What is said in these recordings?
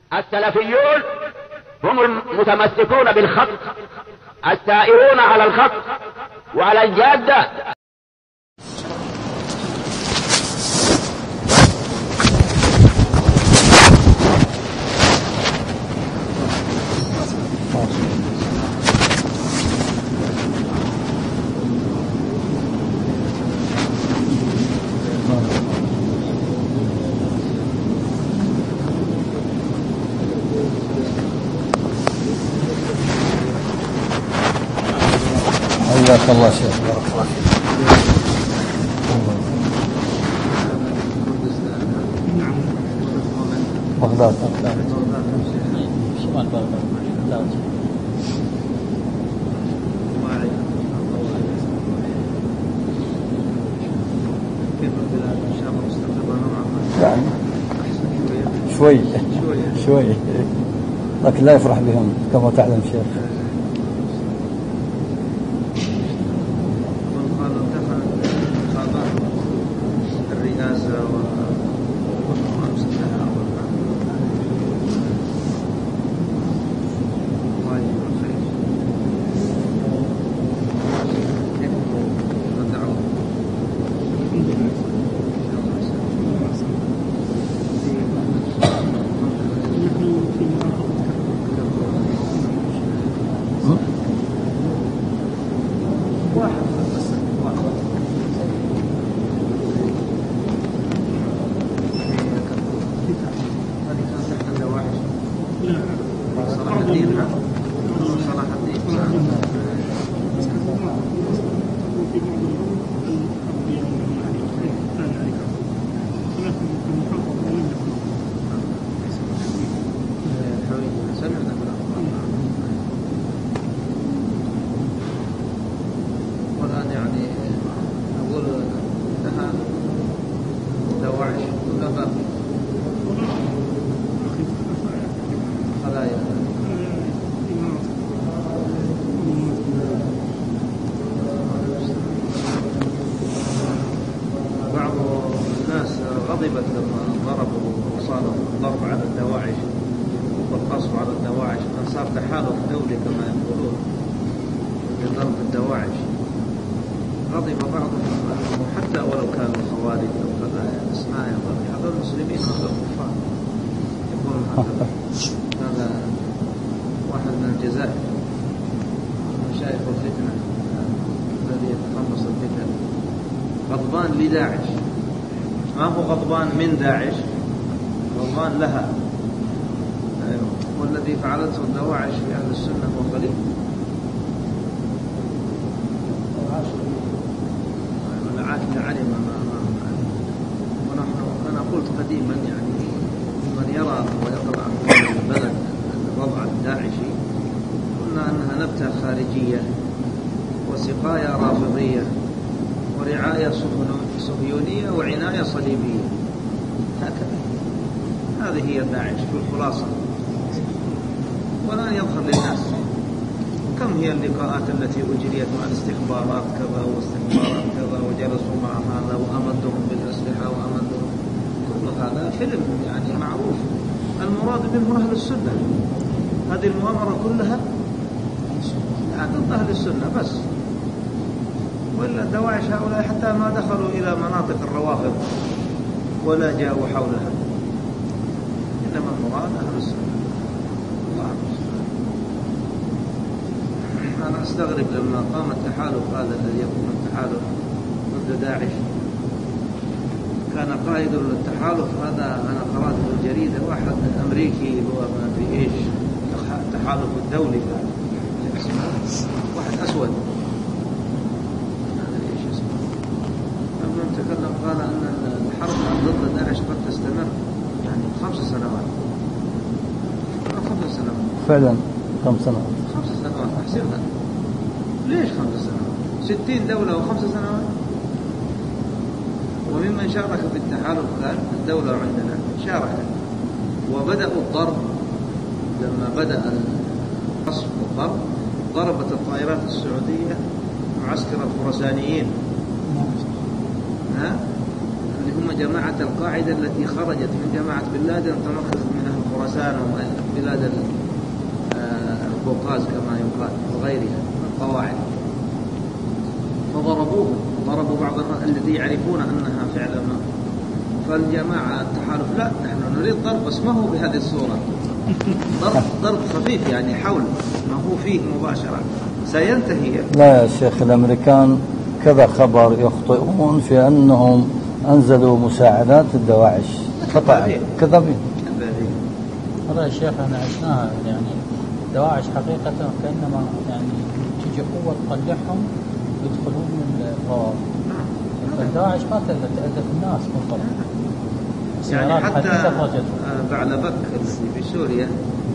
السلفيون هم المتمسكون بالخط، السائرون على الخط وعلى الجادة. جزاك الله شيخ. بارك الله فيك. بغداد شمال بغداد. كيف البلاد ان شاء الله مستقرة نوعا ما؟ يعني شوي لكن لا يفرح بهم كما تعلم شيخ. داعش ما هو غضبان من داعش، غضبان لها. والذي فعلته الدواعش في أهل السنة هو قليل. والعاقل علم ونحن أنا قلت قديما يعني من يرى ويقرأ في البلد الوضع الداعشي قلنا أنها نبتة خارجية وسقاية رافضية ورعاية صهيونية وعناية صليبية. هكذا هذه هي داعش في الخلاصة، والآن يظهر للناس. كم هي اللقاءات التي أجريت مع الاستخبارات كذا واستخبارات كذا وجلسوا مع هذا وأمدهم بالأسلحة وأمدهم، كل هذا فيلم يعني معروف. المراد منه أهل السنة. هذه المؤامرة كلها ضد أهل السنة بس، وإلا الدواعش هؤلاء حتى ما دخلوا إلى مناطق الروافض ولا جاءوا حولها، إنما المراد أهل السنة. الله المستعان. أنا أستغرب لما قام التحالف هذا الذي يقوم التحالف ضد داعش، كان قائد التحالف هذا أنا قرأت في الجريدة واحد أمريكي هو ما في إيش التحالف الدولي، واحد أسود تكلم قال أن الحرب ضد داعش قد تستمر يعني 5 سنوات. 5 سنوات فعلا 5 سنوات 5 سنوات أحسبها. ليش 5 سنوات؟ 60 دولة و5 سنوات. وممن شارك في التحالف كان الدولة عندنا شاركت، وبدأوا الضرب. لما بدأ القصف والضرب ضربت الطائرات السعودية معسكر الخرسانيين اللي هم جماعة القاعدة التي خرجت من جماعة بن لادن تمركزت من أهل خراسان وبلاد القوقاز كما يقال وغيرها من القواعد، فضربوهم، ضربوا بعض الذي يعرفون أنها فعلا ما. فالجماعة التحالف لا، نحن نريد ضرب بس ما هو بهذه الصورة، ضرب خفيف يعني حول، ما هو فيه مباشرة سينتهي. لا يا شيخ، الأمريكان كذا خبر يخطئون في أنهم أنزلوا مساعدات الدواعش، خطأ كذبين. والله يا شيخ أنا عشناها، يعني الدواعش حقيقة كأنما يعني تجي قوة تقلعهم يدخلون من الغوار، فالدواعش ما تأذف الناس بالضبط. يعني حتى بعلبك التي في سوريا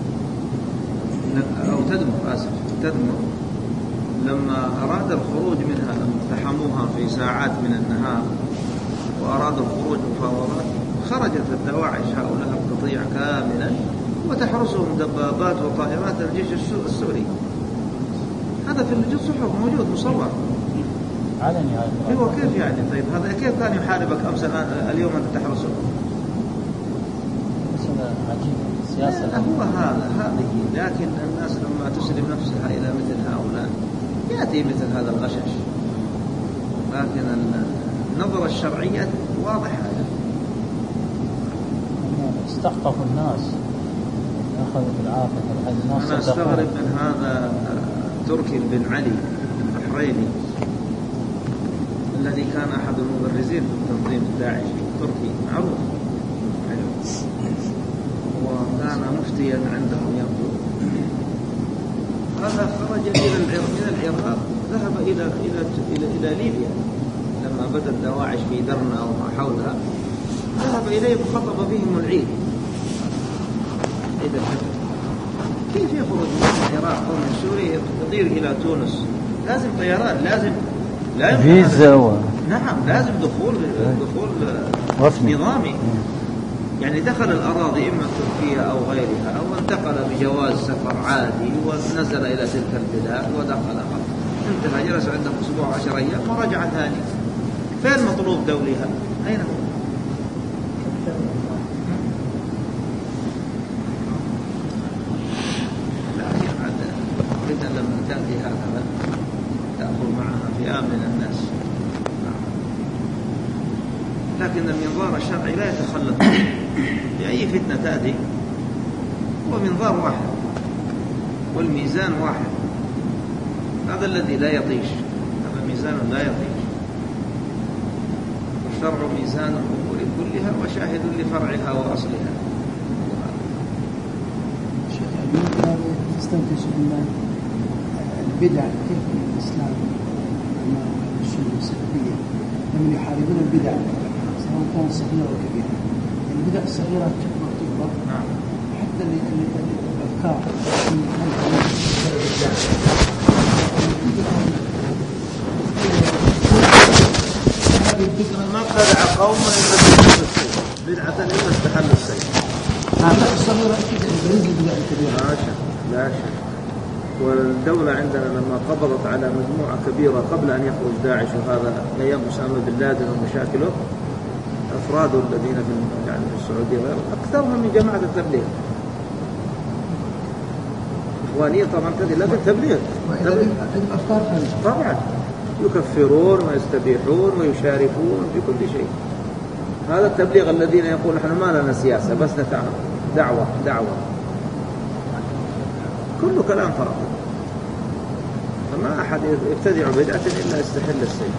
أو تدمر لما أراد الخروج منها، لما اقتحموها في ساعات من النهار وأرادوا الخروج مفاوضات، خرجت الدواعش هؤلاء القطيع كاملا وتحرسهم دبابات وطائرات الجيش السوري. هذا في الصحف موجود مصور علني. هو كيف يعني؟ طيب هذا كيف كان يحاربك أمس اليوم أنت تحرسه؟ عجيب السياسة. هو هذه، لكن الناس لما تسلم نفسها إلى مثل هؤلاء يأتي مثل هذا الغشش، لكن النظرة الشرعية واضحة. استخطفوا الناس، أخذوا بالعافية. أنا أستغرب من هذا تركي بن علي البحريني الذي كان أحد المبرزين في التنظيم الداعشي، تركي معروف، وكان مفتيا عندهم يبدو. هذا خرج من العراق، ذهب إلى ليبيا لما بدأ الدواعش في درنا وما حولها، ذهب إليهم وخطب بهم العيد. كيف يخرج من العراق أو من سوريا يطير إلى تونس؟ لازم طيران، لازم فيزا نعم، لازم دخول نظامي. يعني دخل الأراضي إما تركيا أو غيرها، وانتقل بجواز سفر عادي ونزل إلى تلك البلاد ودخل، انتهى، جلس عندهم أسبوع 10 أيام ورجع ثاني. فين مطلوب دولها؟ أين هو؟ إذا لم تأتي هكذا تأخذ معها فئام من الناس. لكن المنظار الشرعي لا يتخلف بأي فتنة تأتي، هو منظار واحد والميزان واحد، هذا الذي لا يطيش، هذا ميزان لا يطيش. والشرع ميزان الأمور كلها وشاهد لفرعها وأصلها. تستنتج أن البدع كيف الإسلام مع الشيوعية السلفية لما يحاربون البدع سواء كانت صغيرة أو كبيرة، البدع الصغيرة تكبر حتى الأفكار هذه الفكرة ما ابتدع قوم إلا بدعة إلا استحل السيف. البدع الصغيرة أكيد بريد البدع الكبيرة. لا شك. والدولة عندنا لما قبضت على مجموعة كبيرة قبل أن يخرج داعش، وهذا أيام أسامة بن لادن ومشاكله، أفراد الذين في السعودية أكثرهم من جماعة التبليغ. إخوانية طبعا كذي، لكن تبليغ طبعا يكفرون ويستبيحون ويشاركون في كل شيء. هذا التبليغ الذين يقول نحن ما لنا سياسة بس دعوة كله كلام فاضي. فما أحد يبتدع بدعة إلا يستحل السيف.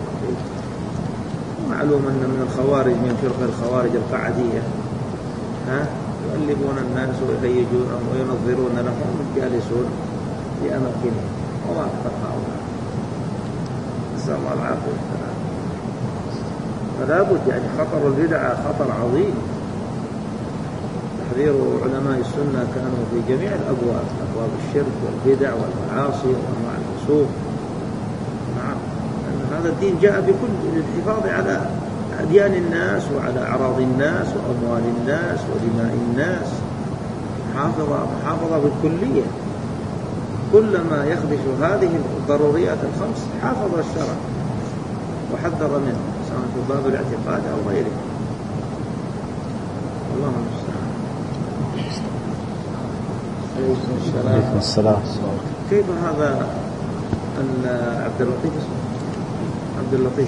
معلوم أن من الخوارج، من فرق الخوارج القعدية، يؤلبون الناس ويهيجونهم وينظرون لهم جالسون في أماكنهم، وما أكثر هؤلاء. نسأل الله العافية والسلام. فلا بد، يعني خطر البدعة خطر عظيم. تحذير علماء السنة كانوا في جميع الأبواب، أبواب الشرك والبدع والمعاصي وأنواع الفسوق. نعم، لأن هذا الدين جاء بكل الحفاظ على أديان الناس وعلى أعراض الناس وأموال الناس ودماء الناس، محافظة بالكلية. كلما يخدش هذه الضروريات الخمس حافظ الشرع وحذر منه، سواء في باب الاعتقاد أو غيره. اللهم المستعان. عليكم السلام. كيف هذا عبد اللطيف؟ عبد اللطيف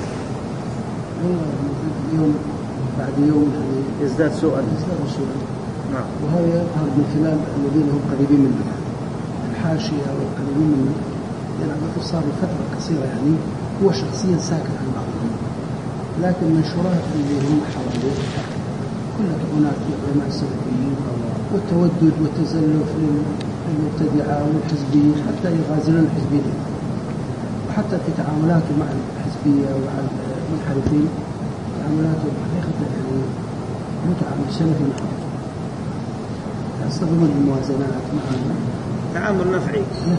يوم بعد يوم يعني يزداد سؤال. نعم. وهذا يظهر من خلال الذين هم قريبين منه، الحاشية والقريبين منه، لأن عبد اللطيف صار لفترة قصيرة يعني هو شخصيا ساكن عن بعضهم، لكن منشورات اللي هم حواليه كلها هناك علماء السلفيين والتودد والتزلف للمبتدعة والحزبيين حتى يغازلون الحزبيين، وحتى في تعاملاته مع الحزبية ومع المنحرفين تعاملاته حقيقة يعني متعامل سلفي معهم، يستخدمون الموازنات معهم تعامل نفعي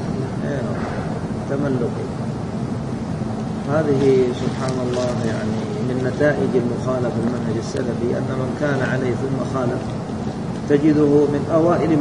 تملكي. هذه سبحان الله يعني من نتائج المخالفة المنهج السلفي، أن من كان عليه ثم خالف تجده من أوائل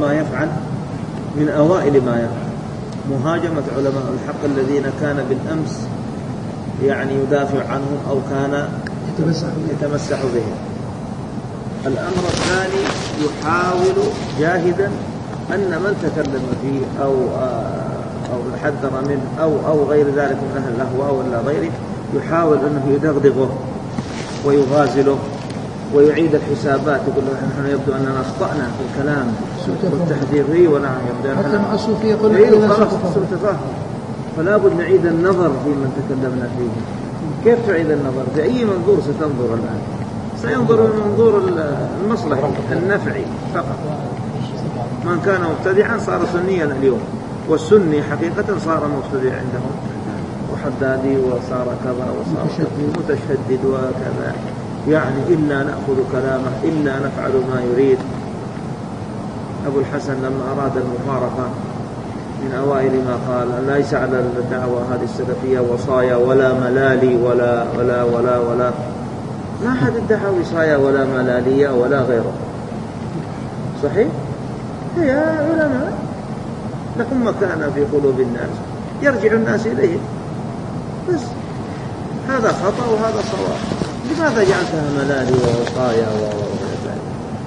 ما يفعل مهاجمة علماء الحق الذين كان بالأمس يعني يدافع عنهم أو كان يتمسح بهم. الأمر الثاني يحاول جاهدا أن من تكلم فيه أو حذر منه أو غير ذلك من أهل الأهواء ولا غيره، يحاول أنه يدغدغه ويغازله ويعيد الحسابات، يقول له نحن يبدو أننا أخطأنا في الكلام والتحذير، ونحن يبدو حتى مع الصوفية يقول سوء تفاهم. فلا بد نعيد النظر في من تكلمنا فيه. كيف تعيد النظر؟ في أي منظور ستنظر الآن؟ سينظر من منظور المصلحي النفعي فقط. من كان مبتدعا صار سنيا اليوم، والسني حقيقة صار مبتدع عندهم وحدادي وصار كذا وصار متشدد وكذا، يعني إلا نأخذ كلامه إلا نفعل ما يريد. أبو الحسن لما أراد المفارقة من أوائل ما قال ليس على الدعوة هذه السلفية وصايا ولا ملالي ولا ولا ولا ولا، ما أحد ادعى وصايا ولا ملالية ولا غيره. صحيح؟ هي علماء لهم مكانة في قلوب الناس يرجع الناس إليه، بس هذا خطأ وهذا صواب. لماذا جعلتها ملالي ووصايا وغير؟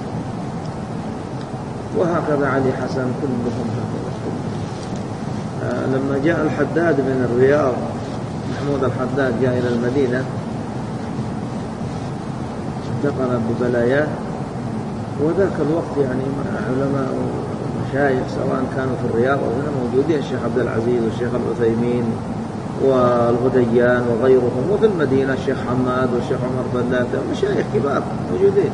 وهكذا علي حسن كلهم هكذا. لما جاء الحداد من الرياض، محمود الحداد جاء إلى المدينة انتقل ببلاياه، وذاك الوقت يعني علماء ومشايخ سواء كانوا في الرياض أو هنا موجودين، الشيخ عبد العزيز والشيخ العثيمين والغديان وغيرهم، وفي المدينة الشيخ حماد والشيخ عمر بلاتة مشايخ كبار موجودين.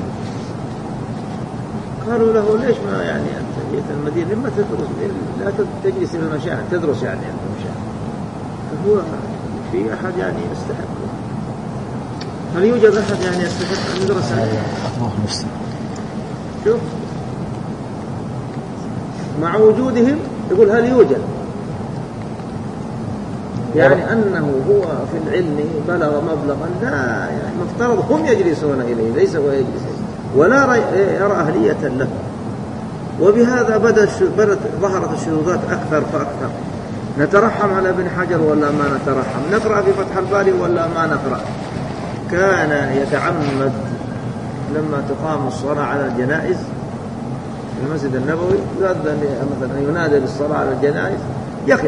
قالوا له ليش ما يعني أنت جيت المدينة لما تدرس؟ لا تجلس في المشايخ تدرس يعني أنت مشايخ. فهو في أحد يعني يستحق؟ هل يوجد أحد يعني يستحق أن يدرس عليه؟ شوف مع وجودهم يقول هل يوجد؟ يعني أنه هو في العلم بلغ مبلغا لا يعني مفترض هم يجلسون إليه ليس هو يجلس ولا يرى أهلية له. وبهذا ظهرت الشذوذات أكثر فأكثر. نترحم على ابن حجر ولا ما نترحم؟ نقرأ في فتح الباري ولا ما نقرأ؟ كان يتعمد لما تقام الصلاة على الجنائز في المسجد النبوي مثلا ينادى بالصلاة على الجنائز يقف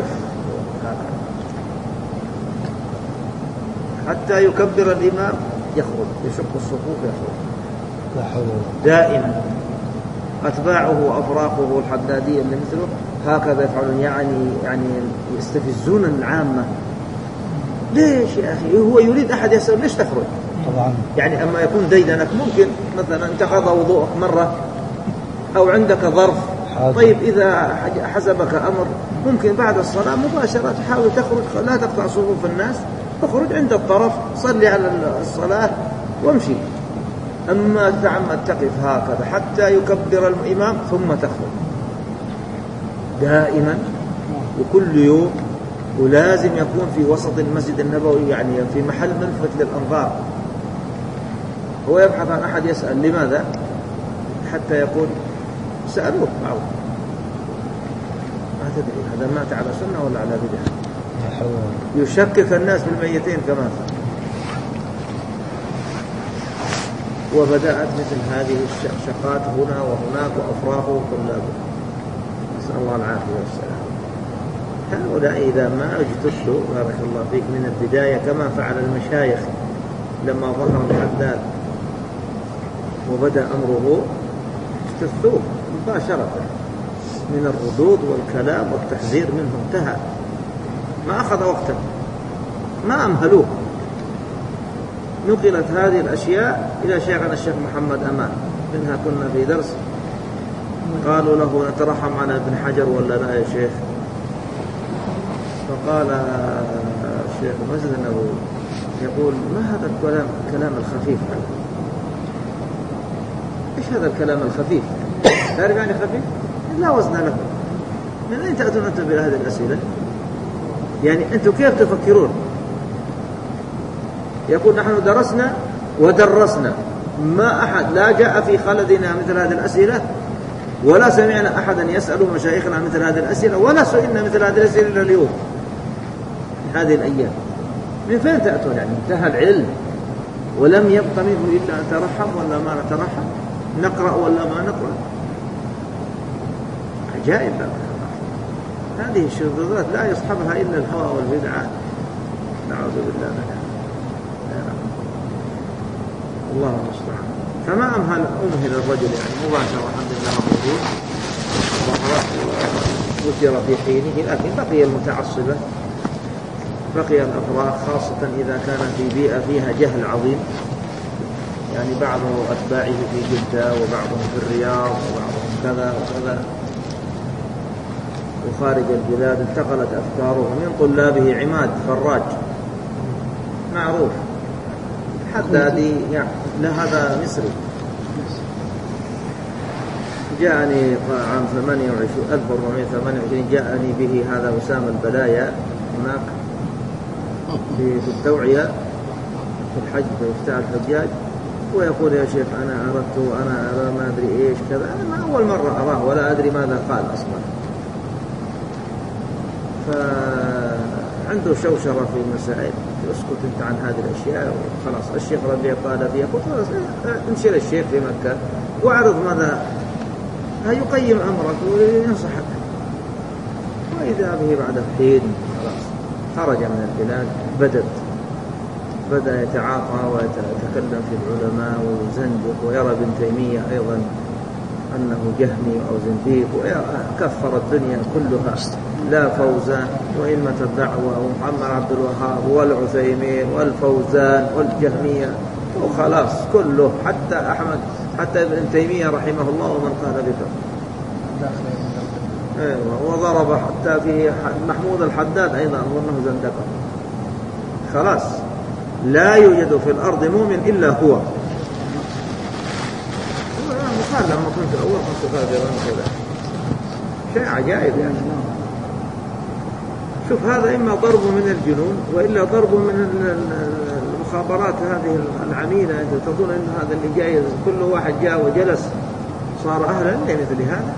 حتى يكبر الإمام يخرج يشق الصفوف يخرج دائما. أتباعه وأفراقه الحدادية اللي مثله هكذا يفعلون، يعني يستفزون العامة. ليش يا أخي؟ هو يريد أحد يسأل ليش تخرج؟ طبعا يعني أما يكون ديدنك ممكن مثلا انتقض وضوءك مرة أو عندك ظرف، طيب إذا حسبك أمر ممكن بعد الصلاة مباشرة تحاول تخرج، لا تقطع صفوف الناس، اخرج عند الطرف صلي على الصلاة وامشي. أما تعمد تقف هكذا حتى يكبر الإمام ثم تخرج دائما وكل يوم، ولازم يكون في وسط المسجد النبوي يعني في محل ملفت للأنظار. هو يبحث عن أحد يسأل لماذا حتى يقول سألوه معه ما تدري هذا مات على سنة ولا على بدعة. يشكك الناس بالميتين كمان. وبدأت مثل هذه الشقشقات هنا وهناك وأفراغ طلابه. نسأل الله العافية والسلام. هؤلاء إذا ما اجتثوا بارك الله فيك من البداية كما فعل المشايخ لما ظهر الحداد وبدأ أمره، اجتثوه مباشرة من الردود والكلام والتحذير منه، انتهى، ما أخذ وقتا، ما أمهلوه. نقلت هذه الأشياء إلى شيخنا الشيخ محمد أمان، منها كنا في درس قالوا له نترحم على ابن حجر ولا لا يا شيخ؟ فقال الشيخ المسجد النبوي يقول ما هذا الكلام الخفيف هذا؟ إيش هذا الكلام الخفيف؟ تعرف يعني خفيف؟ لا وزن له. من أين تأتون أنتم بهذه الأسئلة؟ يعني أنتم كيف تفكرون؟ يقول نحن درسنا ودرسنا، ما أحد لا جاء في خلدنا مثل هذه الأسئلة، ولا سمعنا أحدا يسأل مشايخنا مثل هذه الأسئلة، ولا سئلنا مثل هذه الأسئلة إلى اليوم في هذه الأيام. من فين تأتون؟ يعني انتهى العلم ولم يبق منه إلا أن نترحم ولا ما نترحم، نقرأ ولا ما نقرأ. عجائب. هذه الشذوذات لا يصحبها إلا الهوى والبدعات، نعوذ بالله منها. الله المستعان. فما أمهل الرجل يعني مباشرة الحمد لله الردود ظهرت وذكر في حينه، لكن بقي المتعصبة، بقي الأفراح، خاصة إذا كان في بيئة فيها جهل عظيم، يعني بعض أتباعه في جدة وبعضهم في الرياض وبعضهم كذا وكذا وخارج البلاد. انتقلت أفكاره من طلابه عماد فراج معروف حدادي، يعني لا هذا مصري، جاءني عام 1428 جاءني به هذا وسام البلايا هناك في التوعية في الحج في افتاء الحجاج، ويقول يا شيخ أنا أردت وأنا أرى ما أدري إيش كذا. أنا ما أول مرة أراه ولا أدري ماذا قال أصلا، فعنده شوشرة في المسائل، اسكت انت عن هذه الاشياء وخلاص. الشيخ ربيع قال فيها قلت خلاص انشر الشيخ في مكة واعرض ماذا يقيم امرك وينصحك. واذا به بعد حين خلاص خرج من البلاد، بدأ يتعاطى ويتكلم في العلماء ويزندق ويرى ابن تيمية ايضا انه جهمي او زنديق، وكفر الدنيا كلها، لا فوزان وإمة الدعوة ومحمد عبد الوهاب والعثيمين والفوزان والجهمية وخلاص كله، حتى ابن تيمية رحمه الله ومن قال بكم. وضرب حتى في محمود الحداد أيضا أظنه زندقه. خلاص لا يوجد في الأرض مؤمن إلا هو. قال لما كنت أول كنت كافرا كذا، شيء عجائب يعني. شوف هذا إما ضرب من الجنون وإلا ضرب من المخابرات هذه العميلة. أنت تظن أن هذا اللي جاي كل واحد جاء وجلس صار أهلا لمثل هذا؟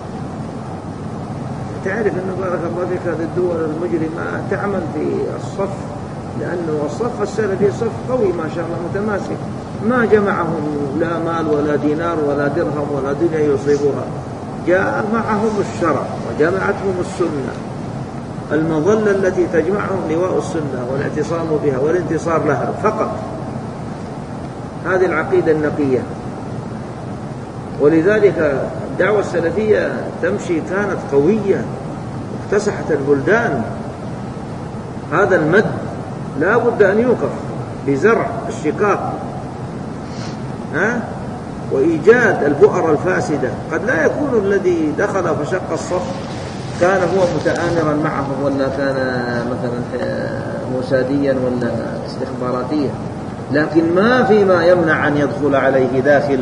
تعرف أنه بارك الله فيك هذه الدول المجرمة تعمل في الصف، لأنه الصف السلفي صف قوي ما شاء الله متماسك، ما جمعهم لا مال ولا دينار ولا درهم ولا دنيا يصيبها، جاء معهم الشرع وجمعتهم السنة، المظلة التي تجمعهم لواء السنة والاعتصام بها والانتصار لها فقط. هذه العقيدة النقية. ولذلك الدعوة السلفية تمشي كانت قوية، اكتسحت البلدان. هذا المد لا بد أن يوقف بزرع الشقاق وإيجاد البؤر الفاسدة. قد لا يكون الذي دخل فشق الصف كان هو متآمرا معهم ولا كان مثلا موساديا ولا استخباراتيا، لكن ما يمنع أن يدخل عليه داخل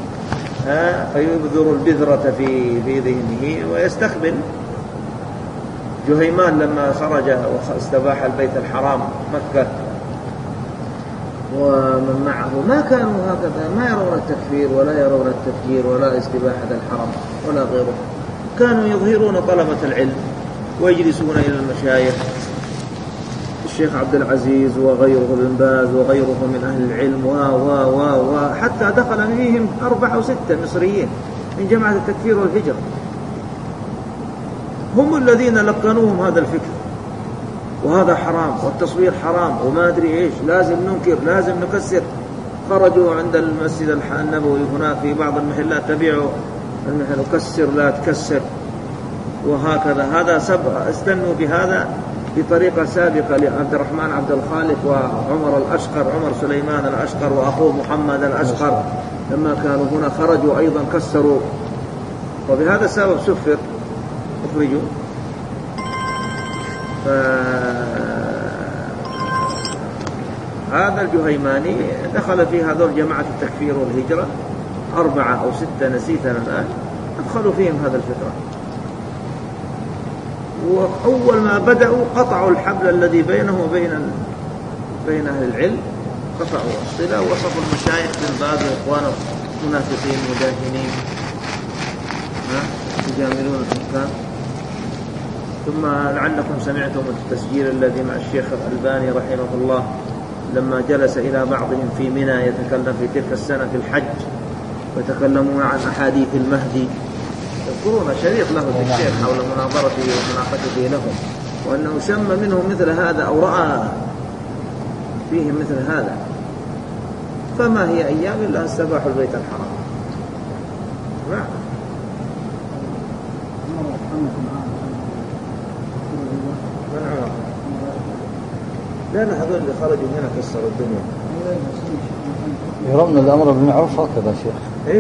فيبذر البذرة في ذهنه ويستقبل. جهيمان لما خرج واستباح البيت الحرام مكة ومن معه ما كانوا هكذا، ما يرون التكفير ولا يرون التفجير ولا استباحة الحرم ولا غيره، كانوا يظهرون طلبة العلم ويجلسون إلى المشايخ، الشيخ عبد العزيز وغيره بن باز وغيره من أهل العلم حتى دخل فيهم 4 أو 6 مصريين من جماعة التكفير والهجرة. هم الذين لقنوهم هذا الفكر، وهذا حرام والتصوير حرام وما أدري إيش، لازم ننكر لازم نكسر. خرجوا عند المسجد النبوي هناك في بعض المحلات تبيعوا المحل وكسر لا تكسر وهكذا. هذا استنوا بهذا بطريقة سابقة لعبد الرحمن عبد الخالق وعمر الأشقر، عمر سليمان الأشقر وأخوه محمد الأشقر، لما كانوا هنا خرجوا أيضا كسروا، وبهذا السبب سفر أخرجوا. هذا الجهيماني دخل في هذول جماعة التكفير والهجرة 4 أو 6 نسيت أنا الآن، أدخلوا فيهم هذا الفكرة. وأول ما بدأوا قطعوا الحبل الذي بينه وبين أهل العلم، قطعوا الصلة، ووصفوا المشايخ بن باز وإخوانه منافقين مداهنين يجاملون الحكام. ثم لعلكم سمعتم التسجيل الذي مع الشيخ الألباني رحمه الله لما جلس إلى بعضهم في منى يتكلم في تلك السنة في الحج، ويتكلمون عن أحاديث المهدي، يذكرون شريط له في الشيخ حول مناظرته ومناقشته لهم، وأنه شم منهم مثل هذا أو رأى فيهم مثل هذا. فما هي أيام إلا استباحوا البيت الحرام. لأن هذول اللي خرجوا هنا كسروا الدنيا. يرون الأمر بالمعروف هكذا شيخ. إيه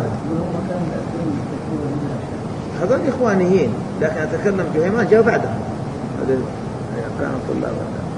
هذول إخوانيين، لكن أتكلم جهيمان جاء بعدهم، هذول كانوا طلاب.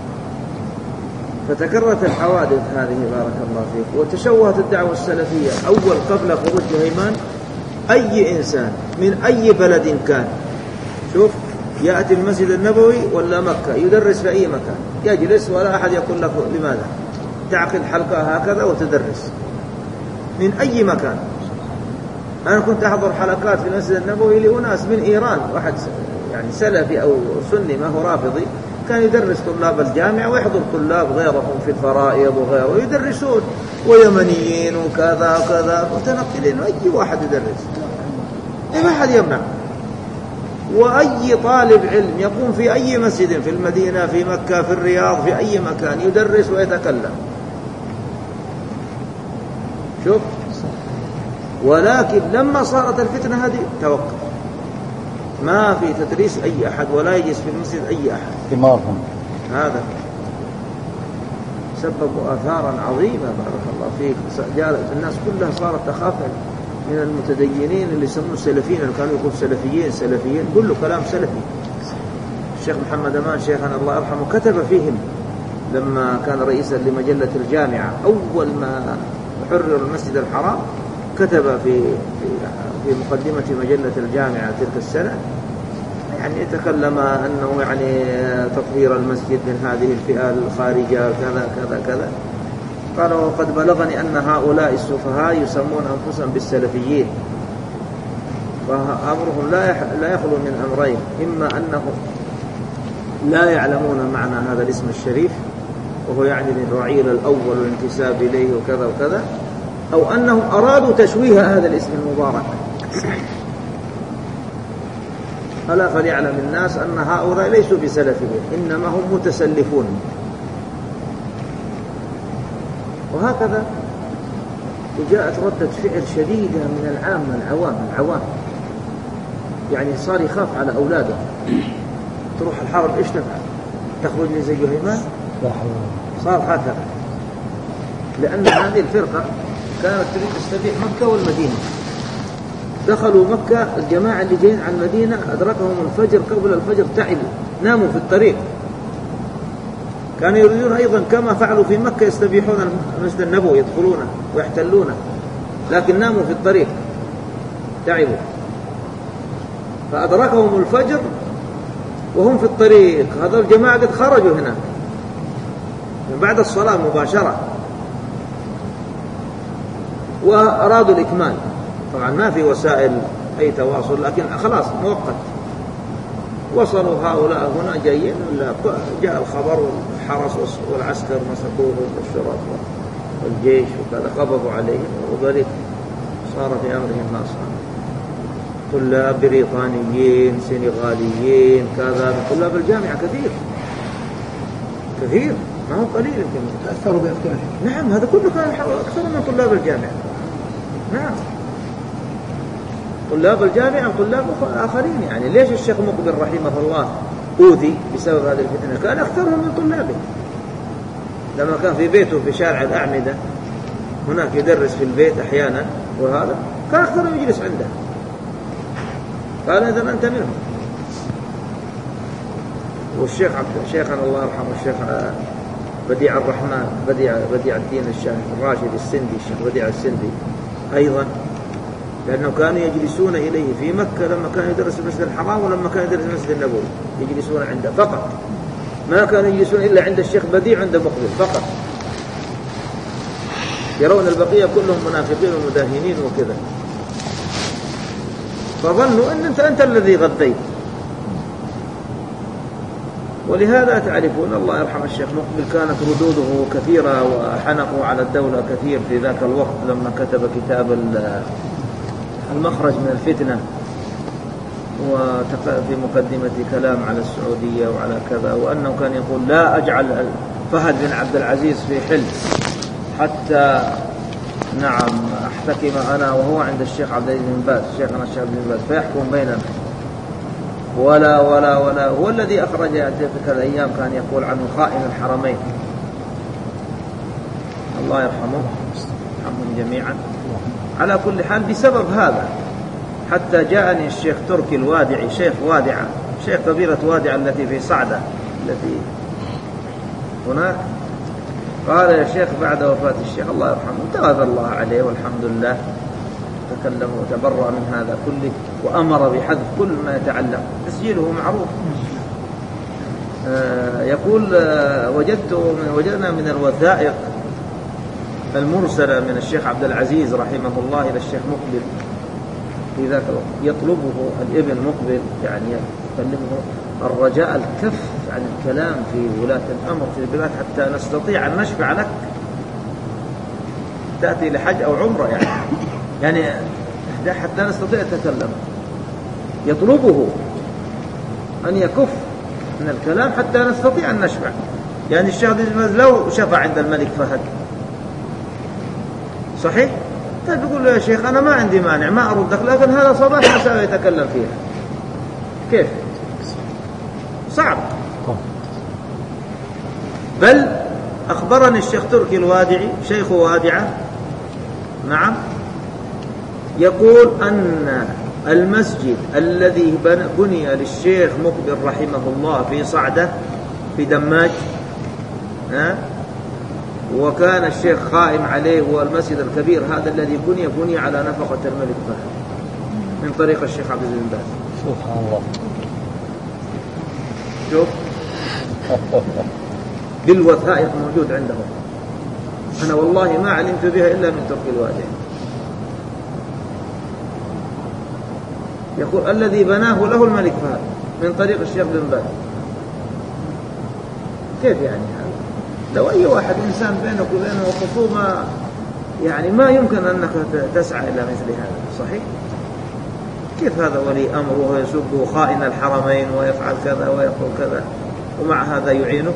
فتكررت الحوادث هذه بارك الله فيك، وتشوهت الدعوة السلفية. أول قبل خروج جهيمان أي إنسان من أي بلد كان، شوف، يأتي المسجد النبوي ولا مكة يدرس في أي مكان، يجلس ولا أحد يقول له لماذا، تعقد حلقة هكذا وتدرس من أي مكان. أنا كنت أحضر حلقات في المسجد النبوي لأناس من إيران، واحد يعني سلفي أو سني ما هو رافضي، كان يدرس طلاب الجامعة ويحضر طلاب غيرهم في الفرائض وغيره ويدرسون، ويمنيين وكذا وكذا متنقلين، أي واحد يدرس ما حد يمنع. وأي طالب علم يقوم في أي مسجد في المدينة في مكة في الرياض في أي مكان يدرس ويتكلم، شوف. ولكن لما صارت الفتنة هذه توقف، ما في تدريس أي أحد ولا يجلس في المسجد أي أحد. ثمارهم هذا سببوا آثارا عظيمة بارك الله فيك. الناس كلها صارت تخاف من المتدينين اللي يسمون السلفيين، اللي كانوا يقولون سلفيين كله كلام سلفي. الشيخ محمد أمان شيخنا الله يرحمه كتب فيهم لما كان رئيسا لمجلة الجامعة، أول ما حرر المسجد الحرام كتب في مقدمة مجلة الجامعة تلك السنة، يعني تكلم أنه يعني تطهير المسجد من هذه الفئة الخارجة كذا كذا كذا. قال وقد بلغني أن هؤلاء السفهاء يسمون أنفسهم بالسلفيين، فأمرهم لا يخلو من أمرين، إما أنهم لا يعلمون معنى هذا الاسم الشريف وهو يعني الرعيل الأول والانتساب إليه وكذا وكذا، أو أنهم أرادوا تشويه هذا الاسم المبارك. ألا فليعلم الناس أن هؤلاء ليسوا بسلفيين، إنما هم متسلفون. وهكذا وجاءت ردة فعل شديدة من العوام، يعني صار يخاف على أولاده. تروح الحرب إيش تفعل؟ تخرج من زي جهيمان؟ صار هكذا، لأن هذه الفرقة كانت تريد تستبيح مكة والمدينة. دخلوا مكة، الجماعة اللي جايين عن المدينة أدركهم الفجر، قبل الفجر تعبوا ناموا في الطريق. كانوا يريدون أيضا كما فعلوا في مكة يستبيحون المسجد النبوي، يدخلونه ويحتلونه، لكن ناموا في الطريق تعبوا. فأدركهم الفجر وهم في الطريق، هذا الجماعة قد خرجوا هنا من بعد الصلاة مباشرة، وأرادوا الإكمال. طبعا ما في وسائل أي تواصل، لكن خلاص مؤقت. وصلوا هؤلاء هنا جايين، جاء الخبر والحرس والعسكر مسكوه والشرطة والجيش وكذا، قبضوا عليهم وذلك صار في أمرهم ما صار. طلاب بريطانيين سنغاليين كذا من طلاب الجامعة كثير ما هو قليل يمكن تأثروا بأفكارهم. نعم هذا كله كان أكثر من طلاب الجامعة. نعم طلاب الجامعة وطلاب آخرين. يعني ليش الشيخ مقبل رحمه الله أوذي بسبب هذه الفتنة؟ كان أكثرهم من طلابه. لما كان في بيته في شارع الأعمدة هناك يدرس في البيت أحيانا، وهذا كان أكثرهم يجلس عنده. قال إذا أنت منهم. شيخنا الله يرحمه الشيخ بديع الرحمن بديع الدين الشيخ الراشد السندي، الشيخ بديع السندي أيضا، لأنه كانوا يجلسون إليه في مكة لما كان يدرس المسجد الحرام ولما كان يدرس المسجد النبوي، يجلسون عنده فقط، ما كانوا يجلسون إلا عند الشيخ بديع عند مقبل فقط. يرون البقية كلهم منافقين ومداهنين وكذا، فظنوا أن أنت الذي غذيت. ولهذا تعرفون الله يرحم الشيخ مقبل كانت ردوده كثيرة وحنقوا على الدولة كثير في ذاك الوقت لما كتب كتاب المخرج من الفتنة، وفي مقدمة كلام على السعودية وعلى كذا، وأنه كان يقول لا أجعل فهد بن عبد العزيز في حل حتى أحتكم أنا وهو عند الشيخ عبد العزيز بن باز، شيخنا الشيخ بن باز، فيحكم بيننا. ولا هو الذي أخرج تلك الأيام كان يقول عنه خائن الحرمين. الله يرحمه يرحمهم جميعا. على كل حال بسبب هذا حتى جاءني الشيخ تركي الوادعي، شيخ وادعة، شيخ قبيلة وادعة التي في صعدة التي هناك، قال يا شيخ بعد وفاة الشيخ الله يرحمه تاب الله عليه والحمد لله، تكلم وتبرأ من هذا كله وأمر بحذف كل ما يتعلم، تسجيله معروف. يقول وجدنا من الوثائق المرسلة من الشيخ عبد العزيز رحمه الله إلى الشيخ مقبل في ذاك الوقت، يطلبه الابن مقبل يعني يكلمه الرجاء الكف عن الكلام في ولاة الأمر في البلاد حتى نستطيع أن نشفع لك، تأتي لحج أو عمرة يعني حتى نستطيع التكلم. يطلبه أن يكف من الكلام حتى نستطيع أن نشفع. يعني الشيخ لو شفع عند الملك فهد صحيح، طيب يقول له يا شيخ أنا ما عندي مانع ما أردك، لكن هذا صباح مساء يتكلم فيها، كيف؟ صعب. بل أخبرني الشيخ تركي الوادعي شيخ وادعة نعم، يقول أن المسجد الذي بني للشيخ مقبل رحمه الله في صعدة في دماج وكان الشيخ قائم عليه هو المسجد الكبير هذا الذي بني على نفقة الملك فهد من طريق الشيخ عبد العزيز بن باز. سبحان الله. شوف بالوثائق موجود عندهم، أنا والله ما علمت بها إلا من تركي الوادعي. يقول الذي بناه له الملك فهد من طريق الشيخ بن باز. كيف يعني هذا؟ لو أي واحد إنسان بينك وبينه خصومة يعني ما يمكن أنك تسعى إلى مثل هذا، صحيح؟ كيف هذا ولي أمره ويسبه خائن الحرمين ويفعل كذا ويقول كذا ومع هذا يعينه؟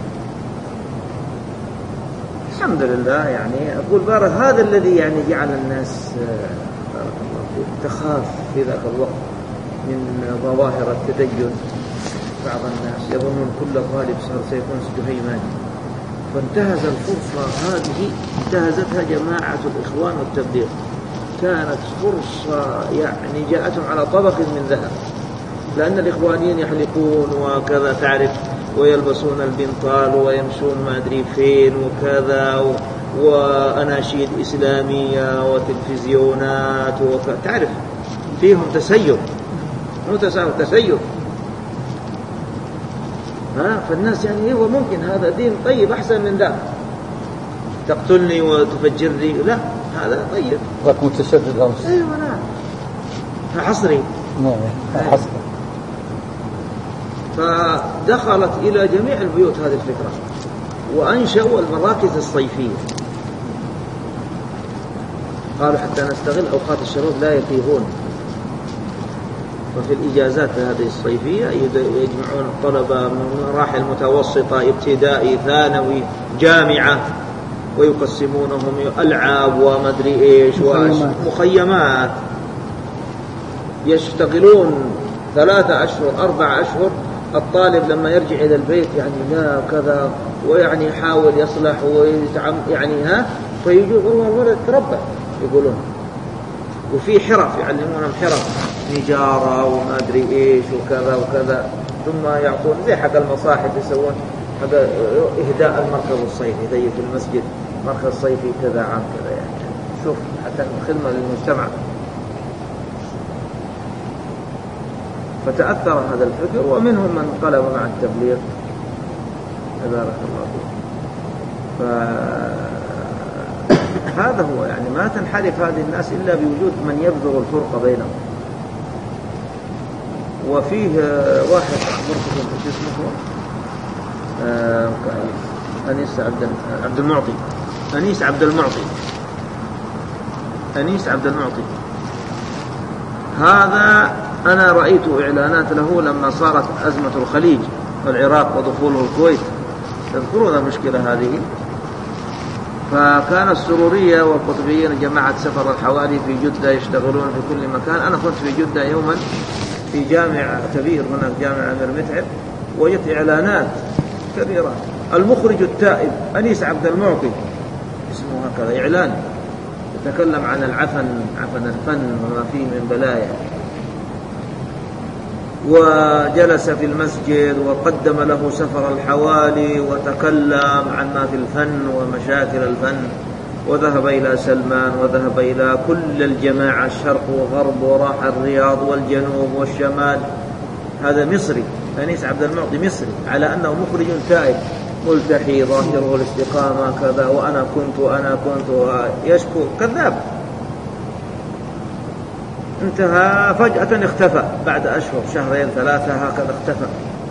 الحمد لله. يعني أقول بارك هذا الذي يعني جعل الناس بارك الله فيك تخاف في ذاك الوقت من ظواهر التدين. بعض الناس يظنون كل غالب سيكون سجهيمان، فانتهز الفرصة هذه انتهزتها جماعة الإخوان والتبليغ، كانت فرصة يعني جاءتهم على طبق من ذهب، لأن الإخوانيين يحلقون وكذا تعرف ويلبسون البنطال ويمشون ما أدري فين وكذا وأناشيد إسلامية وتلفزيونات تعرف فيهم تسيب مو تسيب فالناس يعني هو ممكن هذا دين طيب أحسن من ذا تقتلني وتفجرني، لا هذا طيب ذاك متشدد أمس. أيوة نعم حصري حصري. فدخلت إلى جميع البيوت هذه الفكرة وأنشأوا المراكز الصيفية، قالوا حتى نستغل أوقات الشباب لا يتيهون، وفي الإجازات هذه الصيفية يجمعون طلبة من مراحل متوسطة، ابتدائي، ثانوي، جامعة، ويقسمونهم ألعاب ومدري إيش ومخيمات، يشتغلون 3 أشهر 4 أشهر. الطالب لما يرجع إلى البيت يعني لا كذا، ويعني يحاول يصلح يعني فيجوا والله الولد تربى يقولون. وفي حرف يعلمونهم حرف نجارة وما أدري إيش وكذا وكذا، ثم يعطون زي حق المصاحف يسوون هذا إهداء المركز الصيفي زي في المسجد مركز صيفي كذا عام كذا، يعني شوف حتى خدمة للمجتمع. فتأثر هذا الفكر، ومنهم من انقلب مع التبليغ تبارك الله فيه. فهذا هو يعني ما تنحرف هذه الناس إلا بوجود من يبذر الفرقة بينهم. وفيه واحد أخبركم في اسمه أنيس عبد المعطي. أنيس عبد المعطي هذا أنا رأيت إعلانات له لما صارت أزمة الخليج والعراق ودخوله الكويت، تذكرون المشكلة هذه؟ فكان السرورية والقطبيين جماعة سفر الحوالي في جدة يشتغلون في كل مكان. أنا كنت في جدة يوما في جامع كبير هناك، جامع أمير متعب، وجدت إعلانات كبيرة، المخرج التائب أنيس عبد المعطي اسمه هكذا، إعلان يتكلم عن عفن الفن وما فيه من بلايا. وجلس في المسجد وقدم له سفر الحوالي وتكلم عن ما في الفن ومشاكل الفن، وذهب إلى سلمان وذهب إلى كل الجماعة الشرق وغرب، وراح الرياض والجنوب والشمال. هذا مصري، أنيس عبد المعطي مصري، على أنه مخرج تائب ملتحي ظاهره الاستقامة كذا، وأنا كنت يشكو، كذاب. انتهى فجأة اختفى بعد أشهر 2 3 هكذا اختفى.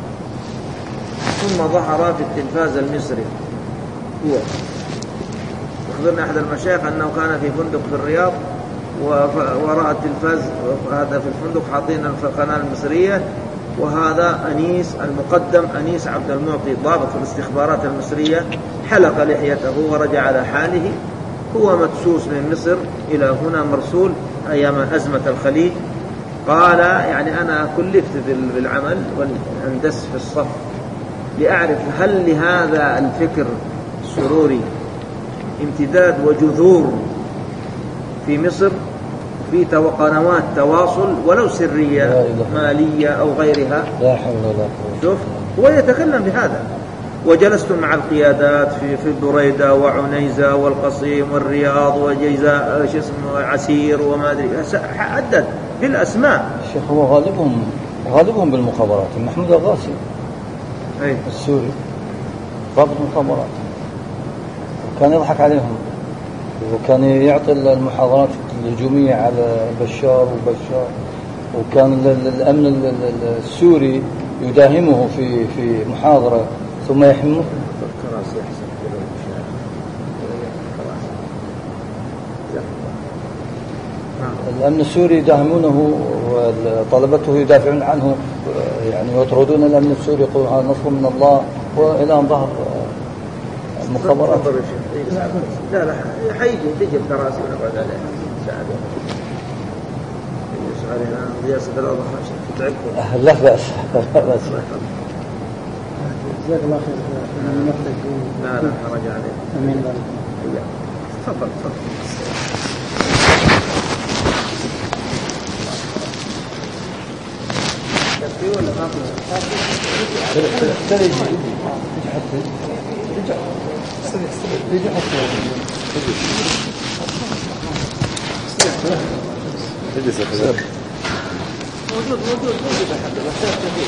ثم ظهر في التلفاز المصري هو. أخبرنا أحد المشايخ أنه كان في فندق في الرياض ورأى التلفاز هذا في الفندق حاطين القناة المصرية، وهذا أنيس المقدم أنيس عبد المعطي ضابط في الاستخبارات المصرية، حلق لحيته ورجع على حاله. هو مدسوس من مصر إلى هنا مرسول أيام أزمة الخليج. قال يعني أنا كلفت بالعمل والأندس في الصف لأعرف هل لهذا الفكر السروري امتداد وجذور في مصر في قنوات تواصل ولو سرية مالية أو غيرها. لا حول ولا قوة. شوف هو يتكلم بهذا. وجلست مع القيادات في البريدة وعنيزة والقصيم والرياض وجيزاء عسير وما أدري، عدد بالأسماء. الشيخ هو غالبهم بالمخابرات. محمود الغاسي السوري ضابط مخابرات، وكان يضحك عليهم، وكان يعطي المحاضرات الهجومية على بشار، وكان الأمن السوري يداهمه في محاضرة ثم يحمه. الأمن السوري يداهمونه وطلبته يدافعون عنه، يعني يطردون الأمن السوري، يقولون هذا نصر من الله، وإلى أن ظهر المخابرات. لا حيجي تجي الكراسي ونقعد عليها ساعة علينا رياسة الأرض تعبكم. لا بأس. جزاك الله خير. لا حرج عليك. أمين. تفضل. في ولا ما موجود حتى بحث كثير.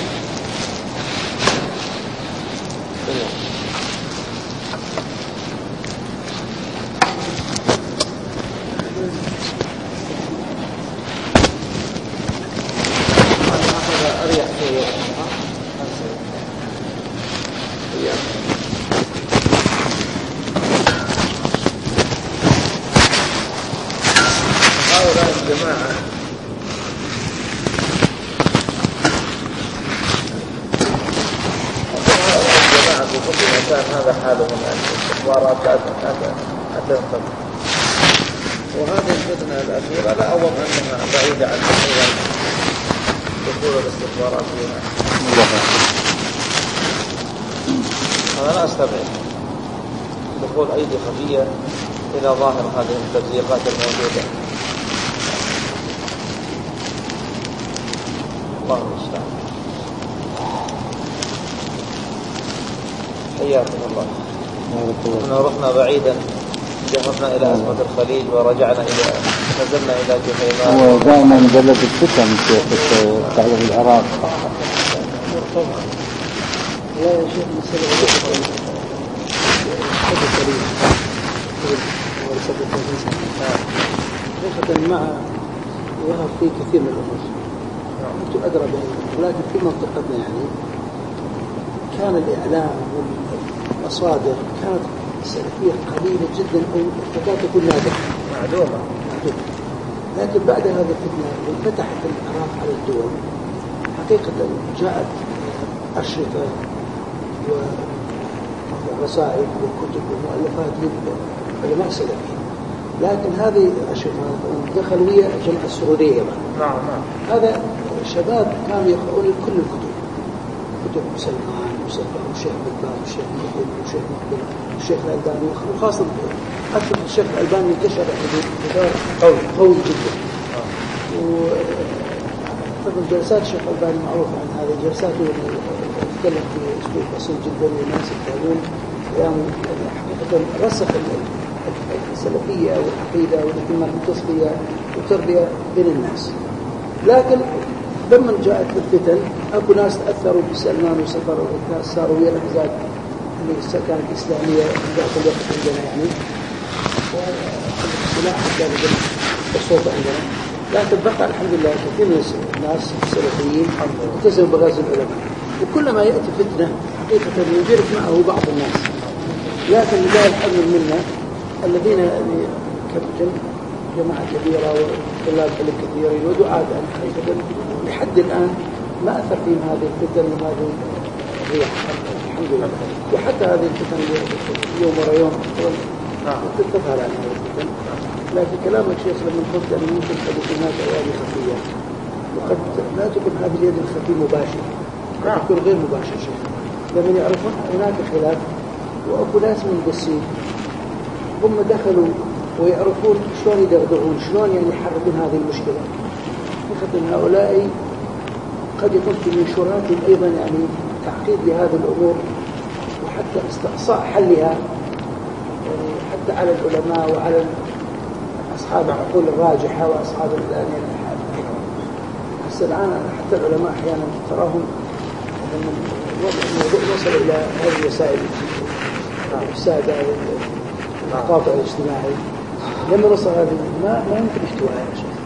كان هذا حالهم يعني الاستخبارات لا تنقض. وهذه الفتنة الأخيرة لا أظن أنها بعيدة عن أيضا دخول الاستخبارات فيها. أنا لا أستبعد دخول أيدي خفية إلى ظاهر هذه التفزيقات الموجودة. الله المستعان. حياكم الله. كنا رحنا بعيدا، ذهبنا إلى أزمة الخليج ورجعنا نزلنا إلى جهيمان. هو دائما مجلد الفتن في تعريف العراق. لا يا شيخ مسألة حقيقة مع ظهر فيه كثير من الأمور أنتم أدرى بهم، ولكن في منطقتنا يعني كان الإعلام والمصادر كانت سلفية قليلة جدا أو تكاد تكون نادرة معدومة. لكن بعد هذا الفتنة انفتحت العراق على الدول حقيقة جاءت أشرطة ورسائل وكتب ومؤلفات للعلماء السلفيين، لكن هذه الأشرطة دخلوا ويا الجماعة السعودية. نعم. هذا شباب كانوا يقرؤون كل الكتب، كتب سلمان وسلمان والشيخ بكار والشيخ مقبل والشيخ مقبل والشيخ الألباني، وخاصة حتى الشيخ الألباني انتشر انتشار قوي جدا. وطبعا جلسات الشيخ الألباني معروف عن هذه جلساته يتكلم في أسلوب بسيط جدا والناس يفهمون، يعني حقيقة رسخ السلفية والعقيدة والاهتمام بالتصفية والتربية بين الناس. لكن لما جاءت الفتن أكو ناس تأثروا بسلمان وسفر، والناس صاروا ويا الأحزاب اللي كانت إسلامية في ذاك الوقت عندنا يعني، والسلاح كان الصوت عندنا. لكن بقى الحمد لله كثير من الناس السلفيين التزموا بغزو العلماء، وكلما يأتي فتنة حقيقة يشارك معه بعض الناس، لكن لا يحمل منا الذين جماعة كبيرة وطلاب علم كثيرين ودعاة حقيقة لحد الآن ما أثر فيهم هذه الفتن وهذه الرياح الحمد لله. وحتى هذه الفتن يوم ورا يوم تظهر عن هذه الفتن. لكن كلامك شيخ لما قلت أن ممكن قد يكون هناك أيادي خفية، وقد لا تكون هذه اليد الخفية مباشرة، قد تكون غير مباشرة شيخ، لمن يعرفون هناك خلاف وأكو ناس من البسيط هم دخلوا ويعرفون شلون يدغدغون، شلون يعني يحركون هذه المشكلة. حقيقة هؤلاء قد يكون في منشوراتهم أيضا يعني تعقيد لهذه الأمور وحتى استقصاء حلها، يعني حتى على العلماء وعلى أصحاب العقول الراجحة وأصحاب الآن يعني هسه الآن حتى العلماء أحيانا تراهم الموضوع وصل إلى هذه الوسائل السادة التقاطع الاجتماعي. لما وصل هذه ما يمكن احتوائها يا شيخ.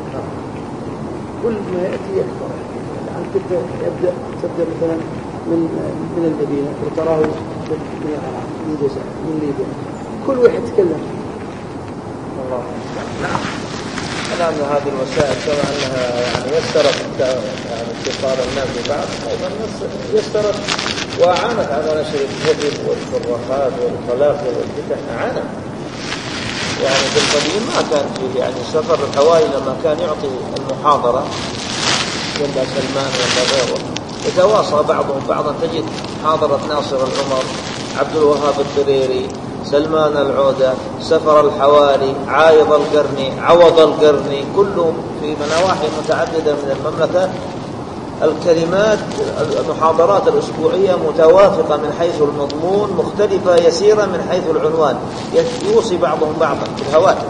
كل ما يأتي يكبر. الآن تبدأ مثلا من المدينة وتراه من العراق من الجزائر من ليبيا، كل واحد يتكلم فيه. الله نعم. الآن هذه الوسائل كما أنها يعني يسرت يعني اتصال الناس ببعض، أيضا يسرت وأعانت على نشر الكذب والشروخات والخلاف والفتن. أعانت يعني في القديم ما كان فيه يعني سفر الحوالي لما كان يعطي المحاضرة ولا سلمان ولا غيره يتواصى بعضهم بعضا. تجد محاضرة ناصر العمر، عبد الوهاب الدريري، سلمان العودة، سفر الحوالي، عايض القرني، عوض القرني، كلهم في نواحي متعددة من المملكة. الكلمات المحاضرات الأسبوعية متوافقة من حيث المضمون، مختلفة يسيرا من حيث العنوان، يوصي بعضهم بعضا في الهواتف.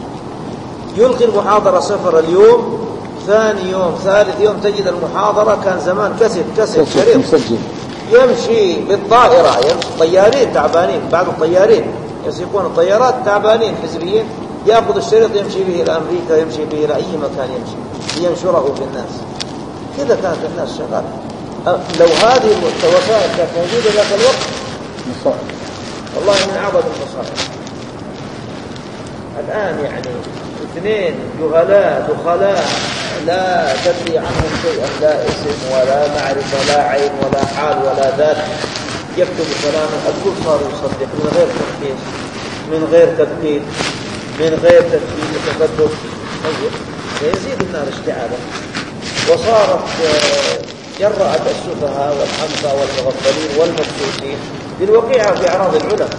يلقي المحاضرة سفر اليوم، ثاني يوم ثالث يوم تجد المحاضرة كان زمان كسر شريط يمشي بالطائرة، يمشي طيارين تعبانين، بعض الطيارين يسيقون الطيارات تعبانين حزبيين، يأخذ الشريط يمشي به إلى أمريكا، يمشي به إلى أي مكان يمشي لينشره في الناس. كذا كانت الناس شغالة. لو هذه الوسائل كانت موجودة ذاك الوقت مصائب، والله من أعظم المصائب. الآن يعني اثنين جهلاء دخلاء لا تدري عنهم شيئا، لا اسم ولا معرفة لا عين ولا حال ولا ذات، يكتب كلاما الكل صار يصدق من غير تفتيش، من غير تدقيق، من غير تدقيق وتثبت، فيزيد النار اشتعالا. وصارت جرأت السفهاء والحمقى والمغفلين والمبسوطين للوقيعة في أعراض العلماء.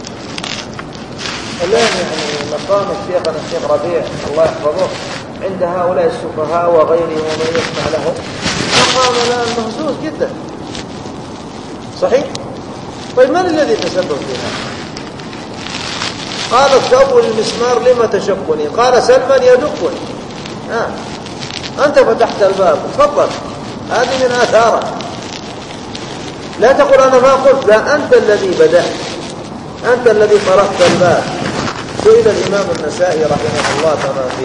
الآن يعني مقام شيخنا الشيخ ربيع الله يحفظه عند هؤلاء السفهاء وغيرهم ومن يسمع لهم مقام الآن مهزوز جدا. صحيح؟ طيب من الذي تسبب في هذا؟ قال الثوب للمسمار لما تشقني؟ قال سلما يدقني. أنت فتحت الباب، تفضل، هذه من آثارك. لا تقول أنا ما قلت، لا، أنت الذي بدأت، أنت الذي طرقت الباب. سئل الإمام النسائي رحمه الله كما في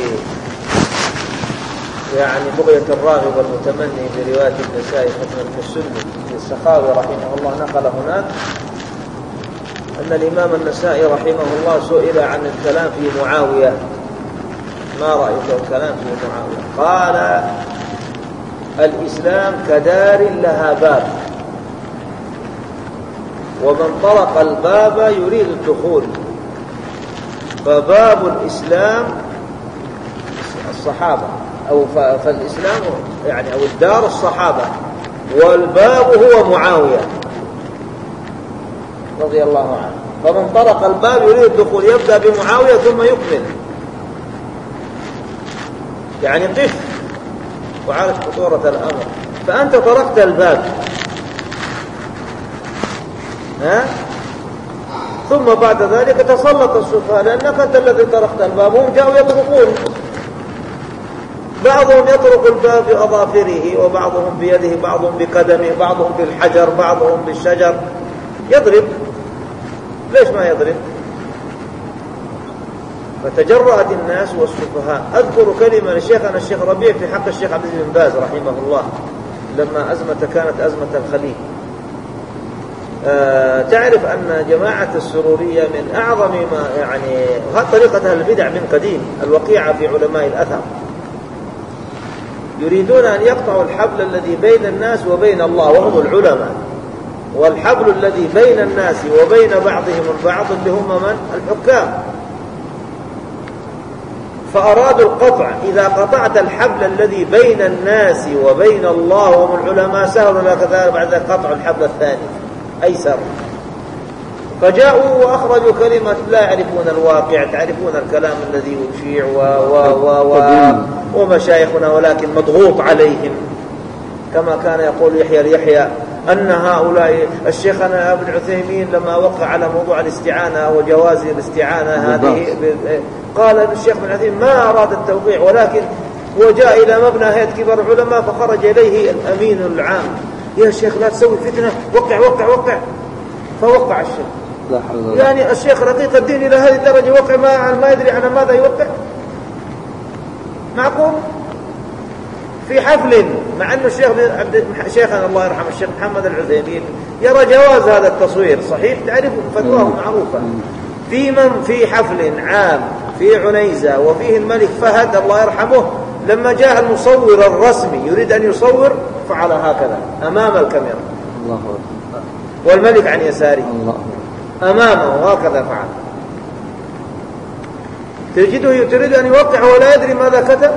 يعني بغية الراغب والمتمني برواية النسائي حكم السني في السخاوي رحمه الله نقل هناك أن الإمام النسائي رحمه الله سئل عن الكلام في معاوية، ما رأيك الكلام في معاوية؟ قال الإسلام كدار لها باب، ومن طرق الباب يريد الدخول، فباب الإسلام الصحابة فالإسلام يعني أو الدار الصحابة، والباب هو معاوية رضي الله عنه. فمن طرق الباب يريد الدخول يبدأ بمعاوية ثم يكمل، يعني قف وعارف خطورة الأمر. فأنت طرقت الباب ثم بعد ذلك تسلط السفهاء لأنك أنت الذي طرقت الباب، هم جاءوا يطرقون، بعضهم يطرق الباب بأظافره وبعضهم بيده، بعضهم بقدمه، بعضهم بالحجر، بعضهم بالشجر، يضرب. ليش ما يضرب؟ فتجرأت الناس والسفهاء. أذكر كلمة لشيخنا الشيخ ربيع في حق الشيخ عبد العزيز بن باز رحمه الله لما كانت أزمة الخليج. تعرف أن جماعة السرورية من أعظم ما يعني هذه طريقة أهل البدع من قديم الوقيعة في علماء الأثر، يريدون أن يقطعوا الحبل الذي بين الناس وبين الله وهم العلماء، والحبل الذي بين الناس وبين بعضهم البعض اللي هم من؟ الحكام. فأرادوا القطع، إذا قطعت الحبل الذي بين الناس وبين الله وهم العلماء سهل لك ذلك بعد قطع الحبل الثاني أيسر. فجاءوا وأخرجوا كلمة لا يعرفون الواقع، تعرفون الكلام الذي يشيع ومشايخنا ولكن مضغوط عليهم، كما كان يقول يحيى اليحيى أن هؤلاء الشيخنا ابن عثيمين لما وقع على موضوع الاستعانة وجواز الاستعانة هذه قال الشيخ ابن عثيمين ما أراد التوقيع، ولكن هو جاء إلى مبنى هيئة كبار العلماء فخرج إليه الأمين العام، يا شيخ لا تسوي فتنة، وقع وقع وقع، فوقع الشيخ. يعني الشيخ رقيق الدين إلى هذه الدرجة وقع ما يدري على ماذا يوقع؟ معقول؟ في حفل مع أن شيخنا الله يرحمه الشيخ محمد العثيمين يرى جواز هذا التصوير صحيح، تعرف فتواه معروفة، في حفل عام في عنيزة وفيه الملك فهد الله يرحمه، لما جاء المصور الرسمي يريد أن يصور فعل هكذا أمام الكاميرا، الله أكبر، والملك عن يساره أمامه هكذا فعل. تجده يريد أن يوقع ولا يدري ماذا كتب،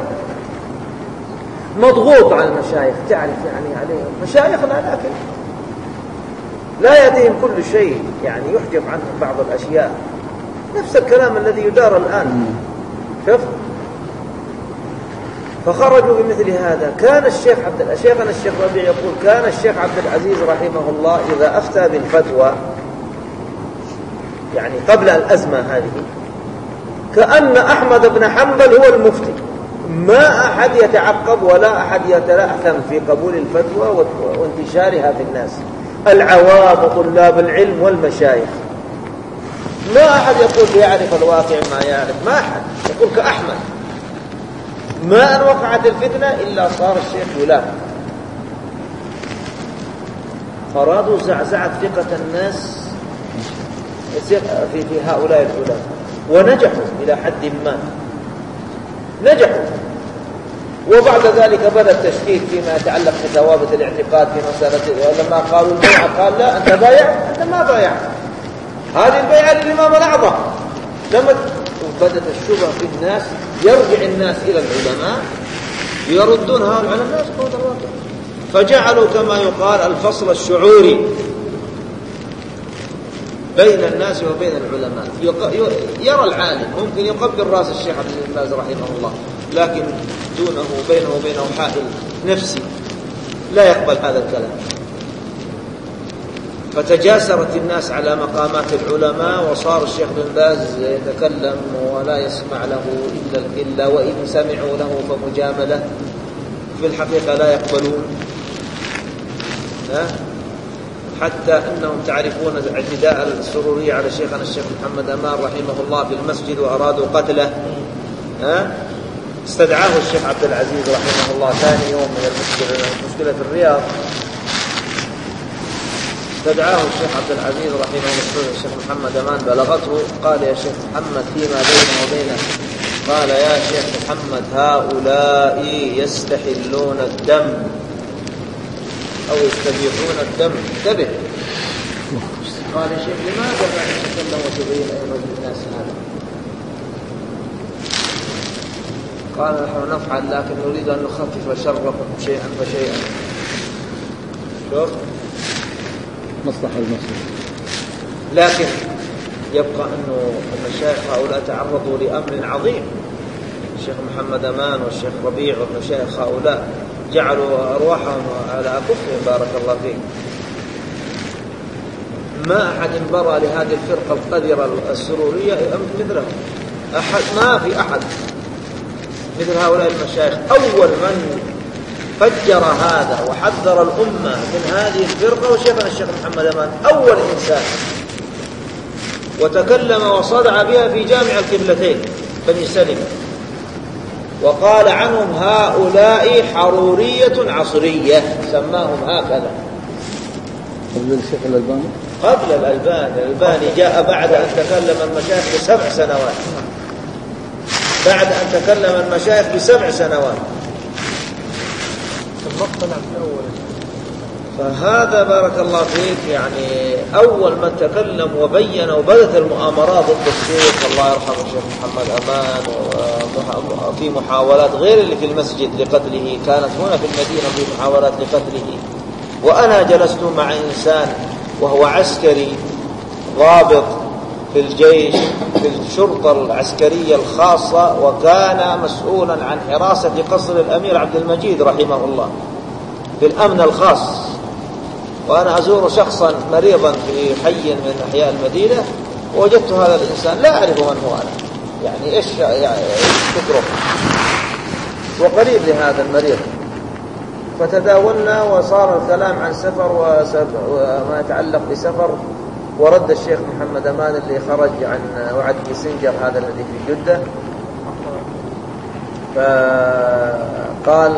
مضغوط على المشايخ، تعرف يعني عليهم مشايخنا لكن لا يأتيهم كل شيء، يعني يحجب عنهم بعض الأشياء. نفس الكلام الذي يدار الآن. شوف، فخرجوا بمثل هذا. كان شيخنا الشيخ ربيع يقول كان الشيخ عبد العزيز رحمه الله إذا أفتى بالفتوى يعني قبل الأزمة هذه كأن أحمد بن حنبل هو المفتي، ما أحد يتعقب ولا أحد يتلأثم في قبول الفتوى وانتشارها في الناس، العوام وطلاب العلم والمشايخ، ما أحد يقول يعرف الواقع ما يعرف، ما أحد يقول كأحمد، ما أن وقعت الفتنة إلا صار الشيخ يلام. فرادوا زعزعت ثقة الناس في هؤلاء العلماء، ونجحوا إلى حد ما، نجحوا وبعد ذلك بدأ التشكيك فيما يتعلق بثوابت الاعتقاد في مسألة. لما قالوا البيعة قال لا، أنت بايع، أنت ما بايع، هذه البيعة للإمام الأعظم. لما بدأت الشبهة في الناس يرجع الناس إلى العلماء يردونها على الناس قول الواقع، فجعلوا كما يقال الفصل الشعوري بين الناس وبين العلماء. يرى العالم ممكن يقبل رأس الشيخ عبد الباز رحمه الله، لكن دونه بينه وبينه حائل نفسي لا يقبل هذا الكلام. فتجاسرت الناس على مقامات العلماء، وصار الشيخ بن باز يتكلم ولا يسمع له إلا وإن سمعوا له فمجاملة، في الحقيقة لا يقبلون. حتى أنهم تعرفون اعتداء السرورية على شيخنا الشيخ محمد أمان رحمه الله في المسجد وأرادوا قتله. استدعاه الشيخ عبد العزيز رحمه الله ثاني يوم من المشكلة في الرياض، استدعاه الشيخ عبد العزيز رحمه الله الشيخ محمد أمان، بلغته قال يا شيخ محمد فيما بينه وبينه، قال يا شيخ محمد هؤلاء يستحلون الدم أو يستبيحون الدم، انتبه. قال يا شيخ لماذا لا تتكلم وتبين أيضا للناس هذا؟ قال نحن نفعل لكن نريد أن نخفف شركم شيئا فشيئا. شوف مصلحة المسلم. لكن يبقى أنه المشايخ هؤلاء تعرضوا لأمر عظيم. الشيخ محمد أمان والشيخ ربيع والمشايخ هؤلاء جعلوا أرواحهم على أكفهم بارك الله فيك. ما أحد انبرى لهذه الفرقة القذرة السرورية مثلهم، أحد، ما في أحد مثل هؤلاء المشايخ. أول من فجر هذا وحذر الأمة من هذه الفرقة وشيخنا الشيخ محمد أمان، أول إنسان، وتكلم وصدع بها في جامع القبلتين بني سلمة، وقال عنهم هؤلاء حرورية عصرية، سماهم هكذا. قبل الشيخ الألباني؟ قبل الألباني جاء بعد أن تكلم المشايخ ب7 سنوات، بعد أن تكلم المشايخ ب7 سنوات. فهذا بارك الله فيك يعني أول من تكلم وبين وبدت المؤامرات ضد الشيخ الله يرحمه الشيخ محمد أمان، في محاولات غير اللي في المسجد لقتله، كانت هنا في المدينة في محاولات لقتله. وأنا جلست مع إنسان وهو عسكري ضابط في الجيش في الشرطة العسكرية الخاصة، وكان مسؤولا عن حراسة قصر الأمير عبد المجيد رحمه الله في الأمن الخاص. وأنا أزور شخصا مريضا في حي من أحياء المدينة، ووجدت هذا الإنسان لا أعرف من هو أنا، يعني إيش فكره، وقريب لهذا المريض. فتداولنا وصار الكلام عن سفر وما يتعلق بسفر، ورد الشيخ محمد أمان اللي خرج عن وعد كيسنجر هذا الذي في جدة، فقال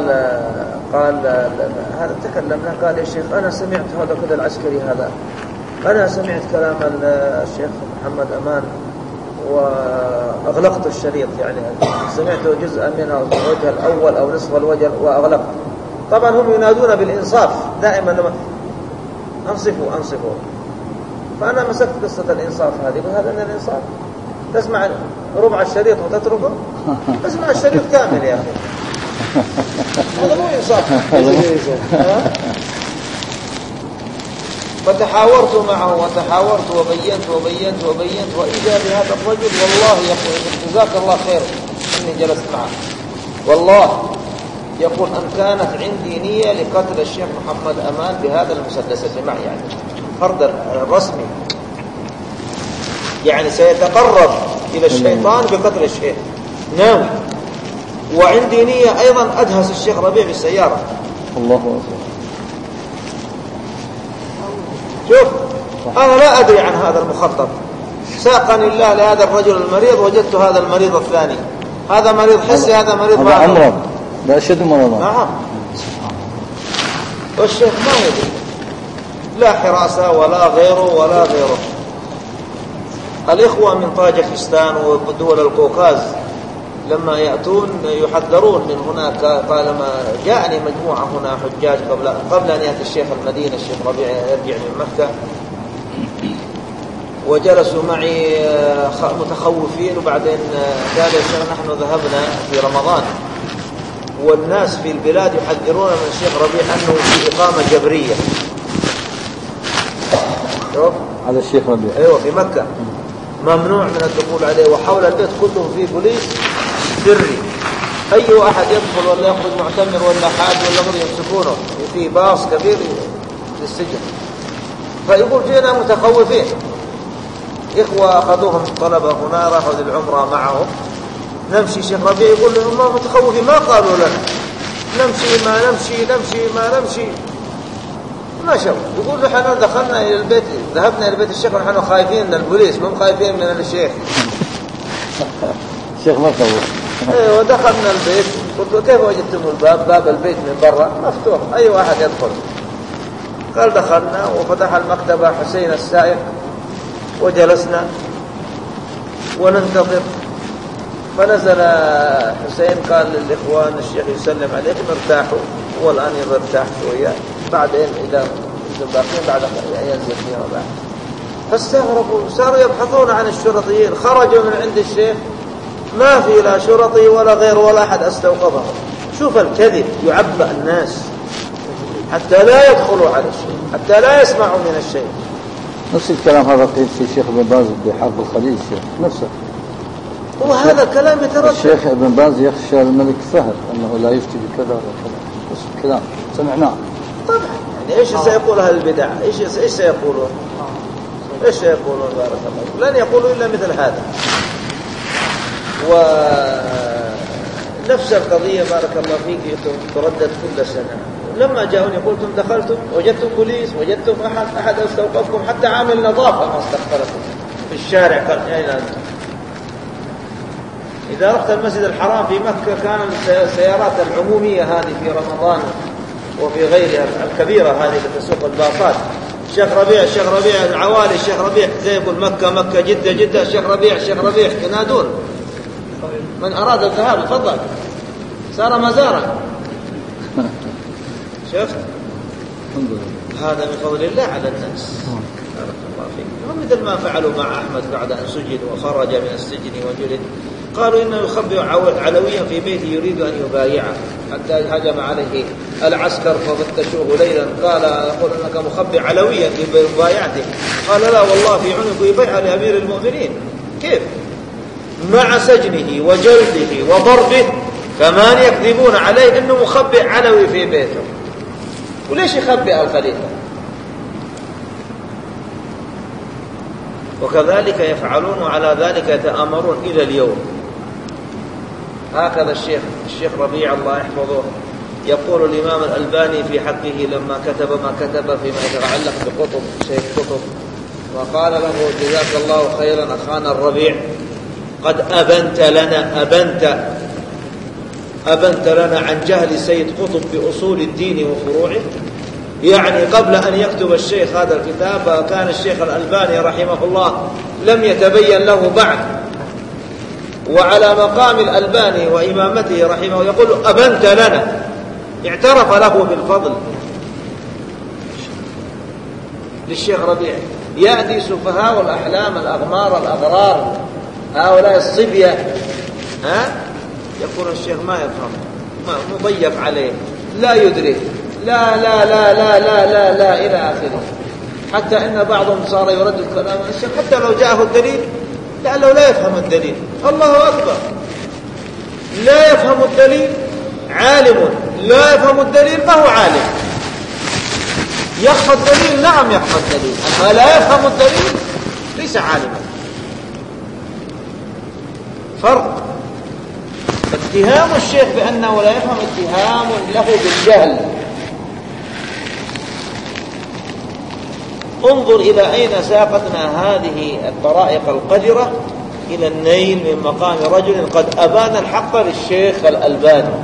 هذا تكلمنا، قال يا شيخ أنا سمعت هذا كذا العسكري هذا، أنا سمعت كلام الشيخ محمد أمان وأغلقت الشريط، يعني سمعت جزءا من الوجه الأول أو نصف الوجه وأغلقت. طبعا هم ينادون بالإنصاف دائما لما أنصفوا. فأنا مسكت قصة الإنصاف هذه، وهذا من الإنصاف تسمع ربع الشريط وتتركه، تسمع الشريط كامل يا أخي، هذا مو إنصاف. فتحاورت معه وتحاورت وبينت وإذا بهذا الرجل والله يقول جزاك الله خير إني جلست معه، والله يقول أن كانت عندي نية لقتل الشيخ محمد أمان بهذا المسدس اللي معي، يعني فرد رسمي، يعني سيتقرب إلى الشيطان بقتل الشيخ. نعم، وعندي نية أيضا أدهس الشيخ ربيع بالسيارة. الله أكبر. شوف أنا لا أدري عن هذا المخطط، ساقني الله لهذا الرجل المريض، وجدت هذا المريض الثاني، هذا مريض حسي، هذا مريض أمراض، لا أشد مرضا. نعم. والشيخ ما يدري لا حراسة ولا غيره. الإخوة من طاجكستان ودول القوقاز لما يأتون يحذرون من هناك. طالما جاءني مجموعة هنا حجاج قبل أن يأتي الشيخ المدينة الشيخ ربيع يرجع من مكة، وجلسوا معي متخوفين، وبعدين قال يا شيخ نحن ذهبنا في رمضان والناس في البلاد يحذرون من الشيخ ربيع أنه في إقامة جبرية. شوف على الشيخ ربيع، أيوة في مكة ممنوع من الدخول عليه، وحول البيت كله فيه بوليس سري، أي أحد يدخل ولا يخرج معتمر ولا حاج ولا مر يمسكونه، وفي باص كبير للسجن. فيقول جينا متخوفين، إخوة أخذوهم طلبة هنا راحوا للعمرة معهم، نمشي شيخ ربيع يقول لهم ما متخوفين، ما قالوا لنا نمشي ما نمشي نمشي ما نمشي، ما شو يقول نحن دخلنا إلى البيت، ذهبنا إلى بيت الشيخ ونحن خايفين من البوليس، مو خايفين من الشيخ. الشيخ ما خوف. ايوه دخلنا البيت، قلت كيف وجدتم الباب؟ باب البيت من برا مفتوح، أي واحد يدخل. قال دخلنا وفتح المكتبة حسين السائق وجلسنا وننتظر، فنزل حسين قال للإخوان الشيخ يسلم عليكم ارتاحوا، والآن يرتاح شوية، بعدين إذا باقين بعد ينزل فيها بعد. فاستغربوا، صاروا يبحثون عن الشرطيين، خرجوا من عند الشيخ ما في لا شرطي ولا غير ولا أحد استوقفهم. شوف الكذب يعبأ الناس حتى لا يدخلوا على الشيء، حتى لا يسمعوا من الشيء. نفس الكلام هذا قيل في الشيخ ابن باز بحرب الخليج نفسه، وهذا كلام يتردد. الشيخ ابن باز يخشى الملك فهد أنه لا يفتي بكذا ولا كذا، بس الكلام سمعناه. طبعا يعني ايش سيقول اهل البدع؟ ايش سيقولون؟ ايش سيقولون؟ بارك الله، لن يقولوا الا مثل هذا. ونفس القضيه بارك الله فيك تردد كل سنه. لما جاءوني قلتم دخلتم وجدتم بوليس، وجدتم احد استوقفكم، حتى عامل نظافه ما استقبلكم في الشارع. قال اين انتم؟ اذا رحت المسجد الحرام في مكه كان السيارات العموميه هذه في رمضان وفي غيرها الكبيرة هذه اللي تسوق الباصات، الشيخ ربيع العوالي، الشيخ ربيع زي يقول مكة جدة الشيخ ربيع ينادون من أراد الذهاب تفضل، صار مزارا. شفت هذا من فضل الله على الناس، بارك الله فيك. مثل ما فعلوا مع أحمد بعد أن سجن وخرج من السجن وجلد، قالوا إنه يخبئ علويا في بيته يريد أن يبايعه، حتى هجم عليه العسكر ففتشوه ليلا، قال يقول أنك مخبئ علويا في مبايعته، قال لا والله في عنق بيعة لأمير المؤمنين. كيف؟ مع سجنه وجلده وضربه كمان يكذبون عليه أنه مخبئ علوي في بيته. وليش يخبئ الخليفة؟ وكذلك يفعلون، وعلى ذلك يتآمرون إلى اليوم. هكذا الشيخ ربيع الله يحفظه يقول الإمام الألباني في حقه لما كتب ما كتب فيما يتعلق بقطب شيخ قطب، وقال له جزاك الله خيرا أخانا الربيع، قد أبنت لنا عن جهل سيد قطب بأصول الدين وفروعه. يعني قبل أن يكتب الشيخ هذا الكتاب كان الشيخ الألباني رحمه الله لم يتبين له بعد، وعلى مقام الألباني وإمامته رحمه يقول أبنت لنا، اعترف له بالفضل للشيخ ربيع. يأتي سفهاء الأحلام الأغمار الأغرار هؤلاء الصبية يقول الشيخ ما يفهم، مضيق عليه، لا يدرك، لا لا لا لا لا لا لا إلى آخره. حتى إن بعضهم صار يردد كلام الشيخ حتى لو جاءه الدليل لعله لا يفهم الدليل. الله أكبر، لا يفهم الدليل عالم، لا يفهم الدليل ما هو عالم. يحفظ الدليل، نعم يحفظ الدليل، أما لا يفهم الدليل ليس عالما. فرق. اتهام الشيخ بأنه لا يفهم اتهام له بالجهل. انظر إلى أين ساقتنا هذه الطرائق القذرة، إلى النيل من مقام رجل قد أبان الحق للشيخ الألباني.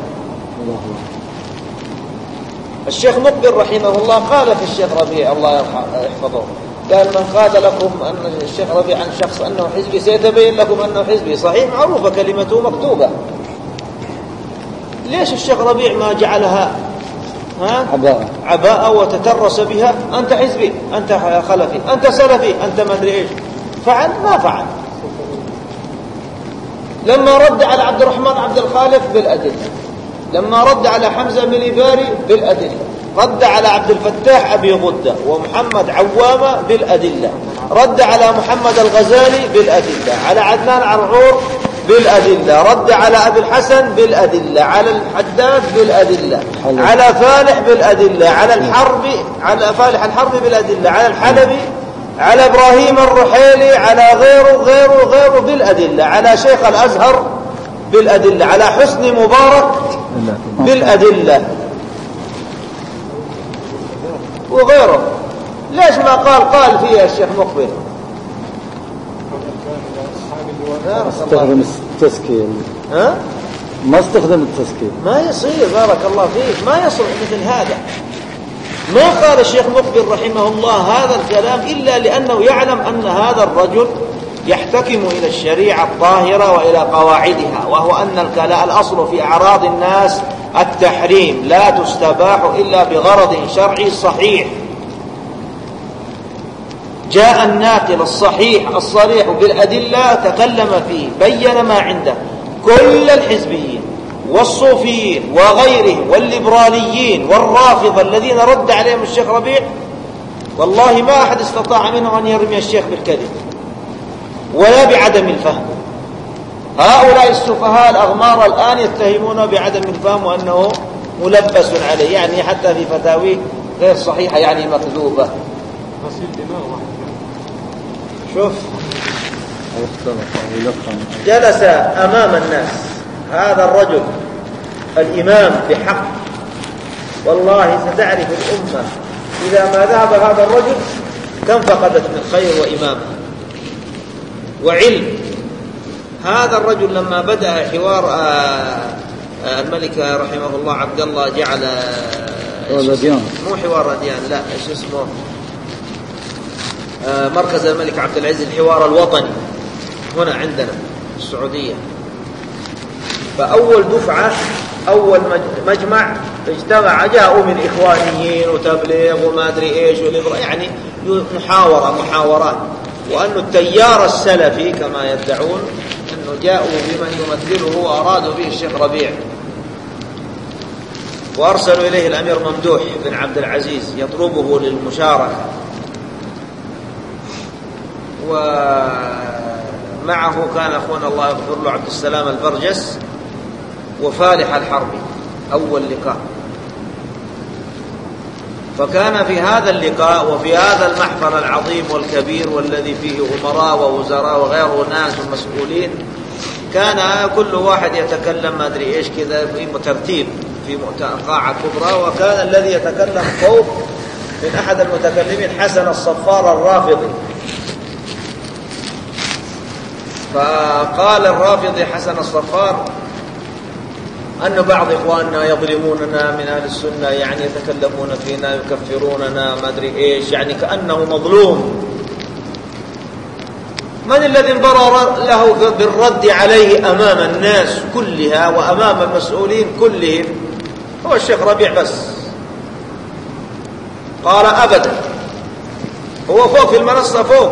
الشيخ مقبل رحمه الله قال في الشيخ ربيع الله يحفظه، قال من قال لكم أن الشيخ ربيع عن شخص أنه حزبي سيتبين لكم أنه حزبي. صحيح، معروفة كلمته مكتوبة. ليش الشيخ ربيع ما جعلها عباءة وتترس بها؟ أنت حزبي، أنت خلفي، أنت سلفي، أنت ما أدري إيش. فعل؟ ما فعل. لما رد على عبد الرحمن عبد الخالق بالأدلة، لما رد على حمزة مليباري بالأدلة، رد على عبد الفتاح أبي غدة ومحمد عوامة بالأدلة، رد على محمد الغزالي بالأدلة، على عدنان عرعور بالأدلة، رد على أبي الحسن بالأدلة، على الحداد بالأدلة، على فالح بالأدلة، على الحربي، على فالح الحربي بالأدلة، على الحلبي، على إبراهيم الرحيلي، على غيره بالأدلة، على شيخ الأزهر بالأدلة، على حسني مبارك بالأدلة وغيره. ليش ما قال فيها الشيخ مقبل؟ استخدم التزكية. ما استخدم التزكية. ما يصير، بارك الله فيك، ما يصلح مثل هذا. ما قال الشيخ مقبل رحمه الله هذا الكلام إلا لأنه يعلم أن هذا الرجل يحتكم إلى الشريعة الطاهرة وإلى قواعدها، وهو أن الأصل في أعراض الناس التحريم، لا تستباح إلا بغرض شرعي صحيح. جاء الناقل الصحيح الصريح بالأدلة تكلم فيه، بين ما عنده. كل الحزبيين والصوفيين وغيرهم والليبراليين والرافضة الذين رد عليهم الشيخ ربيع، والله ما أحد استطاع منهم أن يرمي الشيخ بالكذب ولا بعدم الفهم. هؤلاء السفهاء الأغمار الآن يتهمون بعدم الفهم وأنه ملبس عليه، يعني حتى في فتاويه غير صحيحة، يعني مكذوبة. شوف، جلس أمام الناس هذا الرجل الإمام بحق، والله ستعرف الأمة إذا ما ذهب هذا الرجل كم فقدت من خير وإمامة وعلم. هذا الرجل لما بدأ حوار الملك رحمه الله عبد الله جعل مو حوار أديان، لا ايش اسمه، مركز الملك عبد العزيز الحوار الوطني هنا عندنا في السعودية. فأول دفعة أول مجمع اجتمع جاءوا من إخوانيين وتبليغ وما أدري إيش يعني محاورات، وأن التيار السلفي كما يدعون أنه جاءوا بمن يمثله وأرادوا به الشيخ ربيع، وأرسلوا إليه الأمير ممدوح بن عبد العزيز يطلبه للمشاركة، ومعه كان أخونا الله يغفر له عبد السلام البرجس وفالح الحربي. أول لقاء، فكان في هذا اللقاء وفي هذا المحفل العظيم والكبير والذي فيه أمراء ووزراء وغيره ناس ومسؤولين، كان كل واحد يتكلم ما أدري إيش كذا في ترتيب في قاعة كبرى، وكان الذي يتكلم فوق من أحد المتكلمين حسن الصفار الرافضي. فقال الرافضي حسن الصفار أن بعض إخواننا يظلموننا من أهل السنة، يعني يتكلمون فينا يكفروننا ما أدري إيش، يعني كأنه مظلوم. من الذي انبرر له بالرد عليه أمام الناس كلها وأمام المسؤولين كلهم؟ هو الشيخ ربيع بس. قال أبدا، هو فوق في المنصة فوق،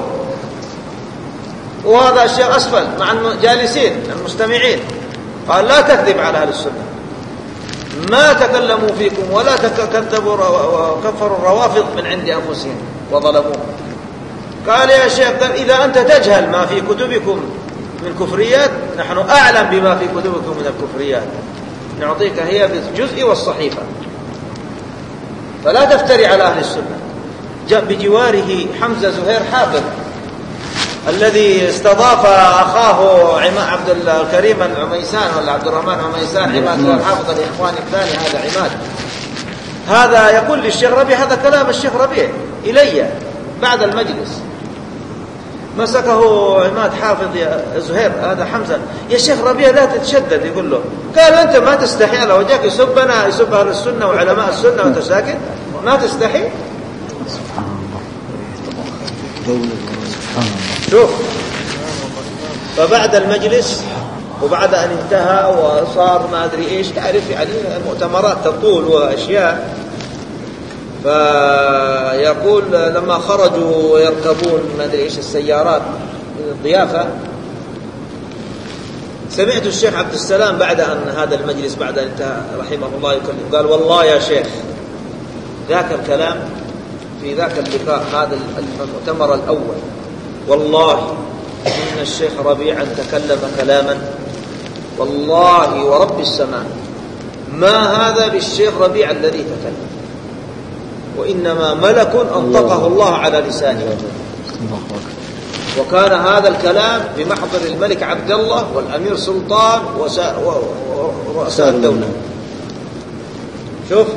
وهذا الشيخ أسفل مع الجالسين المستمعين. قال لا تكذب على أهل السنة، ما تكلموا فيكم ولا كذبوا وكفروا الروافض من عند أنفسهم وظلموهم. قال يا شيخ إذا أنت تجهل ما في كتبكم من كفريات، نحن أعلم بما في كتبكم من الكفريات، نعطيك هي بالجزء والصحيفة، فلا تفتري على أهل السنة. جاء بجواره حمزة زهير حافظ الذي استضاف أخاه عبد الكريم العميسان ولا عبد الرحمن عميسان، عماد الحافظ الإخواني الثاني، هذا عماد. هذا يقول للشيخ ربيع، هذا كلام الشيخ ربيع إلي بعد المجلس. مسكه عماد حافظ يا زهير، هذا حمزة، يا شيخ ربيع لا تتشدد، يقول له. قال أنت ما تستحي على وجهك يسبنا، يسب أهل السنة وعلماء السنة وأنت ساكت؟ ما تستحي؟ شوف، فبعد المجلس وبعد أن انتهى وصار ما أدري إيش، تعرف يعني المؤتمرات تطول وأشياء. فيقول لما خرجوا ويركبون ما أدري إيش السيارات الضيافة، سمعت الشيخ عبد السلام بعد أن هذا المجلس بعد أن انتهى رحمه الله يكلم، قال والله يا شيخ ذاك الكلام في ذاك اللقاء هذا المؤتمر الأول، والله إن الشيخ ربيعا تكلم كلاما والله ورب السماء ما هذا بالشيخ ربيع الذي تكلم، وإنما ملك أنطقه الله على لسانه. وكان هذا الكلام بمحضر الملك عبد الله والأمير سلطان ورؤساء الدولة. شوف،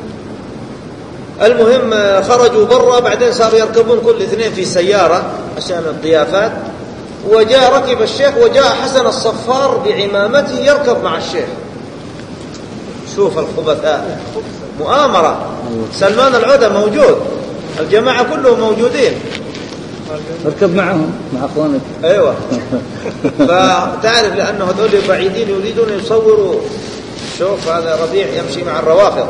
المهم خرجوا برا، بعدين صاروا يركبون كل اثنين في سيارة عشان الضيافات، وجاء ركب الشيخ وجاء حسن الصفار بعمامته يركب مع الشيخ. شوف الخبثاء، مؤامرة. سلمان العودة موجود، الجماعة كلهم موجودين، اركب معهم مع اخوانك. ايوه. فتعرف لانه هذول بعيدين يريدون يصوروا. شوف هذا ربيع يمشي مع الروافض.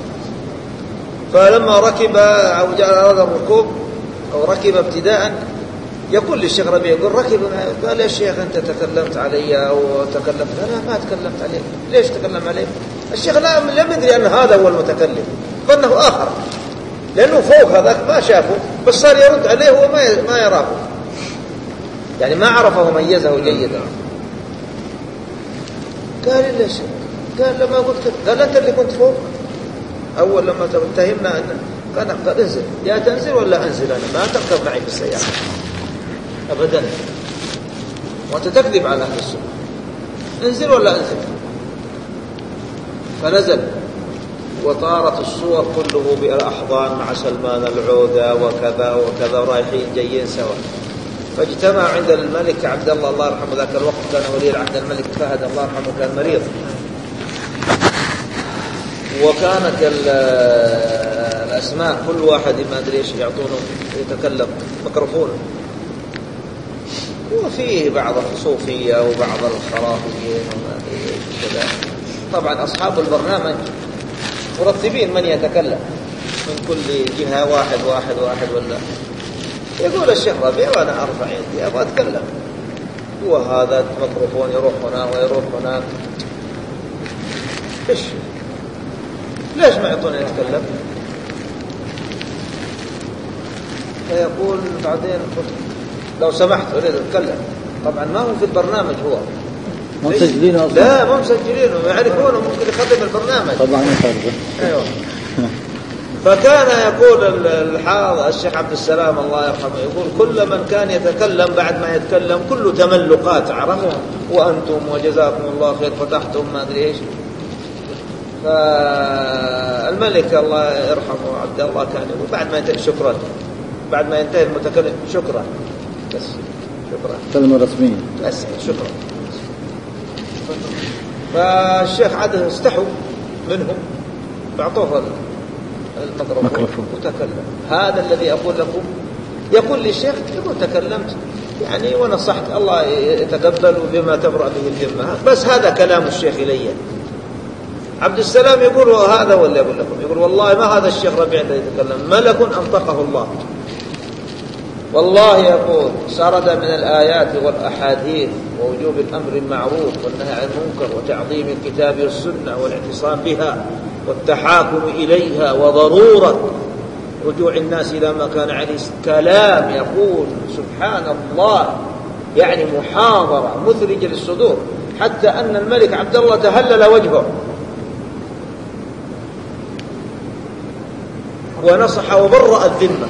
فلما ركب او جاء هذا الركوب او ركب ابتداء، يقول للشيخ ربيع، يقول ركب، قال يا شيخ انت تكلمت علي او تكلمت؟ انا ما تكلمت عليك. ليش تكلم عليك؟ الشيخ لم يدري ان هذا هو المتكلم، ظنه اخر، لأنه فوق هذاك ما شافه، بس صار يرد عليه وهو ما يراه، يعني ما عرفه وميزه جيدا. قال ليش؟ قال لما قلت كذا. قال أنت اللي كنت فوق أول لما اتهمنا أن قال انزل، يا تنزل ولا أنزل، أنا ما تركب معي في السيارة أبدا، وأنت تكذب على أهل السنة، انزل ولا أنزل. فنزل، وطارت الصور كله بالأحضان مع سلمان العودة وكذا وكذا، رايحين جايين سوا. فاجتمع عند الملك عبد الله الله يرحمه، ذاك الوقت كان ولي العهد الملك فهد الله يرحمه، كان مريض، وكانت الأسماء كل واحد ما أدري إيش يعطونه يتكلم ميكروفون، وفيه بعض الصوفية وبعض الخرافيين وما أدري إيش كذا. طبعا أصحاب البرنامج مرتبين من يتكلم من كل جهة، واحد ولا. يقول الشيخ ربيع وأنا أرفع يدي أبغى أتكلم، وهذا الميكروفون يروح هنا ويروح هناك. إيش ليش ما يعطوني أتكلم؟ فيقول بعدين لو سمحت أريد أتكلم. طبعا ما هو في البرنامج، هو مسجلينه أصلا؟ لا ما مسجلينه، يعرفونه، ممكن يخدم البرنامج. طبعا يخرجه. أيوه. فكان يقول الشيخ عبد السلام الله يرحمه، يقول كل من كان يتكلم بعد ما يتكلم كله تملقات عرفها، وأنتم وجزاكم الله خير فتحتم ما أدري إيش. فالملك الله يرحمه عبد الله كان يقول بعد ما ينتهي شكرا، بعد ما ينتهي المتكلم شكرا، بس شكرا، كلمة رسمية بس شكرا. فالشيخ عاد استحوا منهم، فأعطوه الميكروفون وتكلم. هذا الذي أقول لكم، يقول لي الشيخ يقول تكلمت يعني ونصحت، الله يتقبل بما تبرأ به الذمة، بس هذا كلام الشيخ إلي. عبد السلام يقول هذا ولا يقول لكم، يقول والله ما هذا الشيخ ربيع الذي يتكلم، ملك أنطقه الله. والله يقول سرد من الآيات والأحاديث ووجوب الأمر المعروف والنهي عن المنكر وتعظيم الكتاب والسنة والاعتصام بها والتحاكم إليها وضرورة رجوع الناس إلى ما كان عليه كلام. يقول سبحان الله، يعني محاضرة مثلجة للصدور، حتى أن الملك عبد الله تهلل وجهه ونصح وبرأ الذمة.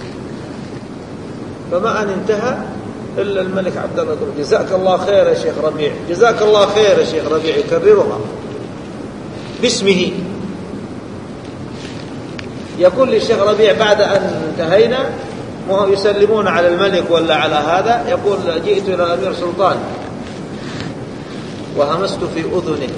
فما أن انتهى إلا الملك عبد الله يقول جزاك الله خير يا شيخ ربيع، جزاك الله خير يا شيخ ربيع، يكررها باسمه. يقول للشيخ ربيع بعد أن انتهينا وهم يسلمون على الملك ولا على هذا، يقول جئت إلى الأمير سلطان وهمست في أذنه،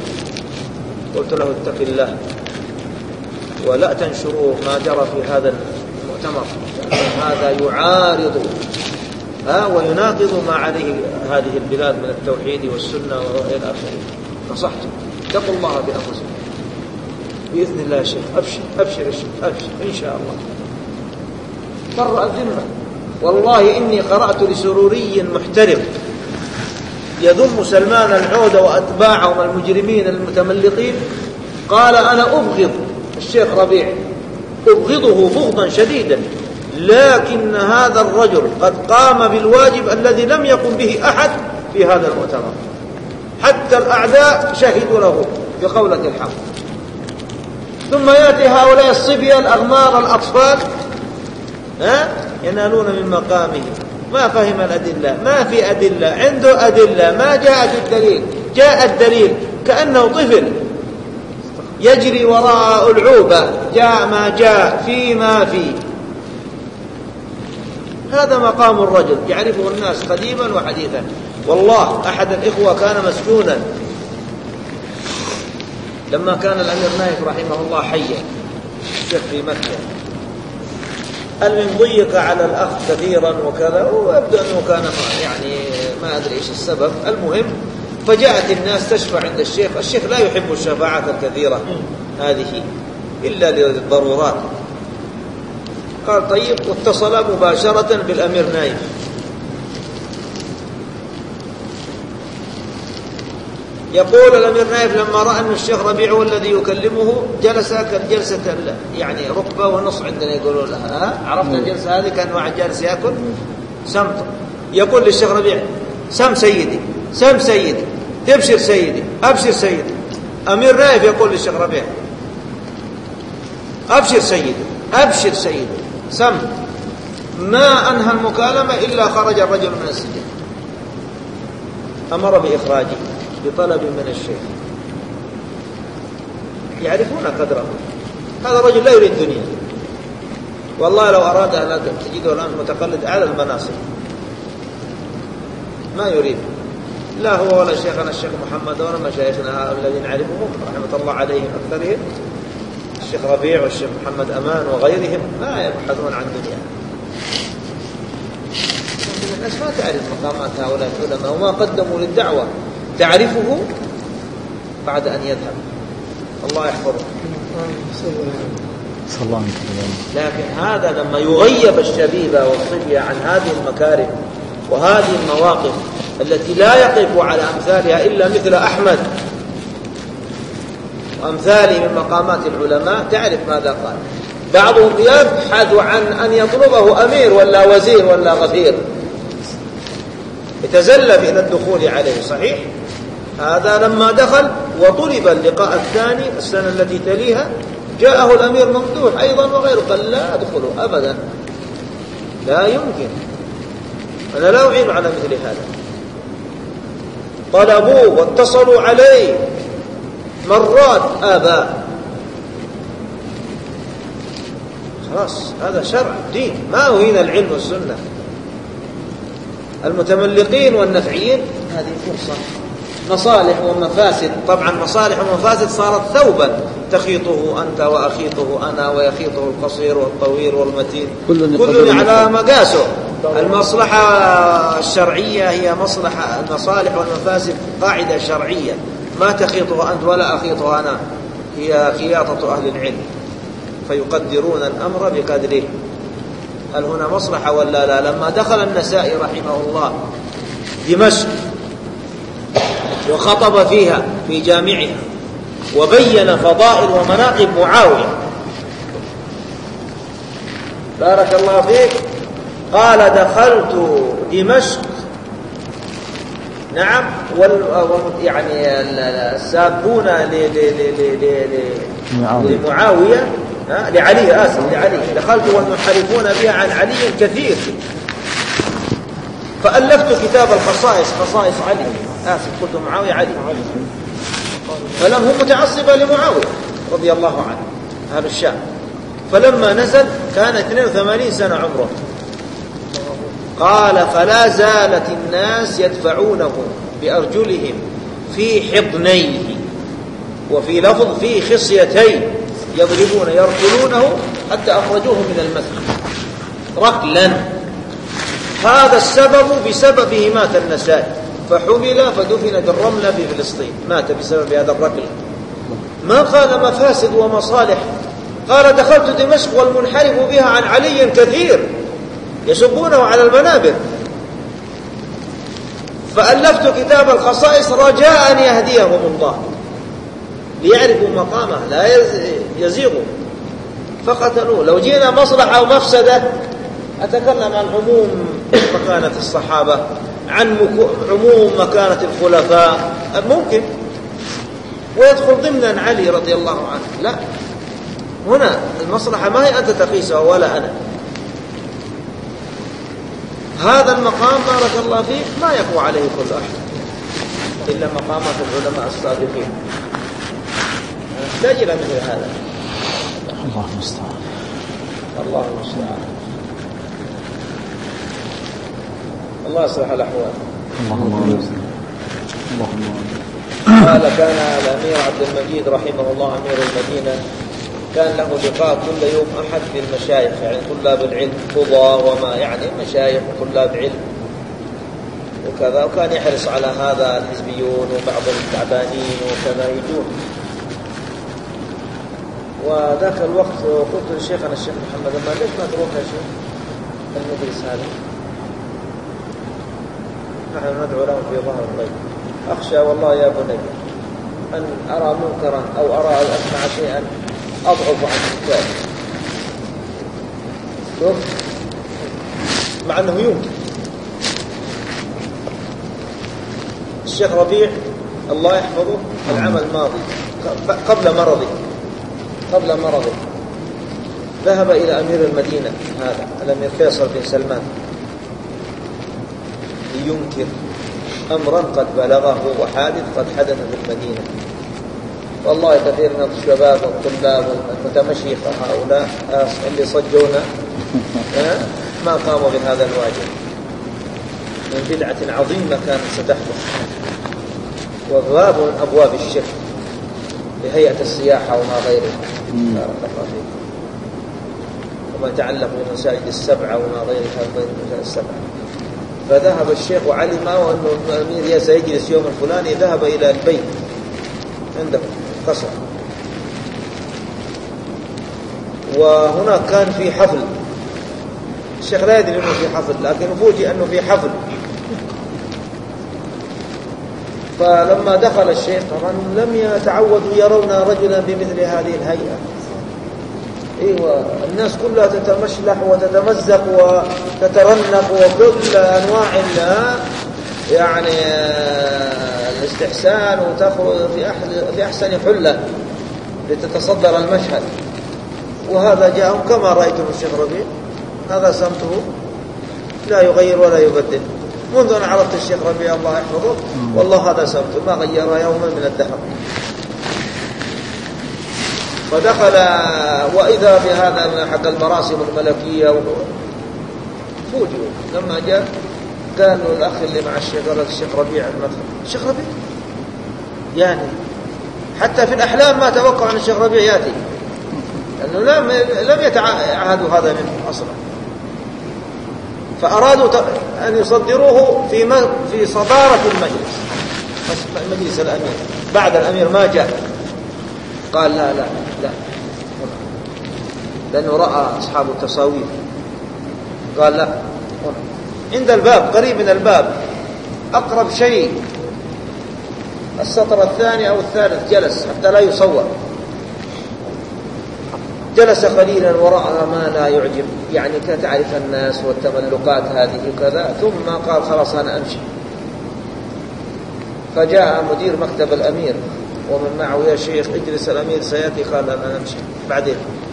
قلت له اتق الله ولا تنشروا ما جرى في هذا المؤتمر، هذا يعارض ويناقض ما عليه هذه البلاد من التوحيد والسنة وإلى آخره. نصحتم، اتقوا الله بأنفسكم بإذن الله يا شيخ. أبشر يا شيخ، أبشر إن شاء الله. برأ الذمة. والله إني قرأت لسروري محترم يذم سلمان العود وأتباعهم المجرمين المتملقين، قال أنا أبغض الشيخ ربيع، أبغضه بغضا شديدا، لكن هذا الرجل قد قام بالواجب الذي لم يقم به أحد في هذا المؤتمر، حتى الأعداء شهدوا له بقولة الحق. ثم يأتي هؤلاء الصبية الأغمار الأطفال ينالون من مقامه، ما فهم الأدلة، ما في أدلة، عنده أدلة، ما جاءت الدليل، جاء الدليل كأنه طفل يجري وراء ألعوبة، جاء ما جاء فيما فيه. هذا مقام الرجل يعرفه الناس قديما وحديثا. والله أحد الإخوة كان مسجونا لما كان الأمير نايف رحمه الله حيا، الشيخ في مكة، قال من ضيق على الأخ كثيرا وكذا، ويبدو أنه كان يعني ما أدري إيش السبب. المهم فجاءت الناس تشفع عند الشيخ، الشيخ لا يحب الشفاعات الكثيرة هذه إلا للضرورات. قال طيب، واتصل مباشرة بالأمير نايف. يقول الأمير نايف لما رأى أن الشيخ ربيع هو الذي يكلمه جلس كالجلسة يعني ركبة ونص عندنا يقولوا لها، عرفت الجلسة هذه كان واحد جالس يأكل سمط. يقول للشيخ ربيع سم سيدي، سم سيدي، تبشر سيدي، أبشر سيدي. أمير نايف يقول للشيخ ربيع أبشر سيدي، أبشر سيدي، سم. ما أنهى المكالمة إلا خرج الرجل من السجن، أمر بإخراجه بطلب من الشيخ. يعرفون قدره. هذا الرجل لا يريد دنيا، والله لو أراد أن تجده الآن متقلد أعلى المناصب، ما يريد، لا هو ولا شيخنا الشيخ محمد ولا مشايخنا الذين نعرفهم رحمة الله عليهم أكثرهم، الشيخ ربيع والشيخ محمد أمان وغيرهم، ما يبحثون عن دنيا. لكن الناس ما تعرف مقامات هؤلاء العلماء وما قدموا للدعوة، تعرفه بعد أن يذهب. الله يحفظه. صلى الله عليه وسلم. لكن هذا لما يغيب الشبيبة والصبية عن هذه المكارم وهذه المواقف التي لا يقف على أمثالها إلا مثل أحمد وأمثاله من مقامات العلماء، تعرف ماذا قال. بعضهم يبحث عن أن يطلبه أمير ولا وزير ولا غفير، يتزلف إلى الدخول عليه. صحيح هذا لما دخل وطلب اللقاء الثاني السنة التي تليها جاءه الأمير ممدوح أيضا وغيره، قال لا أدخله أبدا، لا يمكن، أنا لا أعين على مثل هذا. طلبوه واتصلوا عليه مرات آباء. خلاص هذا شرع دين، ما هو هنا العلم والسنة. المتملقين والنفعيين هذه فرصة، مصالح ومفاسد. طبعا مصالح ومفاسد صارت ثوبا تخيطه أنت وأخيطه أنا ويخيطه القصير والطويل والمتين، كل على مقاسه. المصلحة الشرعية هي مصلحة، المصالح والمفاسد قاعدة شرعية ما تخيطها أنت ولا أخيطها أنا، هي خياطة أهل العلم فيقدرون الأمر بقدره. هل هنا مصلحة ولا لا؟ لما دخل النسائي رحمه الله دمشق وخطب فيها في جامعها وبين فضائل ومناقب معاوية، بارك الله فيك، قال دخلت دمشق، نعم، يعني السابون لمعاوية لعلي، آسف لعلي، دخلت والمنحرفون بها عن علي كثير، فألفت كتاب الخصائص، خصائص علي، آسف قلت معاوية علي، فلم هم متعصبة لمعاوية رضي الله عنه أهل الشام. فلما نزل كان 82 سنة عمره، قال فلا زالت الناس يدفعونه بأرجلهم في حضنيه، وفي لفظ في خصيتين، يضربون يركلونه حتى أخرجوه من المسجد ركلا. هذا السبب بسببه مات النسائي، فحمل فدفن بالرملة في فلسطين، مات بسبب هذا الركل. ما قال مفاسد ومصالح، قال دخلت دمشق والمنحرف بها عن علي كثير يسبونه على المنابر، فألفت كتاب الخصائص رجاء أن يهديهم الله ليعرفوا مقامه لا يزيغوا، فقتلوه. لو جينا مصلحة ومفسدة أتكلم عن عموم مكانة الصحابة، عن عموم مكانة الخلفاء ممكن، ويدخل ضمنا علي رضي الله عنه. لا، هنا المصلحة ما هي أنت تقيسها ولا أنا. هذا المقام بارك الله فيه ما يقوى عليه كل أحد إلا مقامات العلماء الصادقين. نحتاج إلى مثل هذا. الله المستعان. الله المستعان. الله يصلح الأحوال. قال كان الأمير عبد المجيد رحمه الله أمير المدينة كان له لقاء كل يوم أحد في المشايخ، يعني طلاب العلم، قضاة وما يعني مشايخ وطلاب علم وكذا، وكان يحرص على هذا الحزبيون وبعض التعبانين وكذا يجون. وذاك الوقت قلت لشيخنا الشيخ محمد أما ليش ما تروح يا شيخ المجلس هذا؟ نحن ندعو لهم في ظهر الغيب. أخشى والله يا بني أن أرى منكرا أو أرى أو أسمع شيئا أضعف عن الكتاب. شوف، مع أنه يمكن. الشيخ ربيع الله يحفظه العام الماضي قبل مرضه ذهب إلى أمير المدينة هذا الأمير فيصل بن سلمان لينكر أمرا قد بلغه وحادث قد حدث في المدينة. والله كثير من الشباب والطلاب والمتمشيخة هؤلاء اللي صجونا ما قاموا بهذا الواجب من بدعة عظيمة كانت ستحدث، وباب من أبواب الشرك لهيئة السياحة وما غيرها بارك الله فيكم، وما يتعلق بالمساجد السبعة وما غيرها من المساجد السبعة. فذهب الشيخ وعلم أنه الأمير سيجلس يوم الفلاني، ذهب إلى البيت عنده قصر، وهناك كان في حفل. الشيخ لا يدري أنه في حفل، لكن فوجئ أنه في حفل. فلما دخل الشيخ طبعا لم يتعودوا يرون رجلا بمثل هذه الهيئة. ايوه، الناس كلها تتمشلح وتتمزق وتترنق وكل انواع يعني الاستحسان، وتخرج في احسن حله لتتصدر المشهد. وهذا جاءهم كما رايتم الشيخ ربيع، هذا سمته لا يغير ولا يبدل. منذ ان عرفت الشيخ ربيع الله يحفظه والله هذا سمته ما غير يوما من الدهر. فدخل وإذا بهذا من حق المراسم الملكية فوجئوا. لما جاء قالوا الأخ اللي مع الشيخ قال الشيخ ربيع المدخل. الشيخ ربيع يعني حتى في الأحلام ما توقع أن الشيخ ربيع يأتي، لأنه لم يتعهدوا هذا منه أصلا. فأرادوا أن يصدروه في صدارة المجلس، مجلس الأمير بعد الأمير ما جاء. قال لا لا لا، لأنه رأى أصحاب التصاوير. قال لا، عند الباب قريب من الباب أقرب شيء السطر الثاني أو الثالث جلس حتى لا يصور. جلس قليلا ورأى ما لا يعجب، يعني كتعرف الناس والتملقات هذه وكذا، ثم قال خلاص أنا أمشي. فجاء مدير مكتب الأمير ومن معه يا شيخ اجلس الأمير سيأتي. قال أنا أمشي بعدين.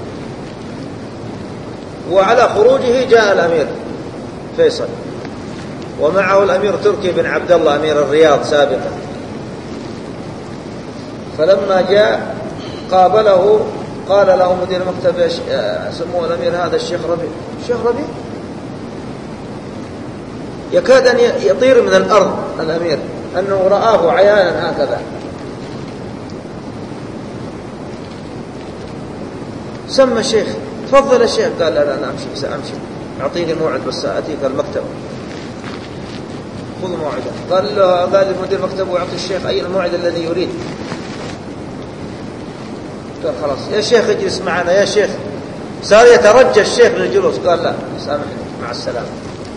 وعلى خروجه جاء الأمير فيصل ومعه الأمير تركي بن عبد الله أمير الرياض سابقا. فلما جاء قابله قال له مدير مكتب سموه الأمير هذا الشيخ ربيع. الشيخ ربيع يكاد أن يطير من الأرض الأمير أنه رآه عيانا هكذا. سمى الشيخ تفضل يا شيخ. قال لا أنا أمشي، سأمشي، أعطيني موعد بس سأتيك المكتب. خذ موعده. قال لمدير المكتب ويعطي الشيخ أي الموعد الذي يريد. قال خلاص يا شيخ اجلس معنا يا شيخ. صار يترجى الشيخ للجلوس. قال لا سامحني مع السلامة.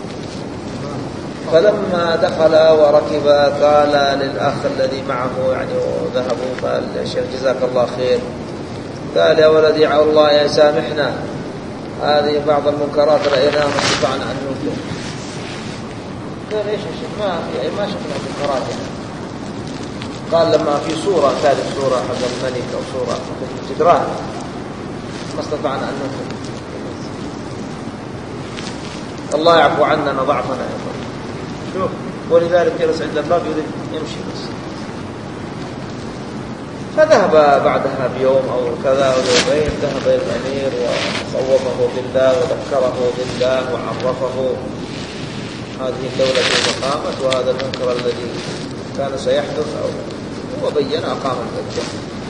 فلما دخل وركب قال للأخ الذي معه يعني وذهبوا، قال يا شيخ جزاك الله خير. قال يا ولدي الله يسامحنا، هذه بعض المنكرات رأيناها ما استطعنا أن ننكر. قال ايش يا شيخ؟ ما شفنا منكرات يعني. قال لما في صورة ثالث صورة حق الملك أو صورة في الجدران ما استطعنا أن ننكر. الله يعفو عننا ضعفنا يا أخوان. شوف، ولذلك جلس عند الباب يريد يمشي بس. فذهب بعدها بيوم أو كذا أو يومين، ذهب إلى الأمير وصوبه بالله وذكره بالله وعرفه هذه الدولة كيف قامت وهذا المنكر الذي كان سيحدث وبين أقام الحجة.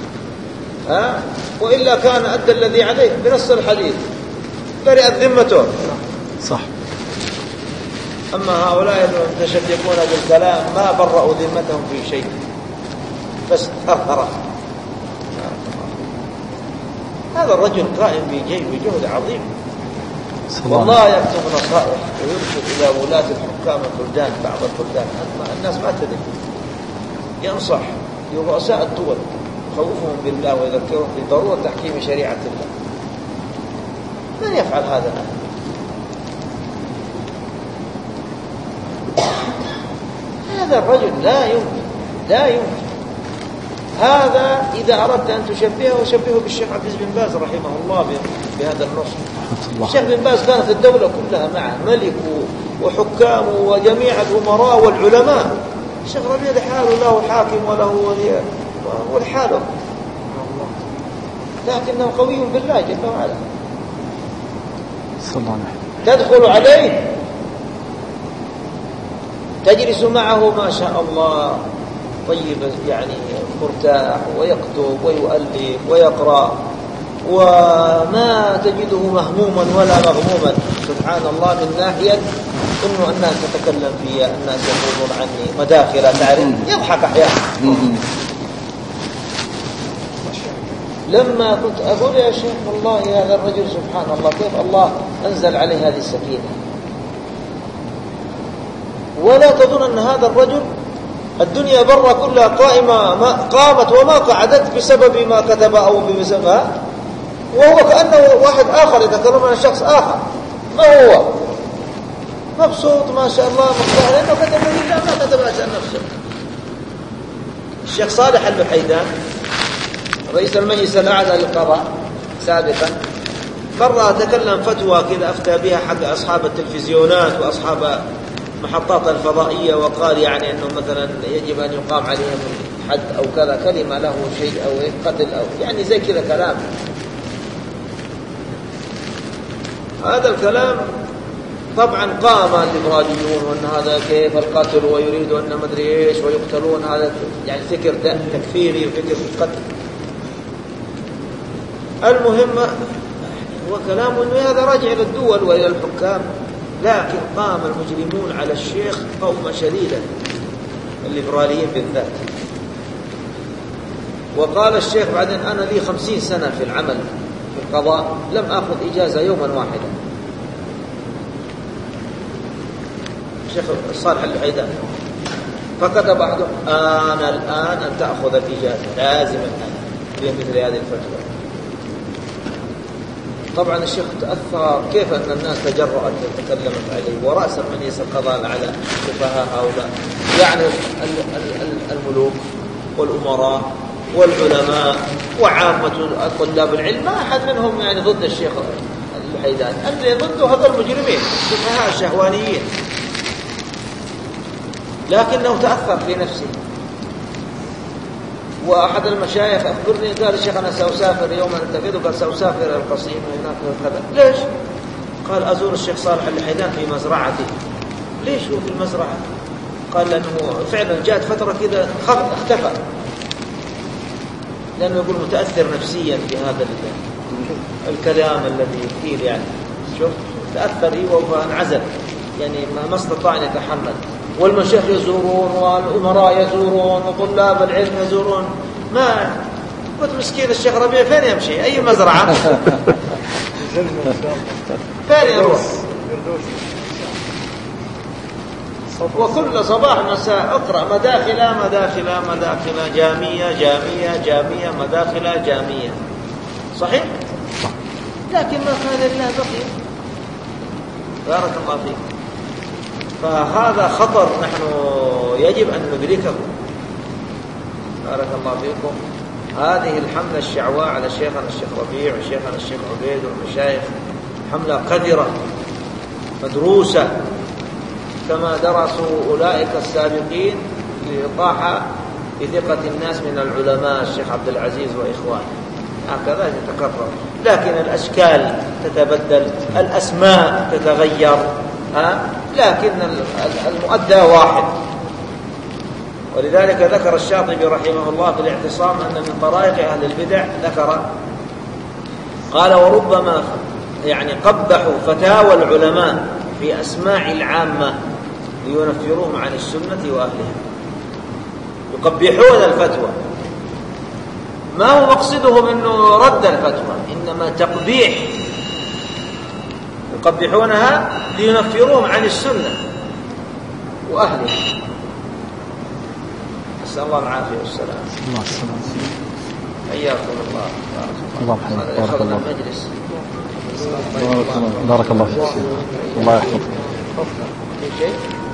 وإلا كان أدى الذي عليه بنص الحديث، برئت ذمته. صح. أما هؤلاء المتشدقون بالكلام ما برأوا ذمتهم في شيء، بس أظهره. هذا الرجل قائم بجهد عظيم، والله يكتب نصائح ويرشد إلى ولاة الحكام البلدان، بعض البلدان الناس ما تدري، ينصح لرؤساء الدول يخوفهم بالله ويذكرهم بضرورة تحكيم شريعة الله. من يفعل هذا الآن؟ هذا الرجل لا يمكن. هذا إذا أردت أن تشبهه بالشيخ عبد العزيز بن باز رحمه الله بهذا النص. الشيخ بن باز كانت الدولة كلها معه، ملك وحكام وجميع الأمراء والعلماء. الشيخ ربيع لحاله له حاكم وله ولي والحاله، لكنه قوي بالله جل وعلا. تدخل عليه تجلس معه ما شاء الله طيب يعني مرتاح، ويكتب ويؤلف ويقرأ وما تجده مهموما ولا مغموما. سبحان الله، من ناحية إنه الناس تتكلم فيها، الناس يقولون عني مداخل تعرف، يضحك أحيانا. لما كنت أقول يا شيخ والله هذا الرجل سبحان الله كيف الله أنزل عليه هذه السكينة. ولا تظن أن هذا الرجل الدنيا برا كلها قامت وما قعدت بسبب ما كتب أو بسببها، وهو كأنه واحد آخر يتكلم عن شخص آخر. ما هو مبسوط ما شاء الله مرتاح لأنه كتب لله ما كتب عشان نفسه. الشيخ صالح اللحيدان رئيس المجلس الأعلى للقضاء سابقا مرة تكلم فتوى كذا أفتى بها حق أصحاب التلفزيونات وأصحاب محطات الفضائية، وقال يعني أنه مثلا يجب أن يقام عليهم حد أو كذا، كلمة له شيء أو قتل أو يعني زي كذا كلام. هذا الكلام طبعا قام الليبراليون وأن هذا كيف القتل ويريدوا أن مدري إيش ويقتلون، هذا يعني فكر تكفيري وفكر قتل. المهم هو كلام أنه هذا راجع إلى الدول وإلى الحكام، لكن قام المجرمون على الشيخ قوما شديدا، الليبراليين بالذات. وقال الشيخ بعدين أنا لي 50 سنة في العمل في القضاء لم أخذ إجازة يوما واحدا. الشيخ صالح اللحيدان فكتب بعضهم أنا الآن أن تأخذ الإجازة لازم الآن في مثل هذه الفتوى. طبعا الشيخ تأثر كيف أن الناس تجرأت وتكلمت عليه، ورأسا من يسأل القضاء على سفهاء هؤلاء يعني الملوك والأمراء والعلماء وعامة طلاب العلم، ما أحد منهم يعني ضد الشيخ اللحيدان، اللي ضده هذا المجرمين سفهاء شهوانيين. لكنه تأثر في نفسه. وأحد المشايخ أخبرني قال الشيخ أنا سأسافر يوما أنتقده، قال سأسافر إلى القصيم وهناك كذا. ليش؟ قال أزور الشيخ صالح اللحيدان في مزرعته. ليش هو في المزرعة؟ قال لأنه فعلا جاءت فترة كذا اختفى، لأنه يقول متأثر نفسيا بهذا الكلام الذي قيل يعني شوف تأثر هو فانعزل يعني ما استطاع أن يتحمل. والمشايخ يزورون والأمراء يزورون وطلاب العلم يزورون، ما قلت مسكين الشيخ ربيع فين يمشي؟ أي مزرعة؟ فين يروح؟ وكل صباح مساء اقرأ مداخل جامية مداخل صحيح؟ لكن ما كان إلا بقي. بارك الله فيك. فهذا خطر نحن يجب أن ندركه. بارك الله فيكم. هذه الحملة الشعواء على شيخنا الشيخ ربيع وشيخنا الشيخ عبيد والمشايخ حملة قذرة مدروسة كما درسوا أولئك السابقين لإطاحة بثقة الناس من العلماء الشيخ عبد العزيز وإخوانه. هكذا يتكرر، لكن الأشكال تتبدل، الأسماء تتغير، لكن المؤدى واحد. ولذلك ذكر الشاطبي رحمه الله في الاعتصام أن من طرائق أهل البدع قال وربما يعني قبحوا فتاوى العلماء في أسماع العامة لينفروهم عن السنة وأهلها. يقبحون الفتوى، ما هو مقصدهم أنه رد الفتوى، إنما تقبيح. يقبحونها لينفروهم عن السنة وأهلها. نسأل الله العافية والسلام. الله السلام. حياكم الله. الله يحفظك. بارك الله المجلس. بارك الله فيك. الله يحفظك. في شيء؟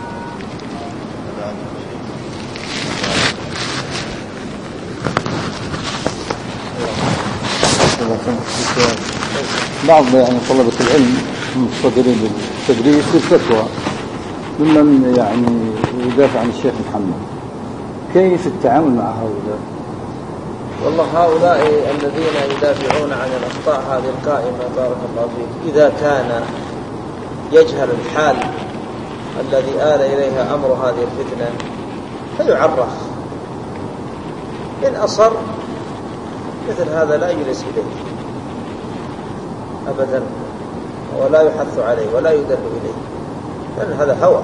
بعض يعني طلبة العلم المقتدرين بالتدريس والفتوى ممن يعني يدافع عن الشيخ محمد، كيف التعامل مع هؤلاء؟ والله هؤلاء الذين يدافعون عن الأخطاء هذه القائمة بارك الله فيك إذا كان يجهل الحال الذي آل إليها أمر هذه الفتنة فيعرف. إن أصر مثل هذا لا يجلس إليه أبدا، ولا يحث عليه ولا يدل إليه، لأن هذا هوى.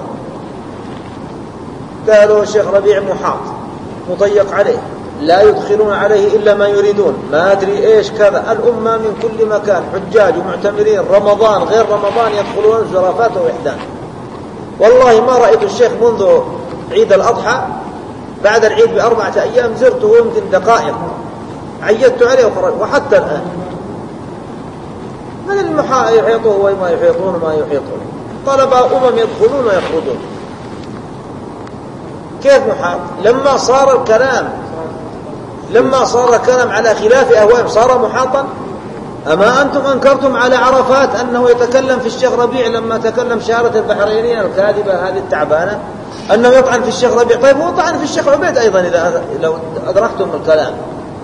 قالوا الشيخ ربيع محاط مضيق عليه، لا يدخلون عليه إلا ما يريدون، ما أدري إيش كذا. الأمة من كل مكان حجاج ومعتمرين، رمضان غير رمضان يدخلون زرافات ووحدان. والله ما رأيت الشيخ منذ عيد الأضحى، بعد العيد ب4 أيام زرته يمكن دقائق، عيدت عليه وخرج. وحتى الآن من المحا يحيطوه وما يحيطون ما يحيطون، طلبة يدخلون ويخرجون. كيف محاط؟ لما صار الكلام على خلاف أهوائهم صار محاطا. أما أنتم أنكرتم على عرفات أنه يتكلم في الشيخ ربيع لما تكلم شهادة البحرينية الكاذبة هذه التعبانة أنه يطعن في الشيخ ربيع. طيب هو طعن في الشيخ عبيد أيضا إذا لو أدركتم الكلام.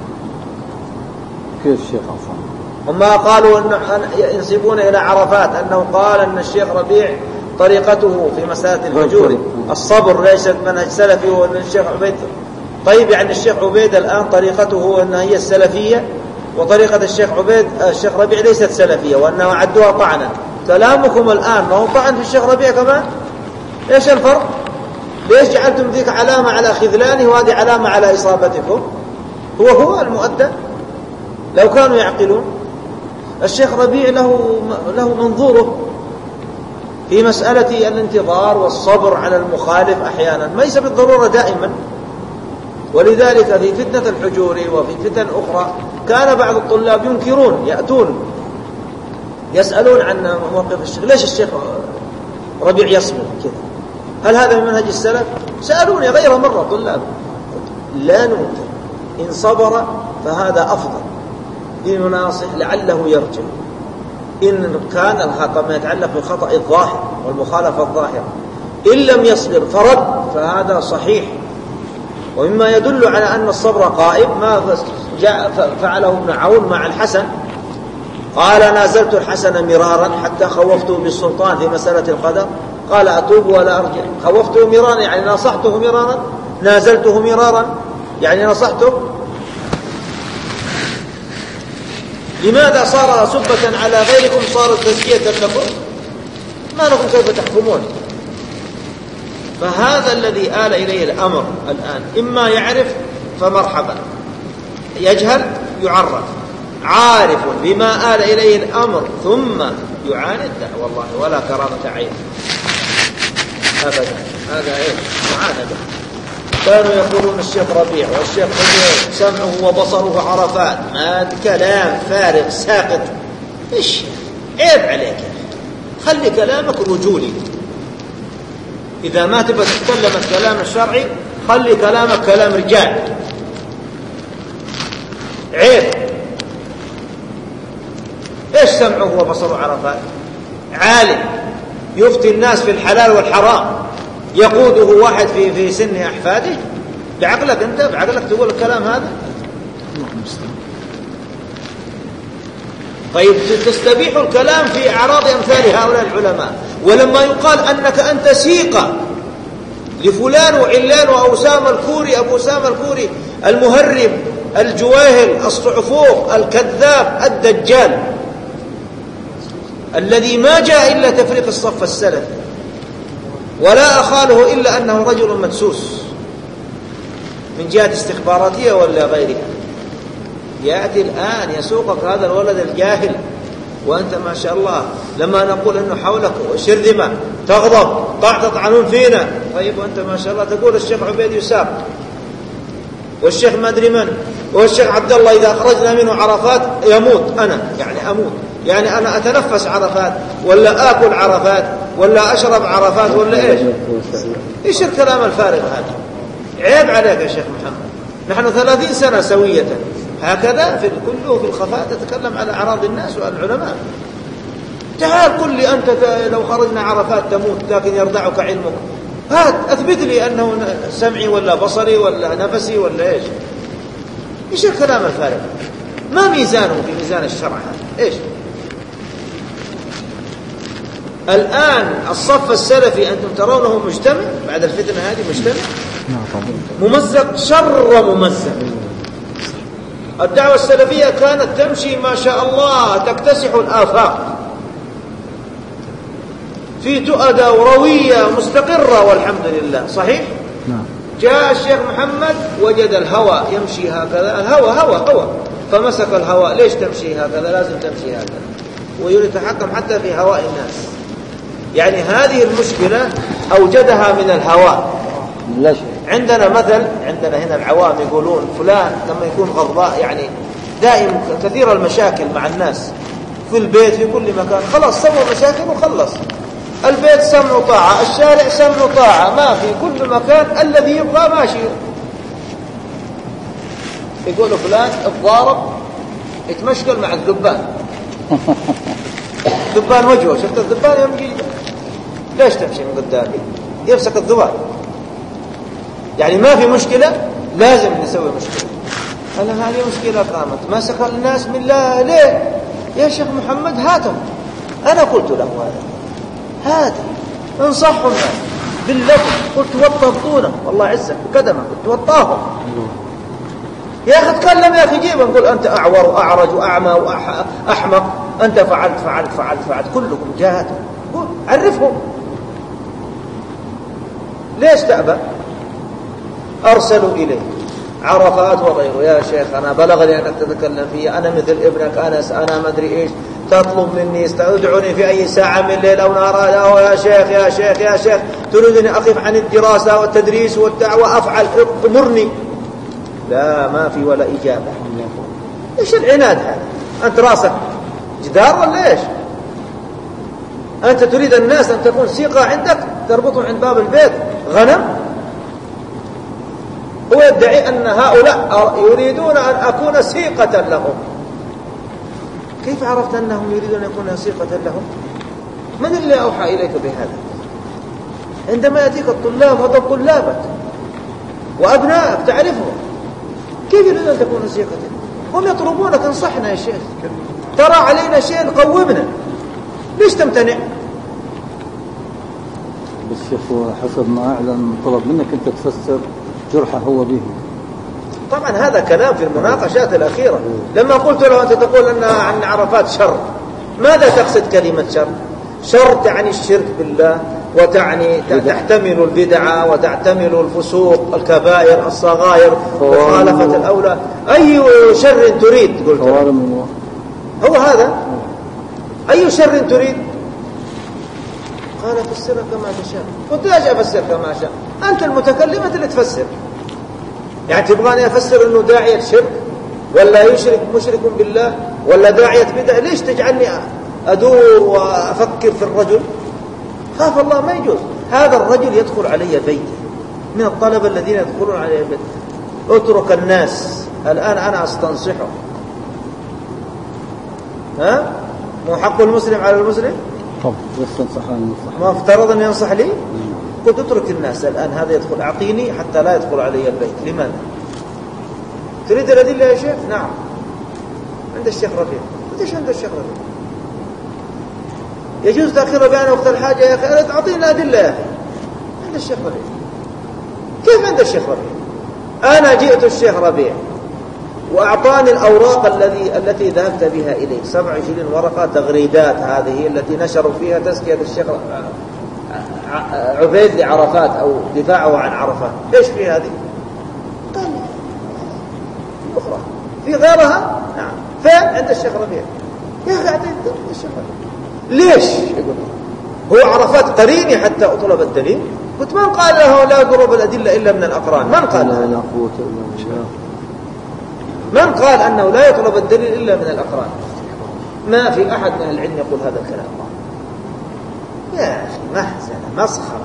كيف الشيخ عفان؟ وما قالوا أنه ينسبون إلى عرفات أنه قال أن الشيخ ربيع طريقته في مسألة الفجور الصبر ليست منهج سلفي، وأن الشيخ عبيد طيب يعني الشيخ عبيد الآن طريقته أنها هي السلفية، وطريقة الشيخ ربيع ليست سلفية، وأنه عدوها طعنا. كلامكم الآن ما هو طعن في الشيخ ربيع كمان؟ إيش الفرق؟ ليش جعلتم ذيك علامة على خذلانه وهذه علامة على إصابتكم؟ هو المؤدى. لو كانوا يعقلون الشيخ ربيع له منظوره في مسألة الانتظار والصبر على المخالف أحيانا، ليس بالضرورة دائما. ولذلك في فتنة الحجور وفي فتن أخرى كان بعض الطلاب ينكرون، يأتون يسألون عن موقف الشيخ، ليش الشيخ ربيع يصبر كذا؟ هل هذا من منهج السلف؟ سألوني غير مرة طلاب، لا ننكر إن صبر فهذا أفضل لنناصح لعله يرجع. إن كان الخطأ ما يتعلق بالخطأ الظاهر والمخالفة الظاهرة، إن لم يصبر فرد فهذا صحيح. ومما يدل على أن الصبر قائم ما فعله ابن عون مع الحسن، قال نازلت الحسن مرارا حتى خوفته بالسلطان في مسألة القدر، قال أتوب ولا أرجع. خوفته مرارا يعني نصحته مرارا، نازلته مرارا يعني نصحته. لماذا صار سبة على غيركم صارت تزكية لكم؟ ما لكم كيف تحكمون؟ فهذا الذي آل إليه الأمر الآن، إما يعرف فمرحبا، يجهل يعرف، عارف بما آل إليه الأمر ثم يعاند، لا والله ولا كرامة عين أبدا. هذا معاندة. كانوا يقولون الشيخ ربيع والشيخ ربيع سمعه وبصره عرفات، ما كلام فارغ ساقط. إيش عيب عليك يا أخي، خلي كلامك رجولي. إذا ما تبغى تتكلم الكلام الشرعي خلي كلامك كلام رجال. عيب. إيش سمعه وبصره عرفات؟ عالم يفتي الناس في الحلال والحرام، يقوده واحد في سن أحفاده. بعقلك أنت، بعقلك تقول الكلام هذا؟ طيب تستبيح الكلام في أعراض أمثال هؤلاء العلماء، ولما يقال أنك أنت سيقة لفلان وعلان وأوسام الكوري، أبو أسامة الكوري المهرب الجواهل الصعفوق الكذاب الدجال الذي ما جاء إلا تفريق الصف السلفي، ولا أخاله إلا أنه رجل مدسوس من جهة استخباراتية ولا غيرها، يأتي الآن يسوقك هذا الولد الجاهل، وأنت ما شاء الله لما نقول أنه حولك شرذمة تغضب تطعنون فينا. طيب وأنت ما شاء الله تقول الشيخ عبيد يساق والشيخ ما أدري من والشيخ عبد الله إذا خرجنا منه عرفات يموت. أنا يعني أموت، يعني أنا أتنفس عرفات ولا آكل عرفات ولا أشرب عرفات ولا إيش؟ إيش الكلام الفارغ هذا؟ عيب عليك يا شيخ محمد. نحن 30 سنة سوية هكذا في كله في الخفاء تتكلم على أعراض الناس والعلماء. تعال قل لي أنت لو خرجنا عرفات تموت لكن يردعك علمك، هات أثبت لي أنه سمعي ولا بصري ولا نفسي ولا إيش؟ إيش الكلام الفارغ؟ ما ميزانه في ميزان الشرع هذا؟ إيش؟ الآن الصف السلفي أنتم ترونه مجتمع بعد الفتنة هذه، مجتمع ممزق شر ممزق. الدعوة السلفية كانت تمشي ما شاء الله تكتسح الآفاق في تؤدى وروية مستقرة والحمد لله. صحيح؟ جاء الشيخ محمد وجد الهوى يمشي هكذا، الهوى هوى فمسك الهوى. ليش تمشي هكذا؟ لازم تمشي هكذا، ويريد يتحكم حتى في هواء الناس. يعني هذه المشكلة أوجدها من الهواء. عندنا مثل، عندنا هنا العوام يقولون فلان لما يكون غضباء يعني دائم كثير المشاكل مع الناس في البيت في كل مكان، خلاص سووا مشاكل وخلص. البيت سمع طاعة، الشارع سمع طاعة، ما في كل مكان الذي يبغى ماشي. يقولوا فلان الضارب يتمشكل مع الذبان. ذبان وجهه، شفت الذبان يمشي ليش تمشي من قدامي؟ يمسك الذبان. يعني ما في مشكلة لازم نسوي مشكلة. أنا هذه مشكلة قامت مسك الناس من لا ليه يا شيخ محمد هاتهم. أنا قلت له هذا انصحهم باللفظ، قلت وطبطونه والله عزك بقدمه، قلت وطاهم يا أخي تكلم يا أخي جيبا، نقول أنت أعور وأعرج وأعمى وأحمق، أنت فعلت كلكم جاهدوا، قول عرفهم. ليش تأبى؟ أرسلوا إليه عرفات وغيره، يا شيخ أنا بلغني أنك تتكلم في، أنا مثل ابنك أنا ما أدري إيش، تطلب مني استدعني في أي ساعة من الليل أو نهار، يا شيخ تريدني أقف عن الدراسة والتدريس والدعوة أفعل، أمرني. لا ما في ولا إجابة. إيش العناد هذا؟ أنت راسك جدار ولا إيش؟ أنت تريد الناس أن تكون سيقة عندك تربطهم عند باب البيت غنم؟ هو يدعي أن هؤلاء يريدون أن أكون سيقة لهم. كيف عرفت أنهم يريدون أن يكون سيقة لهم؟ من اللي أوحى إليك بهذا؟ عندما يأتيك الطلاب هذا طلابك وأبنائك تعرفهم، كيف يريدون أن تكون سيقة؟ هم يطلبونك انصحنا يا شيخ، ترى علينا شيء قومنا، ليش تمتنع؟ بس شيخ حسب ما أعلم طلب منك أنت تفسر جرحه هو به، طبعا هذا كلام في المناقشات الأخيرة. لما قلت له أنت تقول أن عن عرفات شر، ماذا تقصد كلمة شر؟ شر تعني الشرك بالله، وتعني تحتمل البدعة وتحتمل الفسوق، الكبائر، الصغائر، مخالفة الأولى. أي شر تريد؟ قلت هو هذا. أي شر تريد؟ قال فسرها كما تشاء. قلت لا أجي أفسر كما أشاء، أنت المتكلمة اللي تفسر. يعني تبغاني أفسر أنه داعية شرك ولا يشرك مشرك بالله ولا داعية بدع؟ ليش تجعلني أدور وأفكر في الرجل؟ خاف الله، ما يجوز. هذا الرجل يدخل علي بيتي، من الطلبة الذين يدخلون علي بيتي. اترك الناس الآن، أنا أستنصحه. ها؟ مو حق المسلم على المسلم؟ طب يستنصح المصلحة، ما افترض أن ينصح لي؟ قلت اترك الناس الآن، هذا يدخل، أعطيني حتى لا يدخل علي البيت. لماذا؟ تريد الأدلة يا شيخ؟ نعم، عند الشيخ ربيع. قلت ايش عند الشيخ ربيع؟ يجوز تأخير بيان وقت الحاجة يا أخي؟ أعطيني الأدلة يا أخي. عند الشيخ ربيع. كيف عند الشيخ ربيع؟ أنا جئت الشيخ ربيع وأعطاني الأوراق التي ذهبت بها إليه، 27 ورقة تغريدات، هذه التي نشروا فيها تزكية الشيخ عبيد لعرفات أو دفاعه عن عرفات. إيش في هذه؟ قال أخرى في غيرها. نعم. فين؟ عند الشيخ ربيع. يا أخي أعطيني الشيخ ربيع. ليش؟ هو عرفات قريني حتى أطلب الدليل؟ قلت من قال له لا يضرب الأدلة إلا من الأقران؟ من قال له؟ لا قوة إلا بالله. من قال أنه لا يطلب الدليل إلا من الأقران؟ ما في أحد من العلم يقول هذا الكلام. يا أخي محزنة، مسخرة.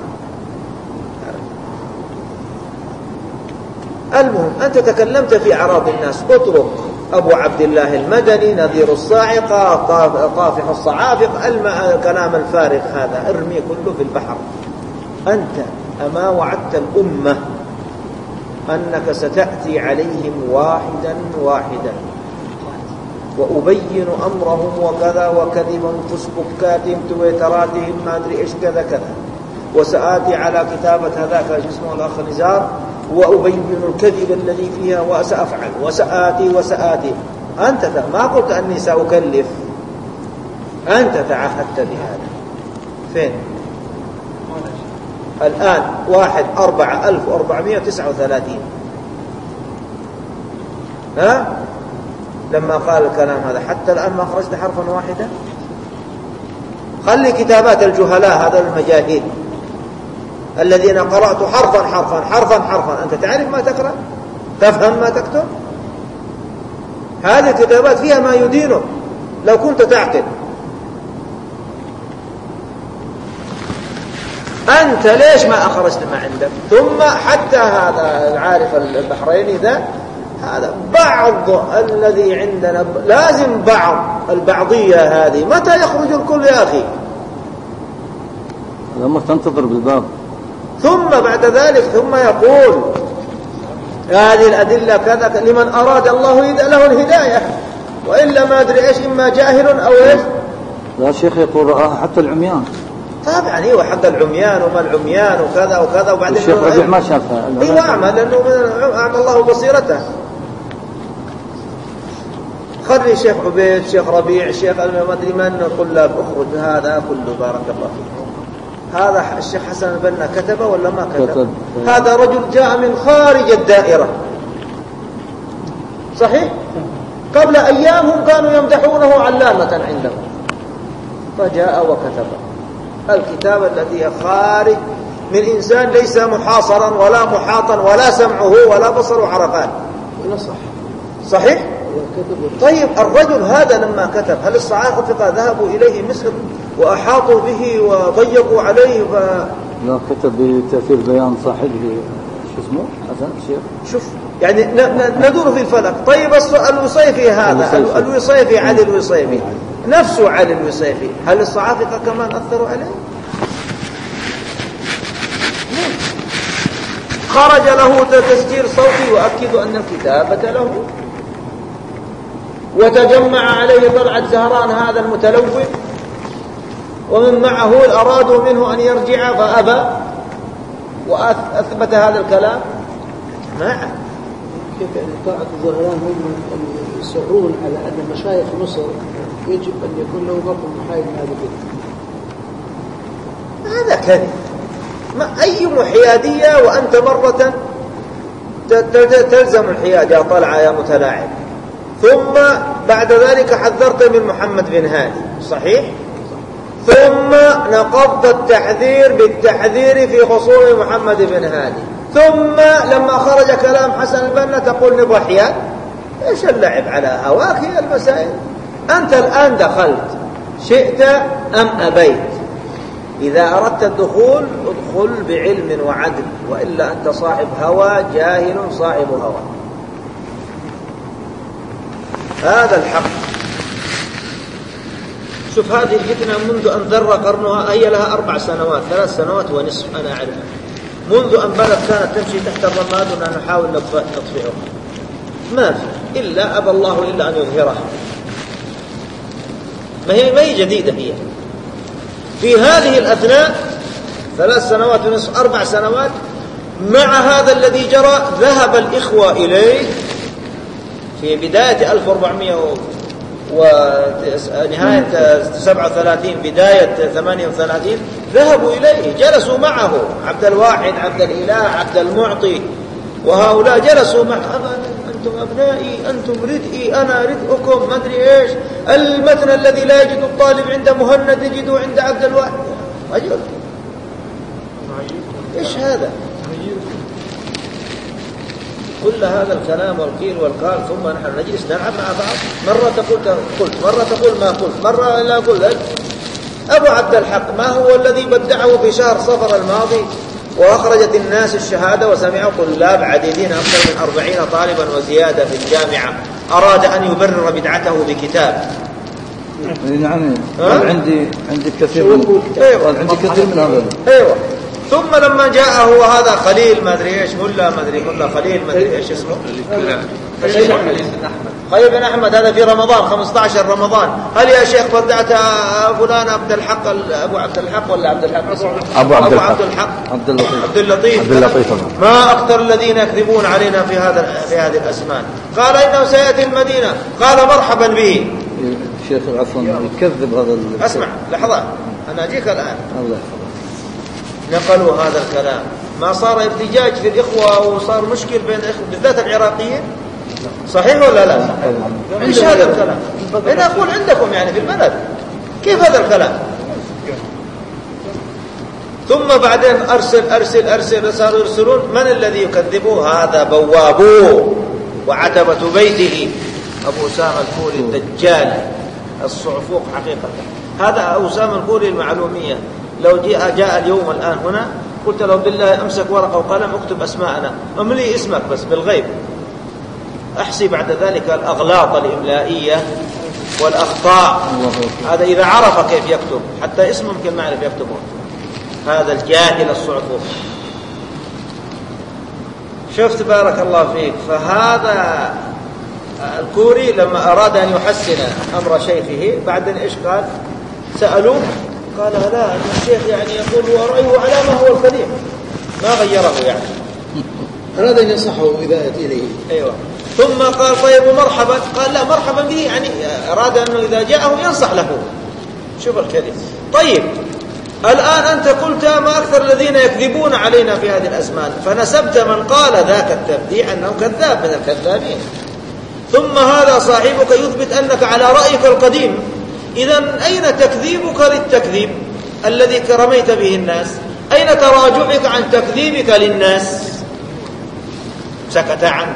المهم أنت تكلمت في أعراض الناس، اترك أبو عبد الله المدني، نذير الصاعقة، طافح الصعافق، كلام الفارغ هذا ارمي كله في البحر. أنت أما وعدت الأمة أنك ستأتي عليهم واحدا واحدا وأبين أمرهم وكذا وكذبهم فسبكاتهم تويتراتهم ما أدري إيش كذا كذا، وسآتي على كتابة هذاك اسمه الأخ نزار وأبين الكذب الذي فيها وسأفعل وسآتي. أنت ما قلت أني سأكلف، أنت تعهدت بهذا. فين؟ الآن 1,439 ها؟ لما قال الكلام هذا حتى الآن ما خرجت حرفا واحدا. خلي كتابات الجهلاء هذا المجاهيل الذين قرأت حرفا حرفا حرفا حرفا. أنت تعرف ما تقرأ؟ تفهم ما تكتب؟ هذه الكتابات فيها ما يدينك لو كنت تعقل. أنت ليش ما أخرجت ما عندك؟ ثم حتى هذا العارف البحريني هذا بعض الذي عندنا، لازم بعض البعضية هذه. متى يخرج الكل يا أخي؟ لما تنتظر بالباب. ثم بعد ذلك ثم يقول هذه الأدلة كذا لمن أراد الله له الهداية، وإلا ما أدري إيش، إما جاهل أو إيش. لا شيخ يقول حتى العميان. طبعا ايوه حق العميان وما العميان وكذا وكذا. وبعدين الشيخ ربيع ما شافها. ايوه اعمى، لانه اعمى الله بصيرته. خلي شيخ عبيد، شيخ ربيع، شيخ ما ادري من الطلاب، اخرج هذا كله. بارك الله فيكم. هذا الشيخ حسن البنا كتبه ولا ما كتب؟ هذا رجل جاء من خارج الدائرة، صحيح؟ قبل ايام هم كانوا يمدحونه علامة عندهم، فجاء وكتب الكتاب الذي خارج من إنسان ليس محاصرا ولا محاطا ولا سمعه ولا بصره عرفان. صحيح؟ طيب الرجل هذا لما كتب، هل الصعاقفة ذهبوا إليه مصر وأحاطوا به وضيقوا عليه لا، كتب بتأثير بيان صاحبه شو اسمه حسن الشيخ. شوف يعني ندور في الفلك. طيب الوصيفي هذا، الوصيفي علي الوصيفي نفسه علي الوصيفي، هل الصعاقفة كمان أثروا عليه؟ خرج له تسجيل صوتي يؤكد أن الكتابة له، وتجمع عليه طلعت زهران هذا المتلون ومن معه أرادوا منه أن يرجع فأبى وأثبت هذا الكلام. شيخ يعني طاعة الظهران هم يصرون على أن مشايخ مصر يجب أن يكون له موقف محايد من هذا الكذب. هذا كذب. ما أي محيادية وأنت مرة تلزم الحياد يا طلعة يا متلاعب. ثم بعد ذلك حذرت من محمد بن هادي صحيح؟ ثم نقضت التحذير بالتحذير في خصوم محمد بن هادي. ثم لما خرج كلام حسن البنا تقول نبغى حياد. ايش اللعب على هواك هي المسائل؟ أنت الآن دخلت شئت أم أبيت. إذا أردت الدخول ادخل بعلم وعدل، وإلا أنت صاحب هوى جاهل صاحب هوى. هذا الحق. شوف هذه الفتنة منذ أن ذر قرنها هي لها 4 سنوات 3 سنوات ونصف أنا أعرفها. منذ أن بدأت كانت تمشي تحت الرماد ونحاول نطفئها ما في إلا أبى الله إلا أن يظهرها. ما هي جديدة هي. في هذه الأثناء 3 سنوات ونصف 4 سنوات مع هذا الذي جرى ذهب الإخوة إليه في بداية 1400 ونهاية 37 بداية 38 ذهبوا إليه جلسوا معه عبد الواحد عبد الإله عبد المعطي وهؤلاء جلسوا معه. أنتم أبنائي أنتم ردئي أنا ردئكم ما أدري إيش. المتن الذي لا يجد الطالب عند مهند يجده عند عبد الواحد. رجل إيش هذا؟ كل هذا الكلام والقيل والقال ثم نحن نجلس نلعب مع بعض. مرة تقول قلت مرة تقول ما قلت مرة لا قلت. أبو عبد الحق ما هو الذي بدعه في شهر صفر الماضي وأخرجت الناس الشهادة وسمعوا طلاب عديدين أكثر من 40 طالبا وزيادة في الجامعة أراد أن يبرر بدعته بكتاب. نعم عندي كثير من هذا. أيوة. ثم لما جاءه هذا خليل ما أدري إيش ملا خليل ما أدري إيش اسمه خليل بن أحمد هذا في رمضان 15 رمضان. هل يا شيخ بدعت فلان عبد الحق أبو عبد الحق ولا عبد الحق أبو عبد الحق عبد اللطيف ما أكثر الذين يكذبون علينا في هذه الأزمان. قال إنه سيأتي المدينة قال مرحبا به. شيخ عفوا يكذب هذا أسمع لحظة أنا أجيك الآن. الله نقلوا هذا الكلام ما صار ارتجاج في الإخوة وصار مشكل بين الإخوة بالذات العراقيين صحيح ولا لا؟ إيش هذا الكلام؟ أنا أقول عندكم يعني في البلد كيف هذا الكلام؟ ثم بعدين أرسل صاروا يرسلون من الذي يكذبه؟ هذا بوابوه وعتبة بيته أبو أسامة الفولي الدجال الصعفوق حقيقة. هذا أسامة الفولي المعلومية لو جاء اليوم الآن هنا قلت له بالله أمسك ورقة وقلم اكتب أسماءنا املي اسمك بس بالغيب أحسي بعد ذلك الأغلاط الإملائية والأخطاء. هذا إذا عرف كيف يكتب حتى اسمه يمكن ما يعرف يكتبه. هذا الجاهل الصعفوق. شفت بارك الله فيك. فهذا الكوري لما أراد أن يحسن أمر شيخه بعدين إيش قال؟ سألوه قال لا الشيخ يعني يقول ورأيه على ما هو القديم ما غيره يعني أراد أن ينصحه إذا أتي إليه. أيوة. ثم قال طيب ومرحبا قال لا مرحبا به يعني أراد أنه إذا جاءه ينصح له. شوف الكذب. طيب الآن أنت قلت ما أكثر الذين يكذبون علينا في هذه الأزمان فنسبت من قال ذاك التبديع أنه كذاب من الكذابين. ثم هذا صاحبك يثبت أنك على رأيك القديم. إذن أين تكذيبك للتكذيب الذي رميت به الناس؟ أين تراجعك عن تكذيبك للناس؟ سكت عنه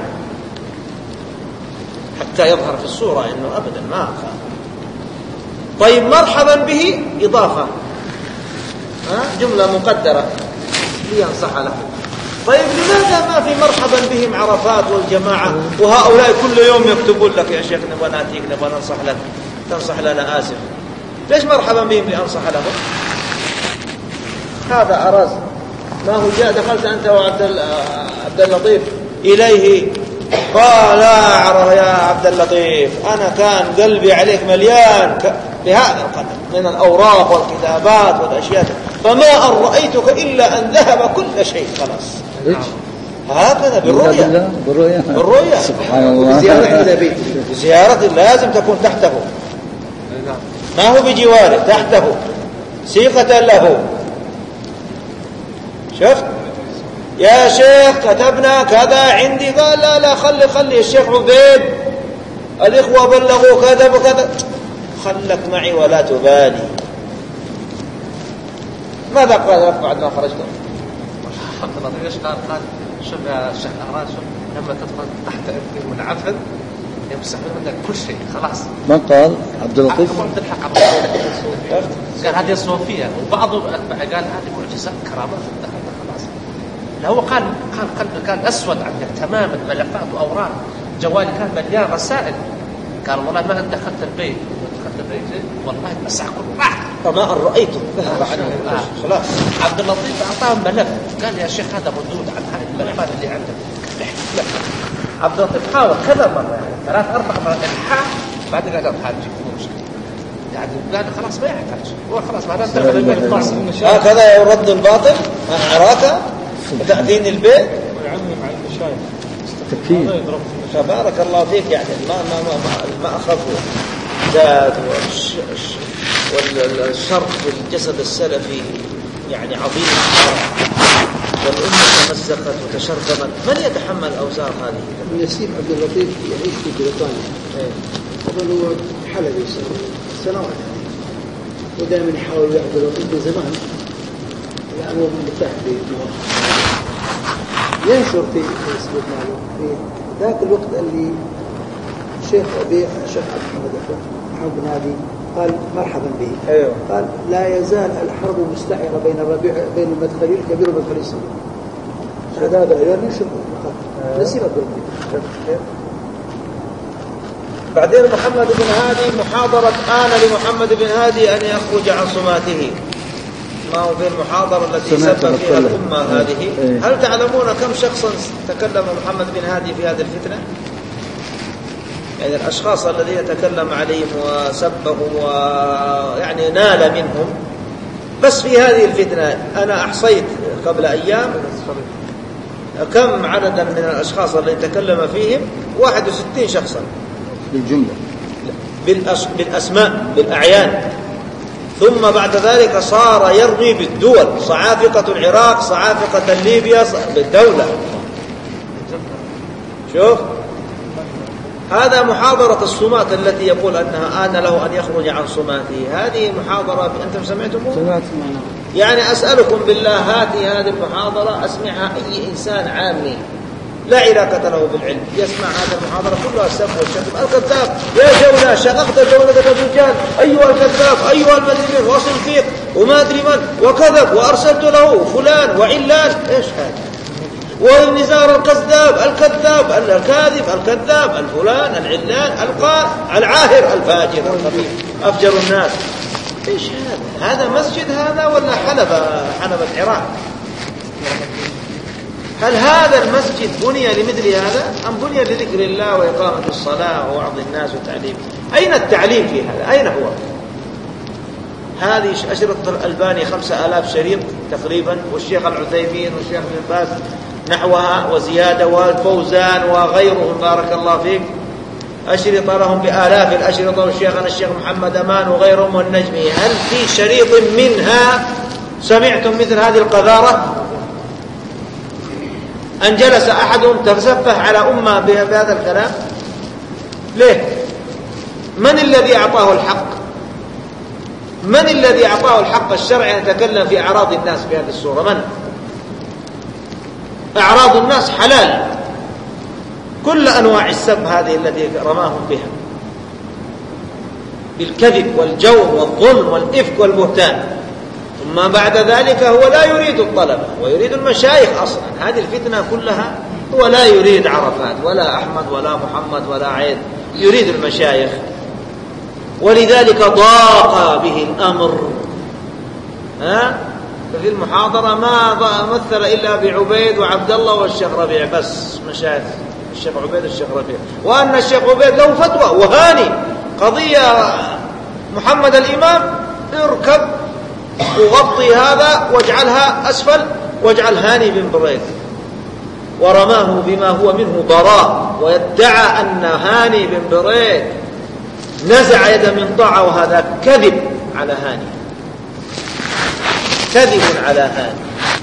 حتى يظهر في الصورة أنه أبدا ما أخاف. طيب مرحبا به إضافة جملة مقدرة لينصح له. طيب لماذا ما في مرحبا بهم عرفات والجماعة وهؤلاء كل يوم يكتبون لك يا شيخ نبغى ناتيك نبغى ننصح لك تنصح لنا آسف. ليش مرحبا بهم لأنصح لهم؟ هذا أرز ما هو جاء دخلت أنت وعبد اللطيف إليه قال يا عبد اللطيف أنا كان قلبي عليك مليان بهذا القدر من الأوراق والكتابات والأشياء فما أن رأيتك إلا أن ذهب كل شيء خلاص. هكذا بالرؤية. بالرؤية سبحان الله. بزيارة إلى بيته. بزيارة لازم تكون تحته، ما هو بجواره، تحته سيقة له. شفت يا شيخ كتبنا كذا عندي، قال لا لا خلي الشيخ عبيد الإخوة بلغوا كذا وكذا، خلك معي ولا تبالي. ماذا قال لك بعد ما خرجت؟ عبد اللطيف ايش قال؟ شوف يا شيخ الأهراج، لما تدخل تحت ابني والعفن يمسح منك كل شيء خلاص. من قال؟ عبد اللطيف. تلحق قال هذه صوفية، وبعض قال هذه معجزات كرامات خلاص. لا هو قال قلبي كان أسود عندك تماما، ملفات وأوراق، جوالي كان مليان رسائل. قال والله ما أن دخلت البيت والله مسح كل راح فما أن رأيته خلاص. عبد اللطيف أعطاهم ملف، قال يا شيخ هذا مردود عن هذه الملفات اللي عندك. عبد اللطيف حاول كذا مرة، يعني 3-4 مرات الحاح، بعدين قال الحاج مو مشكلة، يعني قال خلاص ما يحتاج، هو خلاص معناه دخل البيت خلاص. هكذا يرد الباطل أراك وتأتيني البيت ويعلم على المشايخ تكفير. فبارك الله فيك. يعني ما أخذه زاد والشرق في الجسد السلفي يعني عظيم، والأمة تمزقت وتشرذمت. من يتحمل أوزار هذه؟ ياسين عبد اللطيف يعيش في بريطانيا، أظن هو حلبي سنوات يعني، ودائما يحاول عبد اللطيف من زمان، يعني هو مرتاح في ينشر في فيسبوك معلوم في ذاك الوقت اللي الشيخ ربيع الشيخ محمد بن هادي قال مرحبا به. أيوه. قال لا يزال الحرب مستعرة بين المدخلين الكبير والمدخلين الصغير. هذا يعني نشر نسيب عبد اللطيف. بعدين محمد بن هادي محاضرة آن لمحمد بن هادي أن يخرج عن صماته. ما هو في المحاضرة التي سبب فيها الأمة هذه. هل تعلمون كم شخصا تكلم محمد بن هادي في هذه الفتنة؟ يعني الأشخاص الذين تكلم عليهم وسبهم ويعني نال منهم بس في هذه الفتنة. أنا أحصيت قبل أيام كم عددا من الأشخاص الذين تكلم فيهم، 61 شخصا بالجملة، بالأسماء بالأعيان. ثم بعد ذلك صار يرمي بالدول، صعافقة العراق، صعافقة ليبيا، بالدولة. شوف هذا محاضرة الصمات التي يقول أنها آن له أن يخرج عن صماته. هذه محاضرة أنتم سمعتموها؟ سمعت. يعني أسألكم بالله هذه المحاضرة أسمعها أي إنسان عامي لا علاقة له بالعلم، يسمع هذه المحاضرة كلها السب والشتم. الكذاب يا جولة شققت جولة الرجال، أيها الكذاب، أيها المذنب، واصل فيك وما أدري من وكذب وأرسلت له فلان وعلان. إيش هذا؟ والنزار الكذاب الكاذب الكذاب الفلان العلان العاهر الفاجر الخبيث أفجر الناس. إيش هذا مسجد هذا ولا حلبة العراق؟ هل هذا المسجد بني لمثل هذا أم بني لذكر الله وإقامة الصلاة ووعظ الناس وتعليم؟ أين التعليم في هذا؟ أين هو؟ هذه أشرطة الألباني 5000 شريط تقريبا، والشيخ العثيمين والشيخ ابن باز نحوها وزيادة، والفوزان وغيرهم بارك الله فيك أشرطة لهم بآلاف الأشرطة، والشيخنا الشيخ محمد أمان وغيرهم والنجمي. هل في شريط منها سمعتم مثل هذه القذارة؟ أن جلس أحدهم تسفه على أمة بهذا الكلام؟ ليه؟ من الذي أعطاه الحق؟ من الذي أعطاه الحق الشرعي أن يتكلم في أعراض الناس بهذه الصورة؟ من؟ أعراض الناس حلال، كل أنواع السب هذه التي رماهم بها بالكذب والجور والظلم والإفك والبهتان. ثم بعد ذلك هو لا يريد الطلبة ويريد المشايخ أصلا. هذه الفتنة كلها هو لا يريد عرفات ولا أحمد ولا محمد ولا عيد، يريد المشايخ، ولذلك ضاق به الأمر. ففي المحاضرة ما مثل إلا بعبيد وعبد الله والشيخ ربيع، بس مشايخ الشيخ عبيد والشيخ ربيع، وأن الشيخ عبيد له فتوى وهاني قضية محمد الإمام اركب وغطي هذا واجعلها أسفل واجعل هاني بن بريد. ورماه بما هو منه براء، ويدعى أن هاني بن بريد نزع يده من طاعة، وهذا كذب على هاني، كذب على هاني.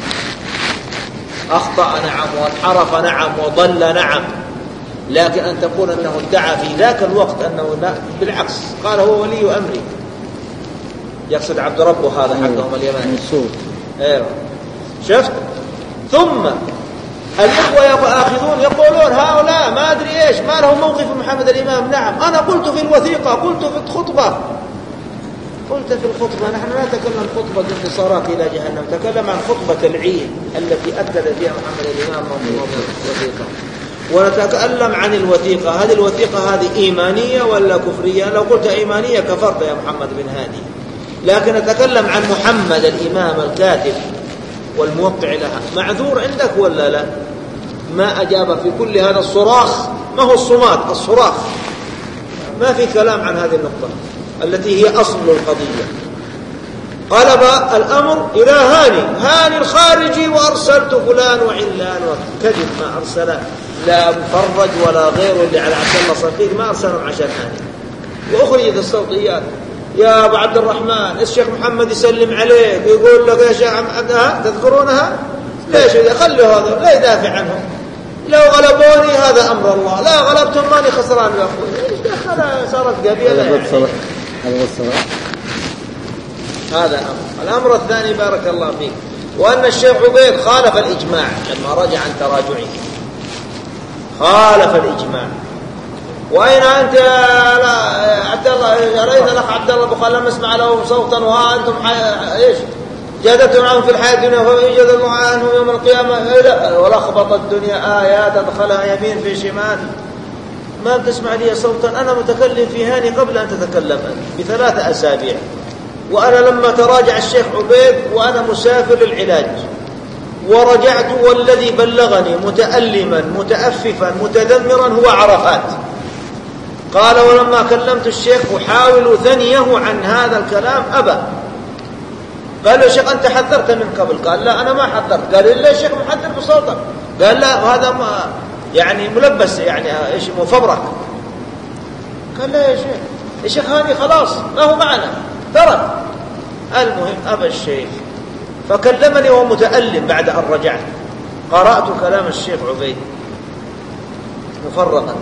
أخطأ نعم، وانحرف نعم، وضل نعم، لكن أن تقول أنه ادعى في ذاك الوقت أنه لا، بالعكس قال هو ولي أمري، يقصد عبد ربه هذا حقهم اليماني. ايوه شفت. ثم الإخوة آخذون يقولون هؤلاء ما أدري إيش ما لهم موقف محمد الإمام. نعم أنا قلت في الوثيقة، قلت في الخطبة، قلت في الخطبة. نحن لا نتكلم خطبة الانتصارات إلى جهنم، نتكلم عن خطبة العيد التي أكد فيها محمد الإمام موضوع الوثيقة، ونتكلم عن الوثيقة. هذه الوثيقة هذه إيمانية ولا كفرية؟ لو قلت إيمانية كفرت يا محمد بن هادي، لكن نتكلم عن محمد الإمام الكاتب والموقع لها. معذور عندك ولا لا؟ ما أجاب في كل هذا الصراخ، ما هو الصمات، الصراخ. ما في كلام عن هذه النقطة التي هي أصل القضية. قلب الأمر إلى هاني الخارجي، وأرسلت فلان وعلان، وكذب ما أرسل لا مفرج ولا غيره اللي على عبد الله صفيق، ما أرسلهم عشان هاني. وأخرجت الصوتيات، يا أبو عبد الرحمن الشيخ محمد يسلم عليك يقول لك يا شيخ تذكرونها؟ ليش خلوا هذا لا يدافع عنهم، لو غلبوني هذا أمر الله، لا غلبتم ماني خسران يا أخوي. إيش دخل صارت قبيلة يعني. هذا أمر. الأمر الثاني بارك الله فيك، وأن الشيخ عبيد خالف الإجماع لما رجع عن تراجعه، خالف الإجماع. وأين أنت يا عبد الله؟ أرينا الأخ عبد الله بخال لم نسمع له صوتا، وأنتم إيش جادتم عنهم في الحياة الدنيا فيجد الله عنهم يوم القيامة. ولخبط الدنيا آيات أدخلها يمين في شمال. ما بتسمع لي صوتا؟ أنا متكلم في هاني قبل أن تتكلم أنت ب3 أسابيع، وأنا لما تراجع الشيخ عبيد وأنا مسافر للعلاج ورجعت، والذي بلغني متألما متأففا متذمرا هو عرفات. قال ولما كلمت الشيخ أحاول ثنيه عن هذا الكلام أبى. قال له الشيخ أنت حذرت من قبل؟ قال لا أنا ما حذرت. قال إلا الشيخ محذر بصوتك. قال لا هذا ما يعني ملبس يعني إيش مفبرك. قال لا يا شيخ، الشيخ هاني خلاص ما هو معنا ترك. المهم أبى الشيخ، فكلمني وهو متألم بعد أن رجعت. قرأت كلام الشيخ عبيد مفرغا،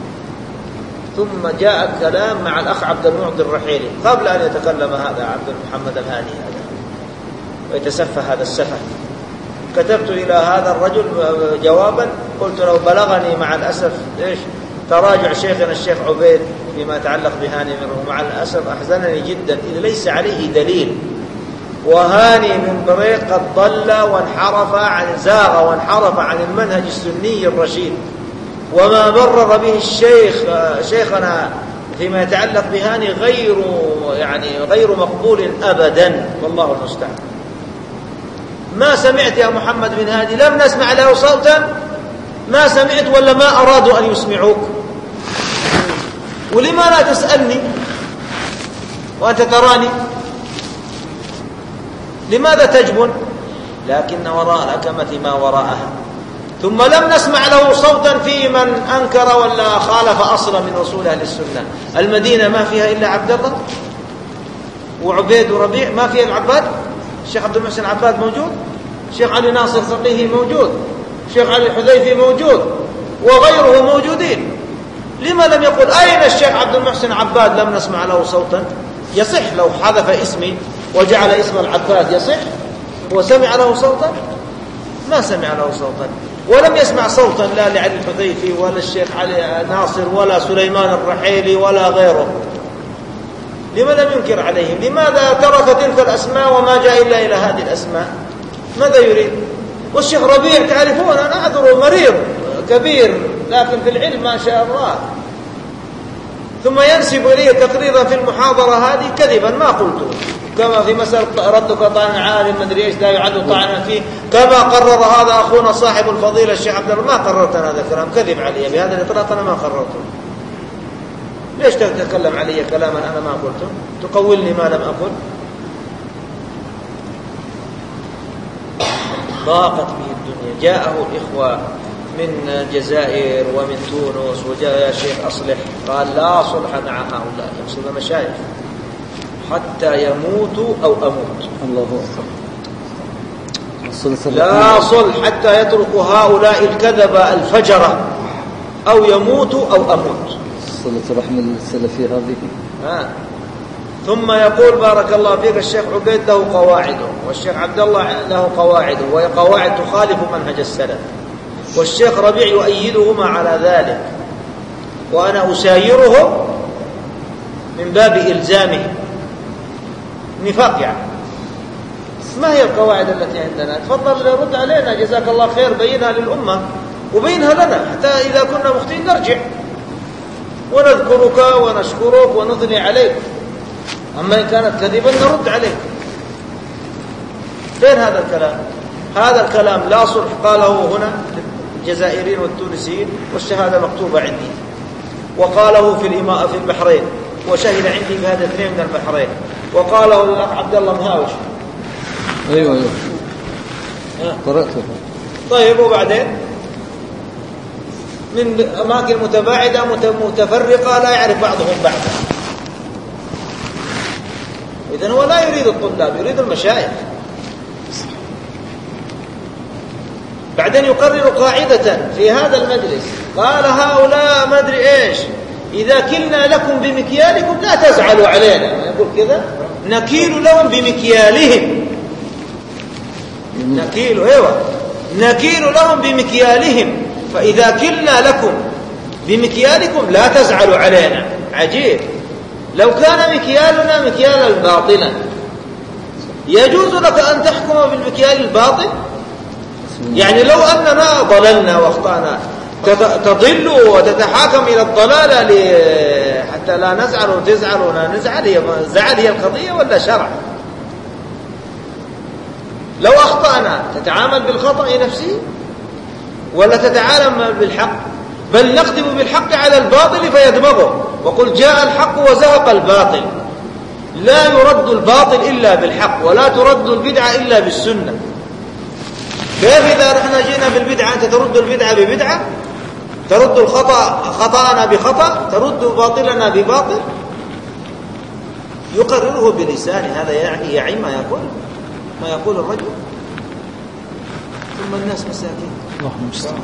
ثم جاء الكلام مع الأخ عبد المعطي الرحيلي قبل أن يتكلم هذا عبد محمد الهاني هذا ويتسفه هذا السفه. كتبت إلى هذا الرجل جوابا قلت له بلغني مع الأسف إيش تراجع شيخنا الشيخ عبيد فيما يتعلق بهاني منه، مع الأسف أحزنني جدا إذ ليس عليه دليل، وهاني من بريق قد ضل وانحرف عن زاغ وانحرف عن المنهج السني الرشيد، وما برر به الشيخ شيخنا فيما يتعلق بهاني غير مقبول أبدا، والله المستعان. ما سمعت يا محمد بن هادي، لم نسمع له صوتا، ما سمعت ولا ما أرادوا أن يسمعوك؟ ولما لا تسألني وأنت تراني؟ لماذا تجبن؟ لكن وراء الأكمة ما وراءها. ثم لم نسمع له صوتا في من أنكر ولا خالف أصلا من أصول أهل السنة. المدينة ما فيها إلا عبد الله وعبيد وربيع، ما فيها العباد. الشيخ عبد المحسن عباد موجود، الشيخ علي ناصر فقيهي موجود، الشيخ علي الحذيفي موجود، وغيره موجودين. لما لم يقل أين الشيخ عبد المحسن عباد؟ لم نسمع له صوتا. يصح لو حذف اسمي وجعل اسم العباد يصح، وسمع له صوتا؟ ما سمع له صوتا، ولم يسمع صوتا لا لعلي الحذيفي ولا الشيخ علي ناصر ولا سليمان الرحيلي ولا غيره. لما لم ينكر عليهم؟ لماذا ترك تلك الأسماء وما جاء إلا إلى هذه الأسماء؟ ماذا يريد؟ والشيخ ربيع تعرفون أنا أعذره مريض كبير، لكن في العلم ما شاء الله. ثم ينسب إليه تقريرا في المحاضرة هذه كذبا ما قلته، كما في مسألة ردك طعن عالم مدري ايش لا يعد طعنا فيه، كما قرر هذا أخونا صاحب الفضيلة الشيخ عبد الله. ما قررت هذا الكلام، كذب علي بهذا الإطلاق، أنا ما قررته. ليش تتكلم علي كلاما أنا ما قلته؟ تقولني ما لم أقل؟ ضاقت به الدنيا. جاءه الإخوة من الجزائر ومن تونس وجاء يا شيخ أصلح، قال لا صلح مع هؤلاء، يقصد المشايخ، حتى يموتوا أو أموت. الله أكبر. لا صلح حتى يتركوا هؤلاء الكذبة الفجرة، أو يموتوا أو أموت. صلة الرحمة السلفية هذه. ثم يقول بارك الله فيك الشيخ عبيد له قواعده، والشيخ عبد الله له قواعده، وهي قواعد تخالف منهج السلف، والشيخ ربيع يؤيدهما على ذلك، وأنا أسايره من باب إلزامه نفاق يعني. ما هي القواعد التي عندنا؟ تفضل رد علينا جزاك الله خير، بينها للأمة وبينها لنا، حتى إذا كنا مخطئين نرجع ونذكرك ونشكرك ونثني عليك، أما إن كانت كذبا نرد عليك. فين هذا الكلام؟ هذا الكلام لا صلح قاله هنا الجزائريين والتونسيين، والشهادة مكتوبة عندي، وقاله في البحرين، وشهد عندي بهذا 2 من البحرين، وقاله الأخ عبد الله مهاوش. أيوة قرأته. طيب وبعدين من أماكن متباعدة متفرقة لا يعرف بعضهم بعضا. إذن هو لا يريد الطلاب، يريد المشايخ. بعدين يقرر قاعدة في هذا المجلس، قال هؤلاء ما أدري إيش، إذا كلنا لكم بمكيالكم لا تزعلوا علينا، يقول كذا، نكيل لهم بمكيالهم، نكيل لهم بمكيالهم، فإذا كلنا لكم بمكيالكم لا تزعلوا علينا. عجيب، لو كان مكيالنا مكيالا باطلا يجوز لك أن تحكم بالمكيال الباطل؟ يعني لو أننا ضللنا واخطأنا تضل وتتحاكم إلى الضلالة حتى لا نزعل وتزعل ولا نزعل، زعل هي القضية ولا شرع؟ لو أخطأنا تتعامل بالخطأ نفسه ولا تتعامل بالحق؟ بل نقدم بالحق على الباطل فيدمغه، وقل جاء الحق وزهق الباطل. لا يرد الباطل إلا بالحق، ولا ترد البدعة إلا بالسنة. كيف إذا نحن جينا بالبدعة أنت ترد البدعة ببدعة، ترد خطأنا بخطأ، ترد باطلنا بباطل؟ يقرره بلسانه، هذا يعني يعي ما يقول الرجل. ثم الناس مساكين، اللهم استعان،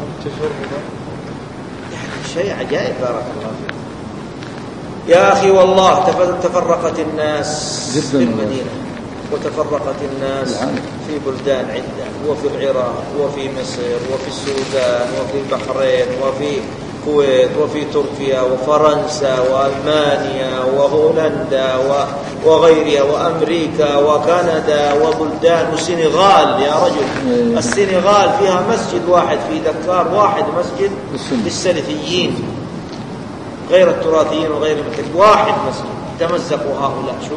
يعني شيء عجائب. بارك الله فيك يا أخي. والله تفرقت الناس في المدينة، وتفرقت الناس في بلدان عدة، وفي العراق وفي مصر وفي السودان وفي البحرين وفي الكويت وفي تركيا وفرنسا وألمانيا وهولندا وغيرها وأمريكا وكندا وبلدان والسنغال. يا رجل، السنغال فيها مسجد واحد في دكار، واحد مسجد للسلفيين غير التراثيين وغير المتكلمين، واحد مسجد. تمزقوا هؤلاء، شوف.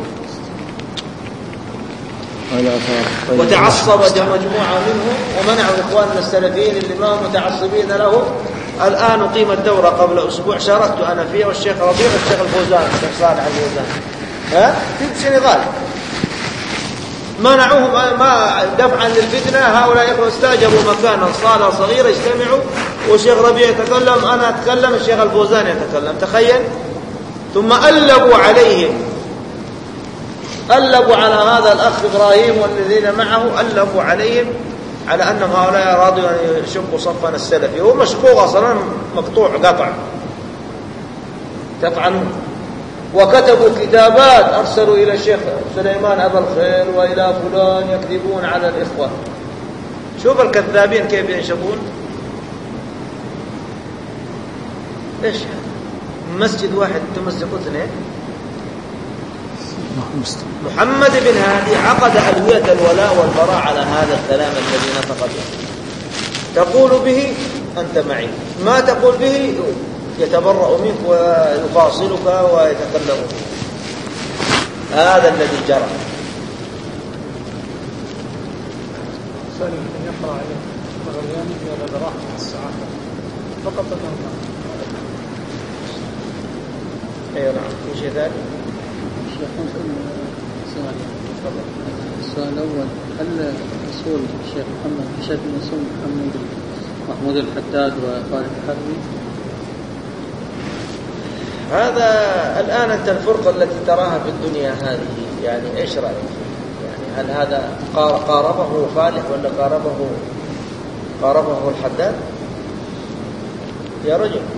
وتعصب مجموعة منهم ومنعوا إخواننا السلفيين اللي ما هم متعصبين له. الآن أقيم الدورة قبل أسبوع، شاركت أنا فيها والشيخ ربيع والشيخ الفوزان، الشيخ صالح الفوزان، في السنغال. منعوهم ما دفعا للفتنة. هؤلاء استاجروا مكانا، صالة صغيرة، يجتمعوا والشيخ ربيع يتكلم، أنا أتكلم، الشيخ الفوزان يتكلم. تخيل. ثم ألبوا على هذا الأخ إبراهيم والذين معه، ألبوا عليهم على أنهم هؤلاء أرادوا أن يشقوا صفنا السلفي. هو مشقوق أصلا، مقطوع قطعا. وكتبوا كتابات أرسلوا إلى الشيخ سليمان أبا الخير وإلى فلان يكذبون على الإخوة. شوف الكذابين كيف ينشطون. إيش مسجد واحد تمزقوا 2؟ محمد بن هادي عقد ألوية الولاء والبراء على هذا الكلام الذي نطق به. تقول به أنت معي، ما تقول به يتبرأ منك ويفاصلك ويتكلم به. هذا الذي جرى. سالم أن يقرأ عليه مغرياني إلى براحة الساعة فقط تنظر. أيوة نعم. في شيء ثاني؟ السؤال الأول، هل رسول الشيخ محمد الشيخ المسؤول محمد محمود الحداد وخالد الحربي. هذا الآن أنت الفرقة التي تراها في الدنيا هذه يعني إيش رأيك؟ يعني هل هذا قاربه فالح ولا قاربه الحداد؟ يا رجل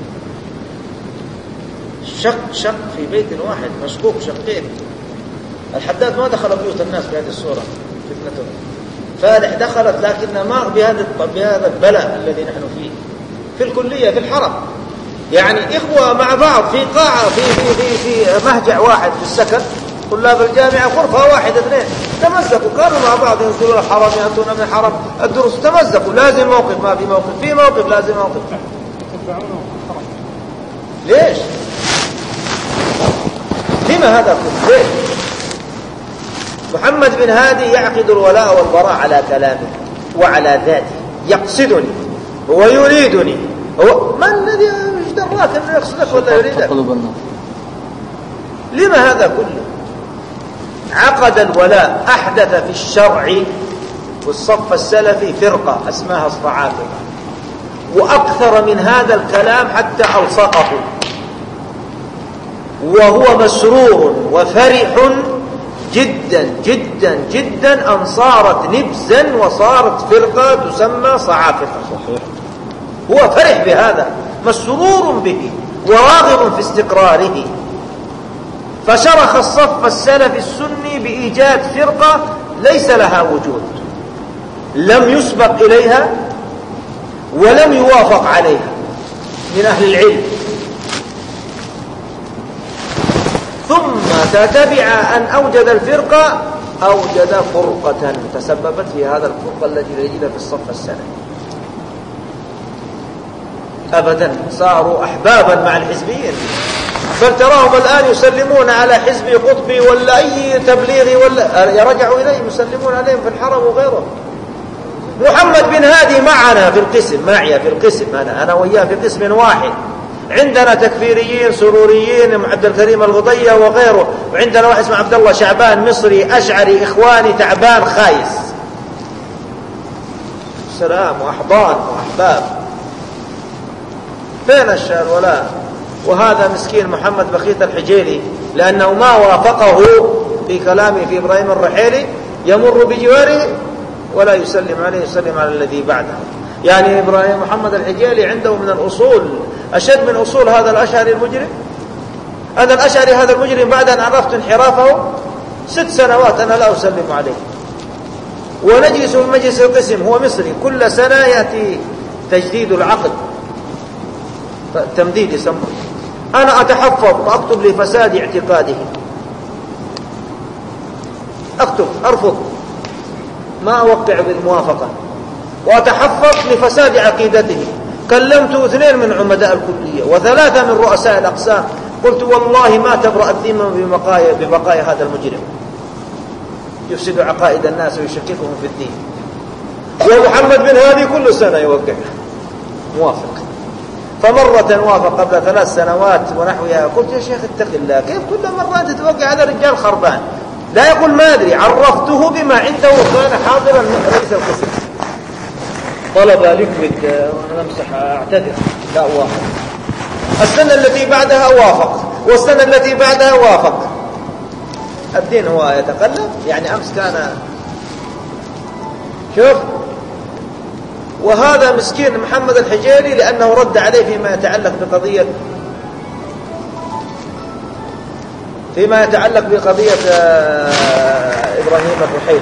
شق في بيت واحد مشقوق شقين. الحداد ما دخل بيوت الناس بهذه الصورة فتنته، فالح دخلت لكن ما بهذا البلاء الذي نحن فيه في الكلية في الحرم. يعني إخوة مع بعض في قاعة في مهجع واحد في السكن، طلاب الجامعة غرفة واحدة اثنين تمزقوا، كانوا مع بعض ينزلون الحرم يأتون من الحرم الدروس، تمزقوا، لازم موقف ما في موقف، في موقف لازم موقف. ليش؟ لما هذا كله؟ ليش؟ محمد بن هادي يعقد الولاء والبراء على كلامه وعلى ذاته، يقصدني ويريدني. هو من الذي دراك انه يقصدك ولا يريدك؟ لما هذا كله؟ عقد الولاء، أحدث في الشرع والصف السلفي فرقة اسمها الصعافرة، وأكثر من هذا الكلام حتى ألصقه، وهو مسرور وفرح جدا جدا جدا أن صارت نبزا وصارت فرقة تسمى صعافرة. هو فرح بهذا، مسرور به وراغب في استقراره، فشرخ الصف السلفي السني بإيجاد فرقة ليس لها وجود، لم يسبق إليها ولم يوافق عليها من أهل العلم، ثم تتبع أن أوجد الفرقة، أوجد فرقة تسببت في هذا الفرقة التي نجدها في الصف السلفي. أبدا صاروا أحبابا مع الحزبيين، بل تراهم الآن يسلمون على حزبي قطبي ولا أي تبليغي ولا يرجعوا إليه يسلمون عليهم في الحرم وغيره. محمد بن هادي معنا في القسم، معي في القسم، أنا وياه في قسم واحد، عندنا تكفيريين سروريين عبد الكريم الغضية وغيره، وعندنا واحد اسمه عبد الله شعبان مصري أشعري إخواني تعبان خايس، سلام وأحضان وأحباب. فين الولاء؟ وهذا مسكين محمد بخيت الحجيلي لأنه ما وافقه في كلامه في إبراهيم الرحيلي يمر بجواره ولا يسلم عليه، يسلم على الذي بعده. يعني إبراهيم محمد الحجيلي عنده من الأصول أشد من أصول هذا الأشعري المجرم. أنا الأشعري هذا المجرم بعد أن عرفت انحرافه 6 سنوات أنا لا أسلم عليه، ونجلس في مجلس القسم، هو مصري، كل سنة يأتي تجديد العقد، تمديد يسمى، أنا أتحفظ وأكتب لفساد اعتقاده، أكتب أرفض ما أوقع بالموافقة، وأتحفظ لفساد عقيدته. كلمت 2 من عمداء الكلية و3 من رؤساء الأقسام، قلت والله ما تبرأ الذمة ببقايا هذا المجرم يفسد عقائد الناس ويشككهم في الدين. ومحمد بن هادي كل سنة يوقع موافق، فمرة وافق قبل 3 سنوات ونحوها. قلت يا شيخ اتق الله، كيف كل مرة أنت توقع؟ هذا رجال خربان، لا يقول ما أدري، عرفته بما عنده وكان حاضرا من رئيس القسم، طلب ليكويد وأنا أمسح أعتذر، لا وافق. السنة التي بعدها وافق، والسنة التي بعدها وافق. الدين هو يتقلب، يعني أمس كان شوف. وهذا مسكين محمد الحجيري لأنه رد عليه فيما يتعلق بقضية إبراهيم الرحيلي.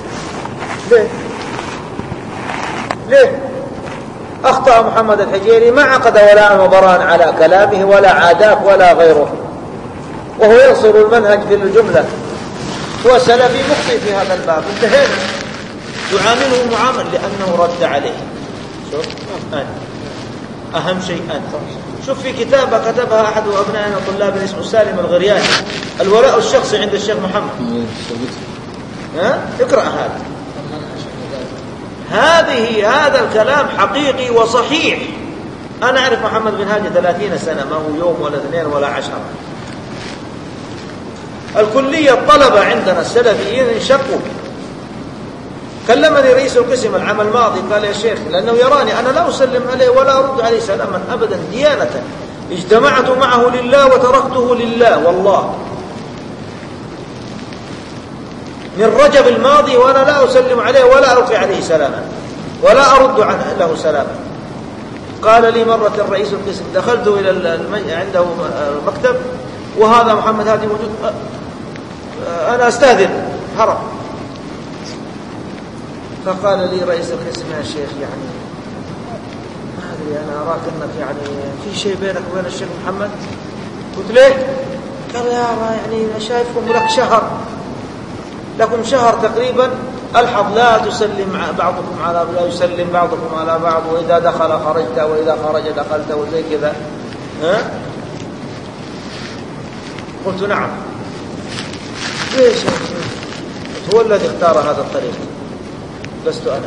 ليه أخطأ محمد الحجيري؟ ما عقد ولا وبراء على كلامه ولا عاداك ولا غيره، وهو ينصر المنهج في الجملة، هو سلفي مخطئ في هذا الباب، انتهينا. يعامله معامل لأنه رد عليه. شوف أنت أهم شيء أنت. شوف في كتابة كتبها أحد أبنائنا طلاب اسمه سالم الغرياني، الولاء الشخصي عند الشيخ محمد. اقرأ هذا الكلام حقيقي وصحيح. أنا أعرف محمد بن هادي 30 سنة، ما هو يوم ولا 2 ولا 10. الكلية الطلبة عندنا السلفيين انشقوا، كلمني رئيس القسم العام الماضي قال يا شيخ، لأنه يراني أنا لا أسلم عليه ولا أرد عليه سلاما أبدا ديانة، اجتمعت معه لله وتركته لله والله من رجب الماضي وأنا لا أسلم عليه ولا ألقي عليه سلاما ولا أرد له سلاما. قال لي مرة رئيس القسم، دخلت إلى عنده مكتب وهذا محمد هادي موجود، أنا أستهدر هرب. فقال لي رئيس القسم يا شيخ يعني ما أدري أنا أراك أنك يعني في شيء بينك وبين الشيخ محمد. قلت ليه؟ قال يا يعني شايفكم لك شهر، لكم شهر تقريبا ألحظ لا تسلم بعضكم على لا يسلم بعضكم على بعض، وإذا دخل خرجت وإذا خرج دخلت وزي كذا. ها؟ قلت نعم. ليش؟ هو الذي اختار هذا الطريق، لست أنا.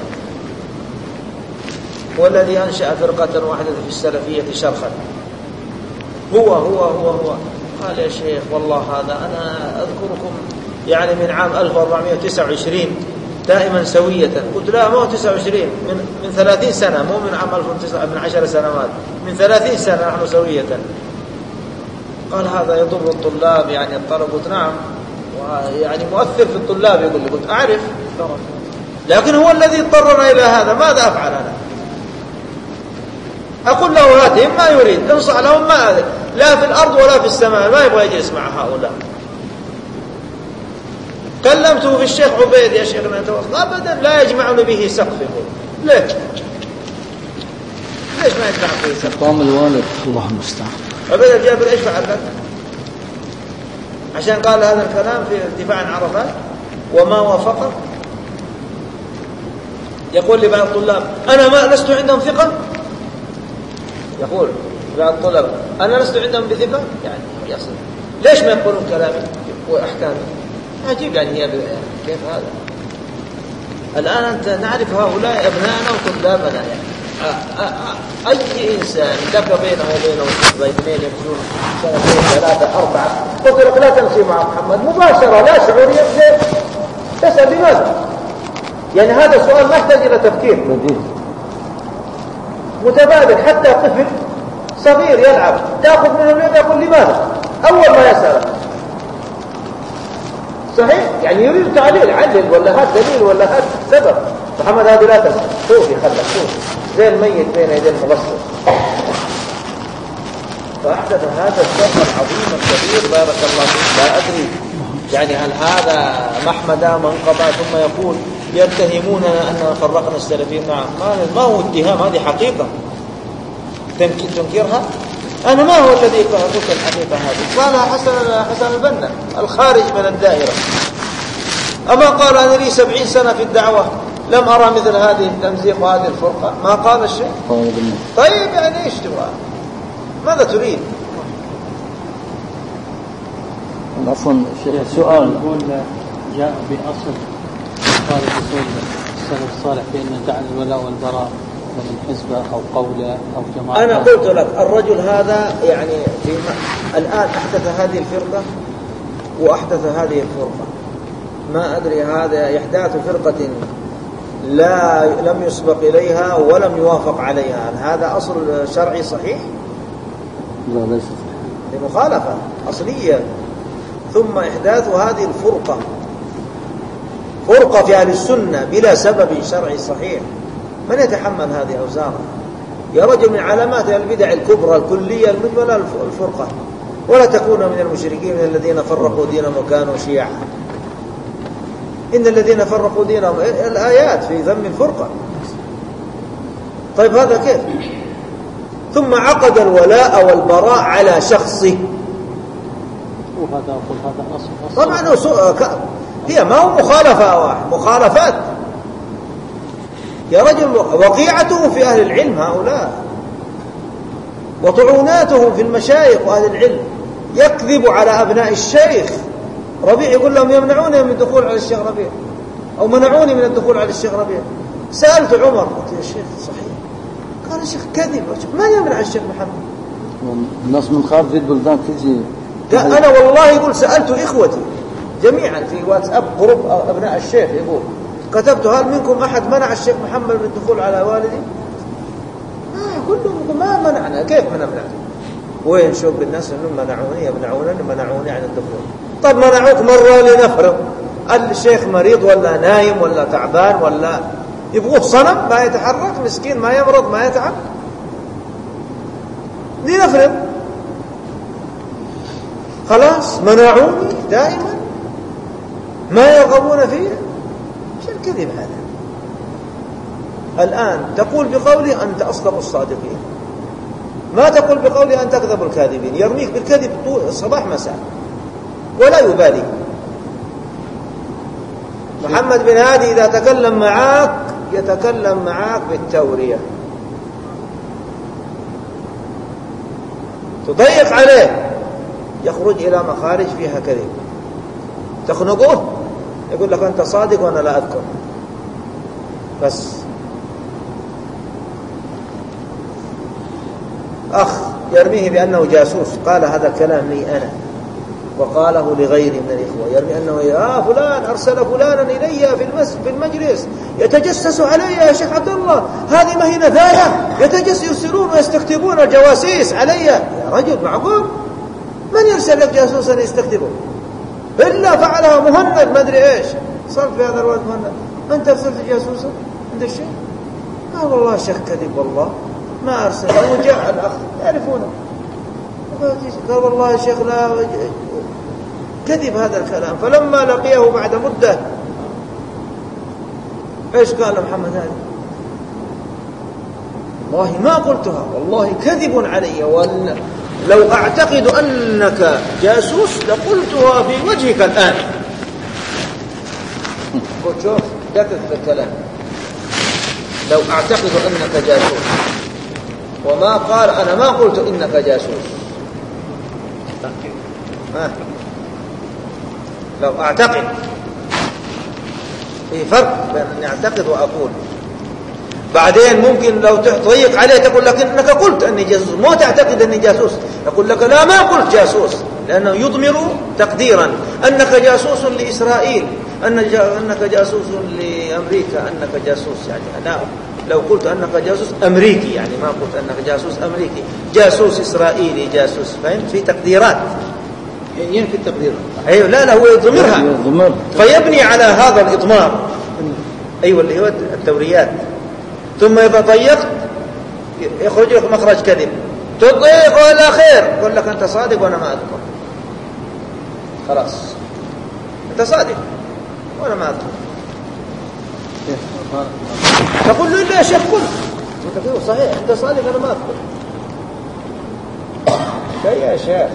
هو الذي أنشأ فرقة واحدة في السلفية شرخا. هو قال يا شيخ والله هذا أنا أذكركم يعني من عام 1429 دائما سوية. قلت لا، ما هو 29، من 30 سنة، مو من عام 1900، من 10 سنوات، من 30 سنة نحن سوية. قال هذا يضر الطلاب يعني الطلب. قلت نعم، يعني مؤثر في الطلاب. يقول لي قلت أعرف، لكن هو الذي اضطرنا إلى هذا، ماذا أفعل أنا؟ أقول له هاتهم ما يريد، انصح لهم ما أذل. لا في الأرض ولا في السماء، ما يبغى يجلس مع هؤلاء. كلمته في الشيخ عبيد يا شيخنا توصل، أبدا لا يجمعني به سقف. يقول ليش ما يجمع به سقف؟ قام الوالد الله المستعان. عبيد الجابر ايش فعل لك؟ عشان قال هذا الكلام في ارتفاع عن عرفات وما وافقه. يقول لبعض الطلاب أنا ما لست عندهم ثقة. يقول بعض الطلاب أنا لست عندهم بثقة، يعني يصل ليش ما يقولون كلامي وأحكامي؟ عجيب يعني هي كيف هذا؟ الآن أنت نعرف هؤلاء أبنائنا وطلابنا، يعني أي إنسان لك بينه وبينه اثنين يمشون سنتين 3 4 قلت لك لا تمشي مع محمد مباشرة لا شعوريا، تسأل لماذا؟ يعني هذا سؤال ما يحتاج إلى تفكير متبادل. حتى طفل صغير يلعب تأخذ منه اليد يقول لماذا؟ أول ما يسأل صحيح، يعني يريد تعليل، علل ولا هات دليل ولا هات سبب. محمد هذه لا تسأل، شوف يخلك شوف زي الميت بين يدي المغسل. فأحدث هذا الشر العظيم الكبير بارك الله فيك. لا أدري يعني هل هذا محمد منقبة ثم يقول يتهموننا أننا فرقنا السلفيين. نعم، ما هو اتهام، هذه حقيقة تنكرها. أنا ما هو الذي قلت الحقيقة هذه؟ قالها حسن البنا الخارج من الدائرة. أما قال أنا لي 70 سنة في الدعوة لم أرى مثل هذه التمزيق وهذه الفرقة، ما قال الشيء. طيب يعني إيش تبغى؟ ماذا تريد؟ عفوا سؤال. يقول جاء بأصل قال أصول السلف الصالح بأن جعل الولاء والبراء من حزبه أو قوله أو جماعة. أنا قلت لك الرجل هذا يعني الآن أحدث هذه الفرقة وأحدث هذه الفرقة. ما أدري هذا إحداث فرقة لم يسبق إليها ولم يوافق عليها، هذا أصل شرعي صحيح؟ لا ليس لمخالفة أصلية. ثم إحداث هذه الفرقة، فرقة في أهل السنة بلا سبب شرعي صحيح، من يتحمل هذه أوزارها؟ يا رجل من علامات البدع الكبرى الكلية المجملة الفرقة. ولا تكون من المشركين من الذين فرقوا دينهم وكانوا شيعا. إن الذين فرقوا دينهم الآيات في ذم الفرقة. طيب هذا كيف؟ ثم عقد الولاء والبراء على شخصه. وهذا أقول هذا أصل. طبعا هي ما هو مخالفة واحد، مخالفات يا رجل. وقيعتهم في أهل العلم هؤلاء، وطعوناتهم في المشايخ وأهل العلم. يكذب على أبناء الشيخ ربيع، يقول لهم يمنعوني من الدخول على الشيخ ربيع، أو منعوني من الدخول على الشيخ ربيع. سألت عمر قلت يا شيخ صحيح؟ قال الشيخ كذب، ما يمنع الشيخ محمد. الناس من خارج البلدان تجي. أنا والله يقول سألت إخوتي جميعا في واتساب جروب أبناء الشيخ، يقول كتبت هل منكم أحد منع الشيخ محمد من الدخول على والدي؟ كلهم ما منعنا. كيف منعنا؟ وين شوف الناس انهم منعوني عن الدخول. طب منعوك مرة لنفرض الشيخ مريض ولا نايم ولا تعبان ولا يبغوه صنم ما يتحرك مسكين ما يمرض ما يتعب لنفرض خلاص منعوني دائما ما يرغبون فيه. شو الكذب هذا؟ الآن تقول بقولي أنت أصدق الصادقين، ما تقول بقولي أن تكذب الكاذبين. يرميك بالكذب صباح مساء ولا يبالي. محمد بن هادي إذا تكلم معك يتكلم معك بالتورية، تضيق عليه يخرج إلى مخارج فيها كذب، تخنقه يقول لك أنت صادق وأنا لا أذكر بس. أخ يرميه بأنه جاسوس، قال هذا الكلام لي أنا وقاله لغيري من الإخوة، يرمي أنه فلان أرسل فلانا إلي في المجلس يتجسس علي يا شيخ عبد الله، هذه ما هي نذايا يرسلون ويستكتبون الجواسيس علي. يا رجل معقول؟ من يرسل لك جاسوسا يستكتبه؟ إلا فعلها مهند ما أدري إيش صار في هذا الوقت مهند. أنت أرسلت جاسوسا عند الشيخ؟ قال والله الشيخ كذب والله ما أرسل. وجاء الأخ يعرفونه قال والله يا شيخ لا كذب هذا الكلام. فلما لقيه بعد مدة ايش قال محمد هذا؟ والله ما قلتها والله كذب علي، لو أعتقد أنك جاسوس لقلتها في وجهك الآن. قلت شوف دقق بالكلام، لو أعتقد أنك جاسوس، وما قال أنا ما قلت إنك جاسوس. لو أعتقد، في فرق بين أن أعتقد وأقول. بعدين ممكن لو تضيق عليه تقول لك إنك قلت أني جاسوس، مو تعتقد أني جاسوس، يقول لك لا ما قلت جاسوس، لأنه يضمر تقديرا أنك جاسوس لإسرائيل، أنك جاسوس لأمريكا، أنك جاسوس يعني أنا لو قلت أنك جاسوس أمريكي يعني ما قلت أنك جاسوس أمريكي، جاسوس إسرائيلي جاسوس. فهمت؟ في تقديرات ينفي التقدير. أيوة لا هو يضمرها فيبني على هذا الإضمار. أيوة اللي هو التوريات. ثم إذا ضيقت يخرج لك مخرج كذب، تضيق إلى خير يقول لك أنت صادق وأنا ما أذكر. خلاص أنت صادق وأنا ما أذكر. تقول له لا يا شيخ قلت صحيح أنت صادق أنا ما أذكر. شيء يا شيخ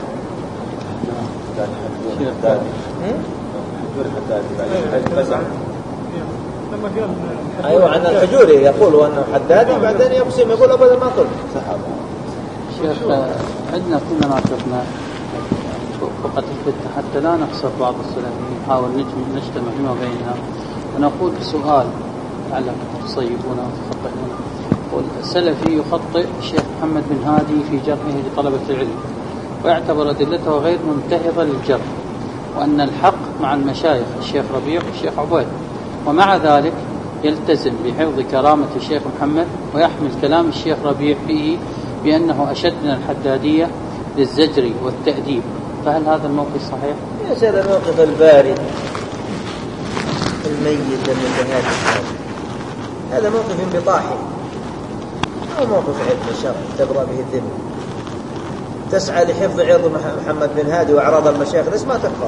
أيوة عن الحجوري يقول أنه حدادي بعدين يقسم يقول أبدا ما قلت. شيخ عندنا كلنا ناقضنا فقط حتى لا نخسر بعض السلفيين، نحاول نجتمع فيما بيننا ونقول سؤال لعلكم تصيبون وتخطئون. يقول السلفي يخطئ الشيخ محمد بن هادي في جرحه لطلبة العلم ويعتبر أدلته غير منتهضة للجرح، وأن الحق مع المشايخ الشيخ ربيع والشيخ عبيد، ومع ذلك يلتزم بحفظ كرامة الشيخ محمد ويحمل كلام الشيخ ربيع فيه بأنه أشد من الحدادية للزجر والتأديب. فهل هذا الموقف صحيح؟ يا سيد الموقف البارد الميت المتهاجم هذا موقف انبطاحي أو موقف علم الشرع تبرأ به الذمة. تسعى لحفظ عرض محمد بن هادي وأعراض المشايخ، ليش ما تحفظ؟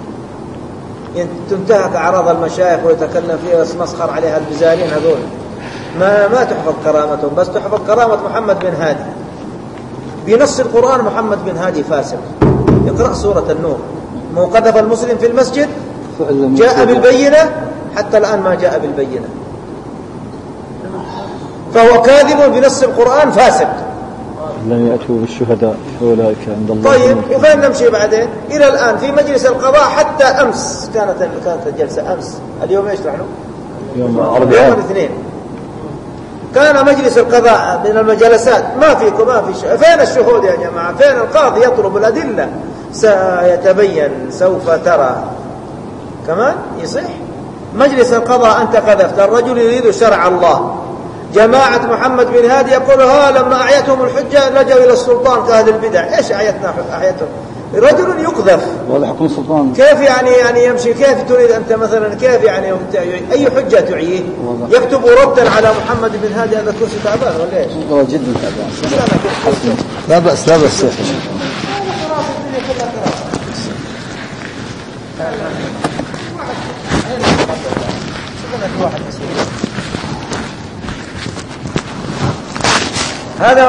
تنتهك أعراض المشايخ ويتكلم فيها ويسمسخر عليها البزارين هذول، ما تحفظ كرامتهم، بس تحفظ كرامة محمد بن هادي. بنص القرآن محمد بن هادي فاسق. اقرأ سورة النور، مو قذف المسلم في المسجد جاء بالبينة، حتى الآن ما جاء بالبينة، فهو كاذب بنص القرآن فاسق. لن يأتوا بالشهداء فأولئك عند الله. طيب وفين نمشي بعدين؟ إلى الآن في مجلس القضاء حتى أمس كانت الجلسة أمس، اليوم إيش نحن؟ يوم الاثنين. كان مجلس القضاء من المجلسات ما في فين الشهود يا جماعة؟ فين القاضي يطلب الأدلة؟ سيتبين سوف ترى. كمان يصح مجلس القضاء أنت قذفت، الرجل يريد شرع الله. جماعة محمد بن هادي يقولها لما أعيتهم الحجة لجوا إلى السلطان كأهل البدع. إيش أعيتهم؟ رجل يقذف ولا حكم السلطان كيف يعني يمشي؟ كيف تريد أنت مثلا كيف يعني أي حجة تعيه؟ يكتب ردا على محمد بن هادي، هذا كرسي تعبان ولا إيش؟ هو جدا تعبان. لا بأس لا بأس. هذا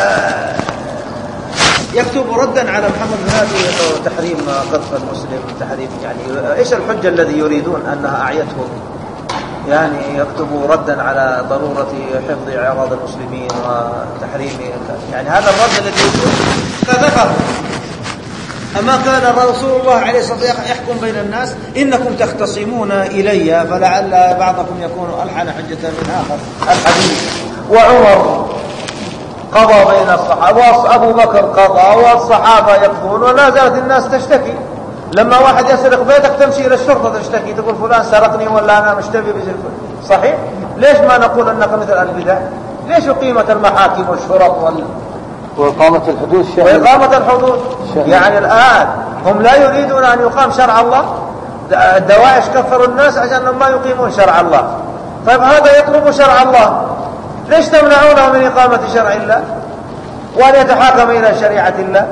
يكتب ردا على محمد بن هادي تحريم قذف المسلم، تحريم يعني ايش الحجة الذي يريدون انها اعيتهم؟ يعني يكتب ردا على ضرورة حفظ اعراض المسلمين وتحريم، يعني هذا الرد الذي قذفه. أما كان رسول الله عليه الصلاة والسلام يحكم بين الناس إنكم تختصمون إلي فلعل بعضكم يكون ألحن حجة من آخر الحديث. وعمر قضى بين الصحابة، وأبو بكر قضى، والصحابة يقضون، ولا زالت الناس تشتكي. لما واحد يسرق بيتك تمشي إلى الشرطة تشتكي، تقول فلان سرقني ولا أنا مشتبه بزلفه. صحيح؟ ليش ما نقول أنك مثل البدع؟ ليش أقيمت المحاكم والشرط وإقامة الحدود وإقامة الحدود؟ يعني الآن هم لا يريدون أن يقام شرع الله. الدواعش كفروا الناس عشان أنهم ما يقيمون شرع الله. طيب هذا يطلب شرع الله، ليش تمنعونه من إقامة شرع الله وأن يتحاكم إلى شريعة الله؟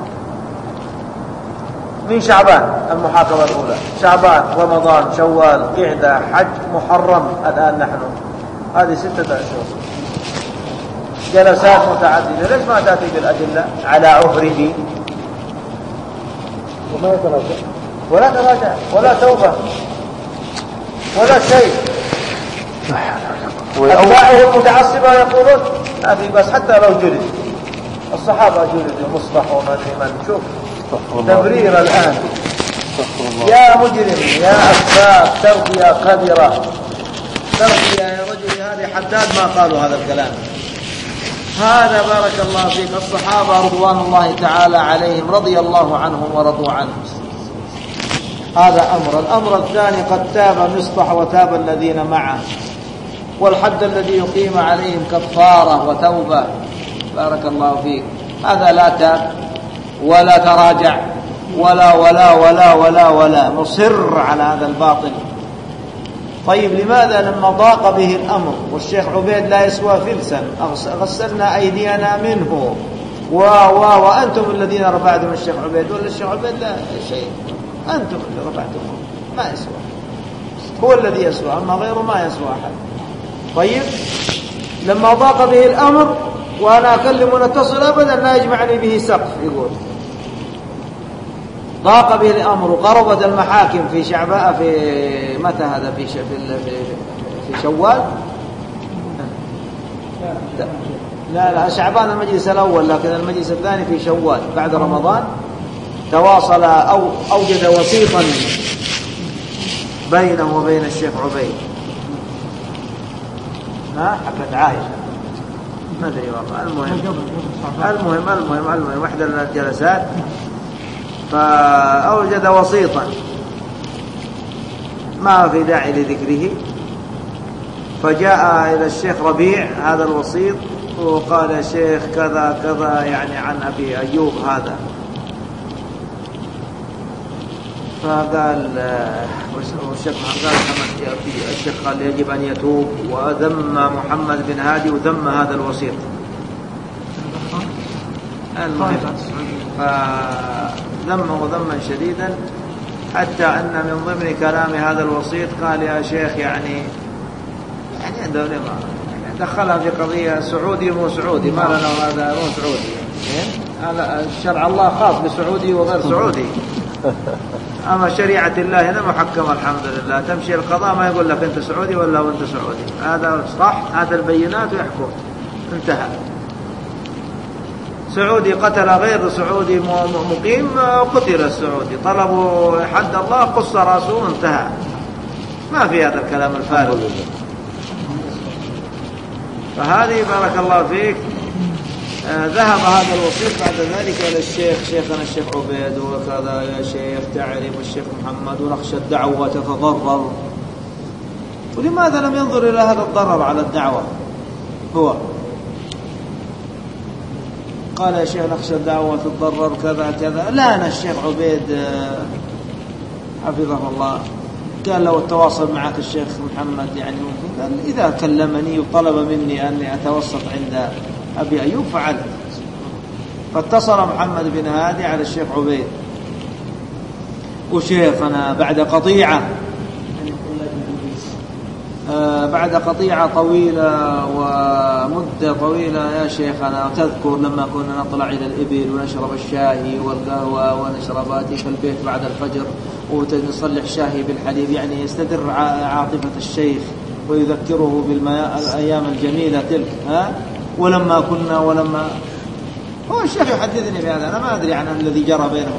من شعبان المحاكمة الأولى، شعبان، رمضان، شوال، قعدة، حج، محرم، الآن نحن هذه 6 أشهر، جلسات متعددة. ليش ما تأتي بالأدلة على عهره؟ وما يتراجع ولا تراجع ولا توبة ولا شيء. أتباعه المتعصبة يقولون ما في بس حتى لو جلد. الصحابة جلدوا مصبح وما أدري من. شوف تبرير الآن يا مجرم يا أسفاف تربية قذرة، تربية يا رجل. هذه حداد ما قالوا هذا الكلام. هذا بارك الله فيك الصحابة رضوان الله تعالى عليهم رضي الله عنهم ورضوا عنه. هذا أمر. الأمر الثاني قد تاب مصطح وتاب الذين معه، والحد الذي يقيم عليهم كفارة وتوبة. بارك الله فيك. هذا لا تاب ولا تراجع ولا ولا ولا ولا ولا مصر على هذا الباطل. طيب لماذا لما ضاق به الأمر والشيخ عبيد لا يسوى فلسا غسلنا أيدينا منه وأنتم الذين رفعتم الشيخ عبيد، ولا الشيخ عبيد لا شيء، أنتم اللي رفعتمه، ما يسوى، هو الذي يسوى، أما غيره ما يسوى أحد. طيب لما ضاق به الأمر وأنا أكلم ونتصل أبدا لا يجمعني به سقف. يقول ضاق به الأمر وقربت المحاكم في شعباء في متى هذا في شوال. لا شعبان المجلس الأول، لكن المجلس الثاني في شوال بعد رمضان. تواصل أو أوجد وسيطا بينه وبين الشيخ عبيد. حقت عائشة ما أدري والله. المهم واحدة من الجلسات فأوجد وسيطا ما في داعي لذكره، فجاء إلى الشيخ ربيع هذا الوسيط وقال يا شيخ كذا كذا يعني عن أبي أيوب هذا. فقال الشيخ قال يجب أن يتوب، وذم محمد بن هادي وذم هذا الوسيط. المهم فذمه ذما شديدا، حتى أن من ضمن كلام هذا الوسيط قال يا شيخ يعني دخلها في قضية سعودي مو سعودي، ما لنا هذا مو سعودي، هذا شرع الله خاص بسعودي وغير سعودي، أما شريعة الله هنا محكمة الحمد لله. تمشي القضاء ما يقول لك أنت سعودي ولا وأنت سعودي، هذا صح، هذا البينات ويحكم، انتهى. سعودي قتل غير سعودي مقيم قتل السعودي، طلبوا حد الله قص راسه انتهى، ما في هذا الكلام الفارغ. فهذه بارك الله فيك ذهب هذا الوسيط بعد ذلك إلى الشيخ، شيخنا الشيخ عبيد وكذا يا شيخ تعرف الشيخ محمد ونخشى الدعوة تتضرر ولماذا لم ينظر إلى هذا الضرر على الدعوة؟ هو قال يا شيخ نخشى الدعوة تتضرر كذا كذا. لا، أنا الشيخ عبيد حفظه الله قال لو التواصل معك الشيخ محمد يعني ممكن، قال إذا كلمني وطلب مني أني أتوسط عند أبي أيوب فعلت. فاتصل محمد بن هادي على الشيخ عبيد، وشيخنا بعد قطيعة طويلة ومدة طويلة يا شيخنا، تذكر لما كنا نطلع إلى الإبل ونشرب الشاي والقهوة ونشرباتي في البيت بعد الفجر ونصلح شاهي بالحليب، يعني يستدر عاطفة الشيخ ويذكره بالأيام الجميلة تلك. ولما هو الشيخ يحدثني بهذا، أنا ما أدري عن الذي جرى بينهم.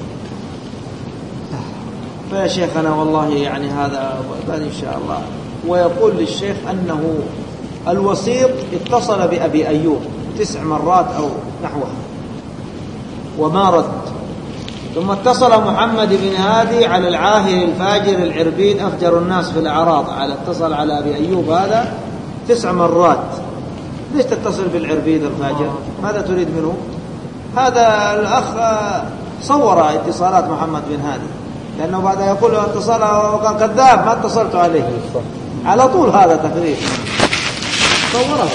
فيا شيخنا والله يعني هذا بعد إن شاء الله. ويقول للشيخ أنه الوسيط اتصل بأبي أيوب 9 مرات أو نحوها وما رد. ثم اتصل محمد بن هادي على العاهر الفاجر العربين أفجر الناس في الأعراض، اتصل على أبي أيوب هذا 9 مرات. ليش تتصل بالعربين الفاجر؟ ماذا تريد منه؟ هذا الأخ صور اتصالات محمد بن هادي، لأنه بعد يقول له اتصل وكان كذاب ما اتصلت عليه على طول، هذا تقرير صوره.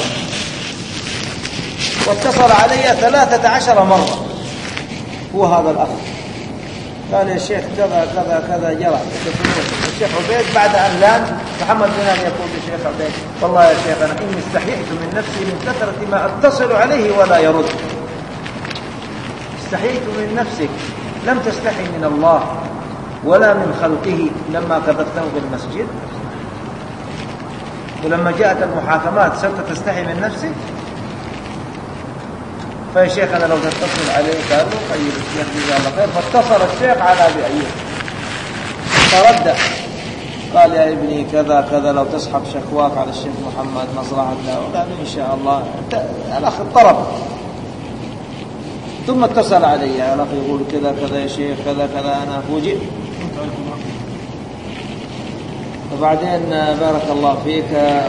واتصل علي 13 مرة هو هذا الأخ، قال يا شيخ كذا كذا كذا جرى. الشيخ عبيد بعد أن لان محمد بن هادي يقول للشيخ عبيد والله يا شيخ أنا إني استحييت من نفسي من كثرة ما أتصل عليه ولا يرد. استحييت من نفسك، لم تستحي من الله ولا من خلقه لما كذبته بالمسجد، ولما جاءت المحاكمات صرت تستحي من نفسك. فيا شيخ أنا لو تتصل عليه قال له طيب الشيخ جزاه الله خير. فاتصل الشيخ على أبي أيوب فرد قال يا ابني كذا كذا لو تسحب شكواك على الشيخ محمد مصلحة له، قال إن شاء الله. الأخ اضطرب. ثم اتصل علي الأخ يقول كذا كذا يا شيخ كذا كذا، أنا فوجئت. وبعدين بارك الله فيك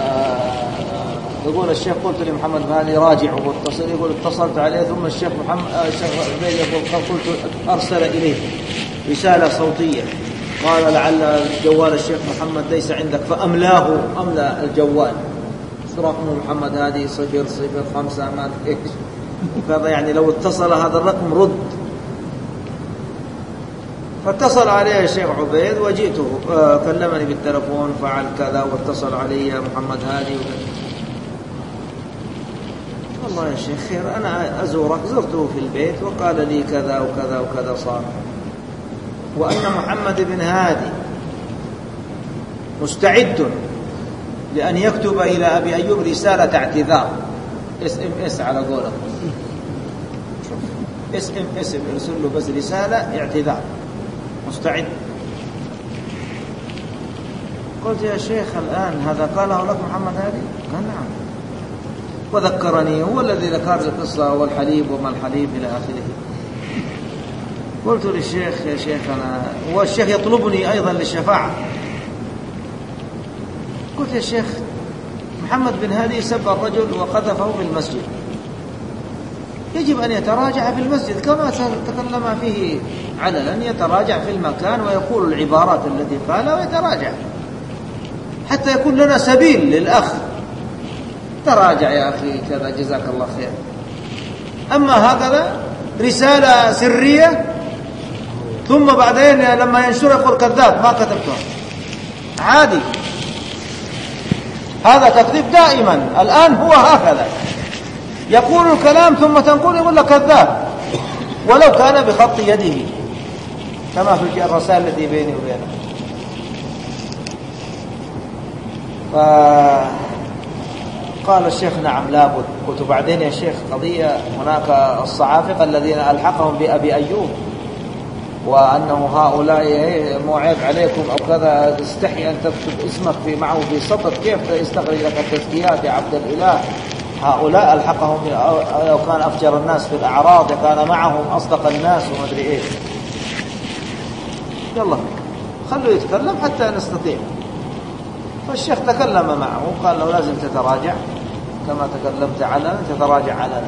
يقول الشيخ قلت لمحمد هاني راجع واتصل، يقول اتصلت عليه ثم الشيخ عبيد يقول قلت أرسل إليه رسالة صوتية قال لعل جوال الشيخ محمد ليس عندك، فأملاه أملى الجوال رقم محمد هذه 005 ما إيش وكذا، يعني لو اتصل هذا الرقم رد. فاتصل عليه الشيخ عبيد وجئته كلمني بالتلفون فعل كذا واتصل علي محمد هادي والله يا شيخ خير أنا أزورك. زرته في البيت وقال لي كذا وكذا وكذا صار، وأن محمد بن هادي مستعد لأن يكتب إلى أبي أيوب رسالة اعتذار SMS على قوله SMS يرسل له بس رسالة اعتذار مستعد. قلت يا شيخ الآن هذا قاله لك محمد هادي؟ قال نعم، وذكرني هو الذي ذكر القصة والحليب وما الحليب إلى آخره. قلت للشيخ يا شيخ أنا والشيخ يطلبني أيضا للشفاعة. قلت يا شيخ محمد بن هادي سب الرجل وقذفه بالمسجد، يجب أن يتراجع في المسجد كما تكلم فيه علنا، يتراجع في المكان ويقول العبارات التي قالها ويتراجع حتى يكون لنا سبيل للأخ. تراجع يا أخي كذا جزاك الله خير. أما هكذا رسالة سرية ثم بعدين لما ينشر يقول كذاب ما كتبتها عادي، هذا تكذيب دائما. الآن هو هكذا يقول الكلام ثم تنقل يقول لك كذاب ولو كان بخط يده كما في الرسائل التي بيني وبينه. فقال الشيخ نعم لابد. قلت بعدين يا شيخ قضية هناك الصعافقة الذين ألحقهم بأبي أيوب وأنه هؤلاء مو عيب عليكم أو كذا، تستحي أن تكتب اسمك معه في سطر، كيف يستغرق لك التزكيات يا عبد الإله؟ هؤلاء ألحقهم لو كان أفجر الناس في الأعراض كان معهم أصدق الناس وما أدري إيش. يلا خلوا يتكلم حتى نستطيع. والشيخ تكلم معه وقال له لازم تتراجع كما تكلمت علنا تتراجع علنا.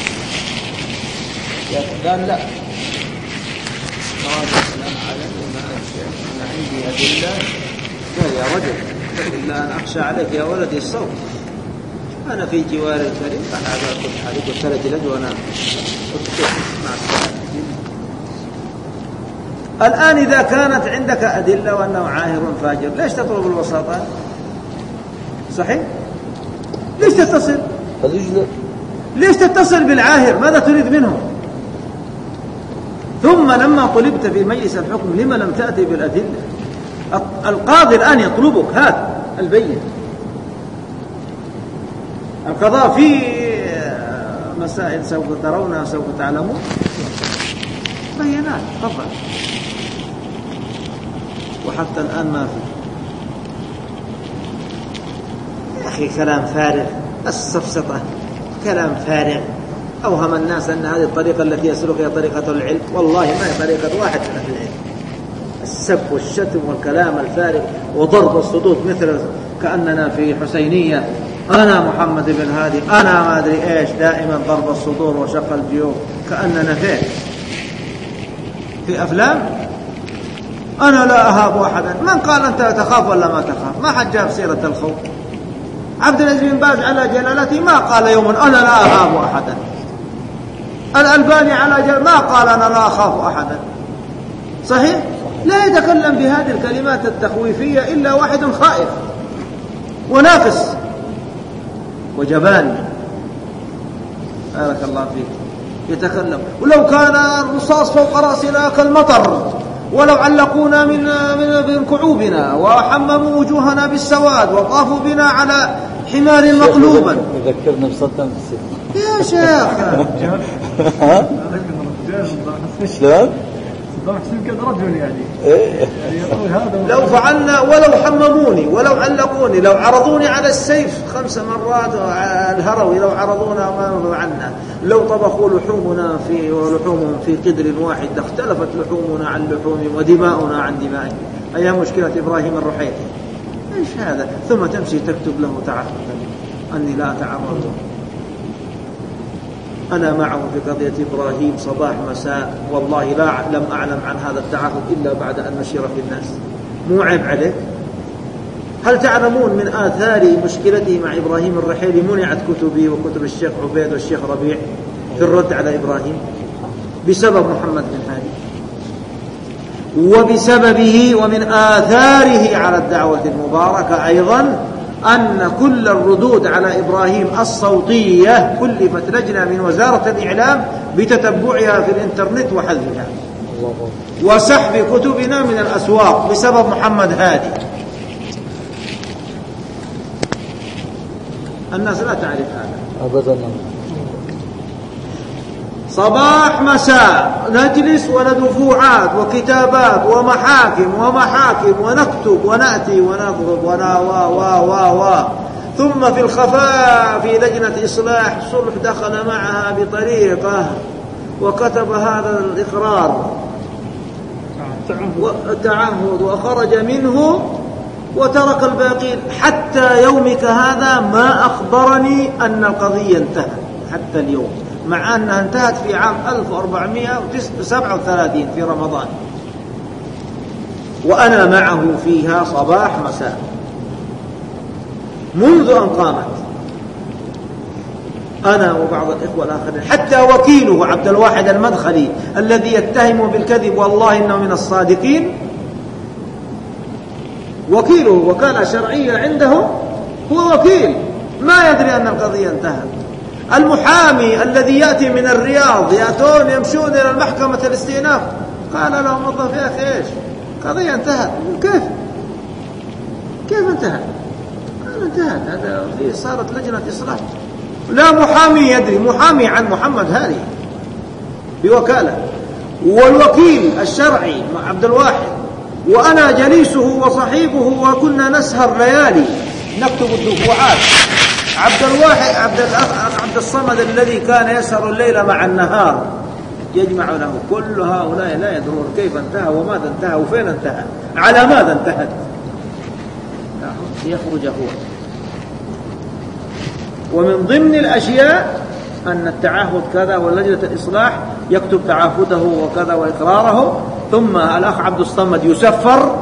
قال لا تراجع علنا ما الشيخ أنا عندي أدلة. قال يا رجل إلا أن أخشى عليك يا ولدي الصوت، أنا في جوار الكريم أنا على كل حال قلت له جلد وأنا مع السلامة. الآن إذا كانت عندك أدلة وأنه عاهر فاجر ليش تطلب الوساطة؟ صحيح؟ ليش تتصل؟ ليش تتصل بالعاهر؟ ماذا تريد منه؟ ثم لما طلبت في مجلس الحكم لما لم تأتي بالأدلة؟ القاضي الآن يطلبك هات البين. القضاء في مسائل سوف ترونها سوف تعلمون بينات تفضل، وحتى الآن ما في. يا أخي كلام فارغ، السفسطة كلام فارغ. أوهم الناس أن هذه الطريقة التي يسلك هي طريقة العلم، والله ما هي طريقة واحد من أهل العلم. السب والشتم والكلام الفارغ وضرب الصدود مثل كأننا في حسينية، أنا محمد بن هادي أنا ما أدري إيش، دائما ضرب الصدور وشق الجيوب كأننا في أفلام. أنا لا أهاب أحدا. من قال أنت تخاف ولا ما تخاف؟ ما حد جاب سيرة الخوف. عبد العزيز بن باز على جلالته ما قال يوما أنا لا أهاب أحدا. الألباني على ما قال أنا لا أخاف أحدا. صحيح؟ لا يتكلم بهذه الكلمات التخويفية إلا واحد خائف ونافس وجبان. بارك الله فيك. يتكلم ولو كان الرصاص فوق رأسنا كالمطر، ولو علقونا من كعوبنا وحمموا وجوهنا بالسواد وطافوا بنا على حمار مقلوبا. يذكرنا بصدام يا شيخ شلون؟ لو فعلنا ولو حمموني ولو علقوني لو عرضوني على السيف 5 مرات الهروي لو عرضونا ما فعلنا. لو طبخوا لحومنا ولحومهم في قدر واحد لاختلفت لحومنا عن لحومهم ودماؤنا عن دمائهم. أي مشكلة إبراهيم الرحيتي إيش هذا؟ ثم تمشي تكتب له تعهدا أني لا أتعرض. أنا معه في قضية إبراهيم صباح مساء، والله لم أعلم عن هذا التعهد إلا بعد أن نشر في الناس. مو عيب عليك؟ هل تعلمون من آثار مشكلته مع إبراهيم الرحيلي منعت كتبي وكتب الشيخ عبيد والشيخ ربيع في الرد على إبراهيم بسبب محمد بن هادي، وبسببه ومن آثاره على الدعوة المباركة أيضا أن كل الردود على إبراهيم الصوتية كلفت لجنة من وزارة الإعلام بتتبعها في الإنترنت وحذفها وسحب كتبنا من الأسواق بسبب محمد هادي. الناس لا تعرف هذا أبدا. صباح مساء نجلس وندفوعات وكتابات ومحاكم ونكتب ونأتي ونضرب و ثم في الخفاء في لجنة إصلاح صلح دخل معها بطريقة وكتب هذا الإقرار والتعهد وخرج منه وترك الباقين. حتى يومك هذا ما أخبرني أن القضية انتهت حتى اليوم، مع أنها انتهت في عام 1437 في رمضان، وأنا معه فيها صباح مساء منذ أن قامت، أنا وبعض الإخوة الآخرين. حتى وكيله عبد الواحد المدخلي الذي يتهم بالكذب والله إنه من الصادقين، وكيله وكالة شرعية عنده هو وكيل ما يدري أن القضية انتهت. المحامي الذي يأتي من الرياض يأتون يمشون إلى المحكمة الاستئناف قال له موظف يا أخي إيش قضية انتهت. كيف انتهت؟ قال انتهت، هذا صارت لجنة إصلاح. لا محامي يدري، محامي عن محمد هادي بوكالة، والوكيل الشرعي مع عبد الواحد، وأنا جليسه وصحيبه وكنا نسهر ليالي نكتب الدفوعات. عبد الصمد الذي كان يسهر الليل مع النهار يجمع له. كل هؤلاء لا يدرون كيف انتهى وماذا انتهى وفين انتهى على ماذا انتهت. يخرج هو. ومن ضمن الأشياء أن التعهد كذا، واللجنة الإصلاح يكتب تعهده وكذا وإقراره، ثم الأخ عبد الصمد يسفر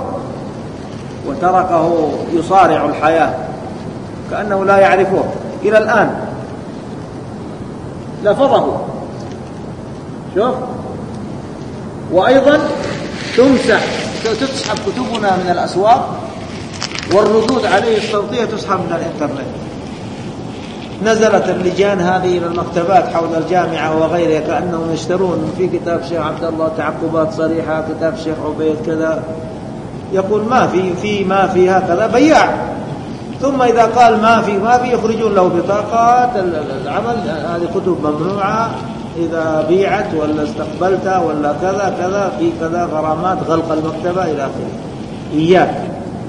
وتركه يصارع الحياة كأنه لا يعرفه إلى الآن، لفظه. شوف. وأيضا تسحب كتبنا من الأسواق، والردود عليه الصوتية تسحب من الإنترنت. نزلت اللجان هذه إلى المكتبات حول الجامعة وغيرها كأنهم يشترون في كتاب شيخ عبد الله تعقبات صريحة، كتاب شيخ عبيد كذا، يقول ما في هكذا بياع. ثم إذا قال ما في يخرجون له بطاقات العمل، هذه كتب ممنوعة إذا بيعت ولا استقبلتها ولا كذا كذا، في كذا غرامات، غلق المكتبة إلى آخره. إياك.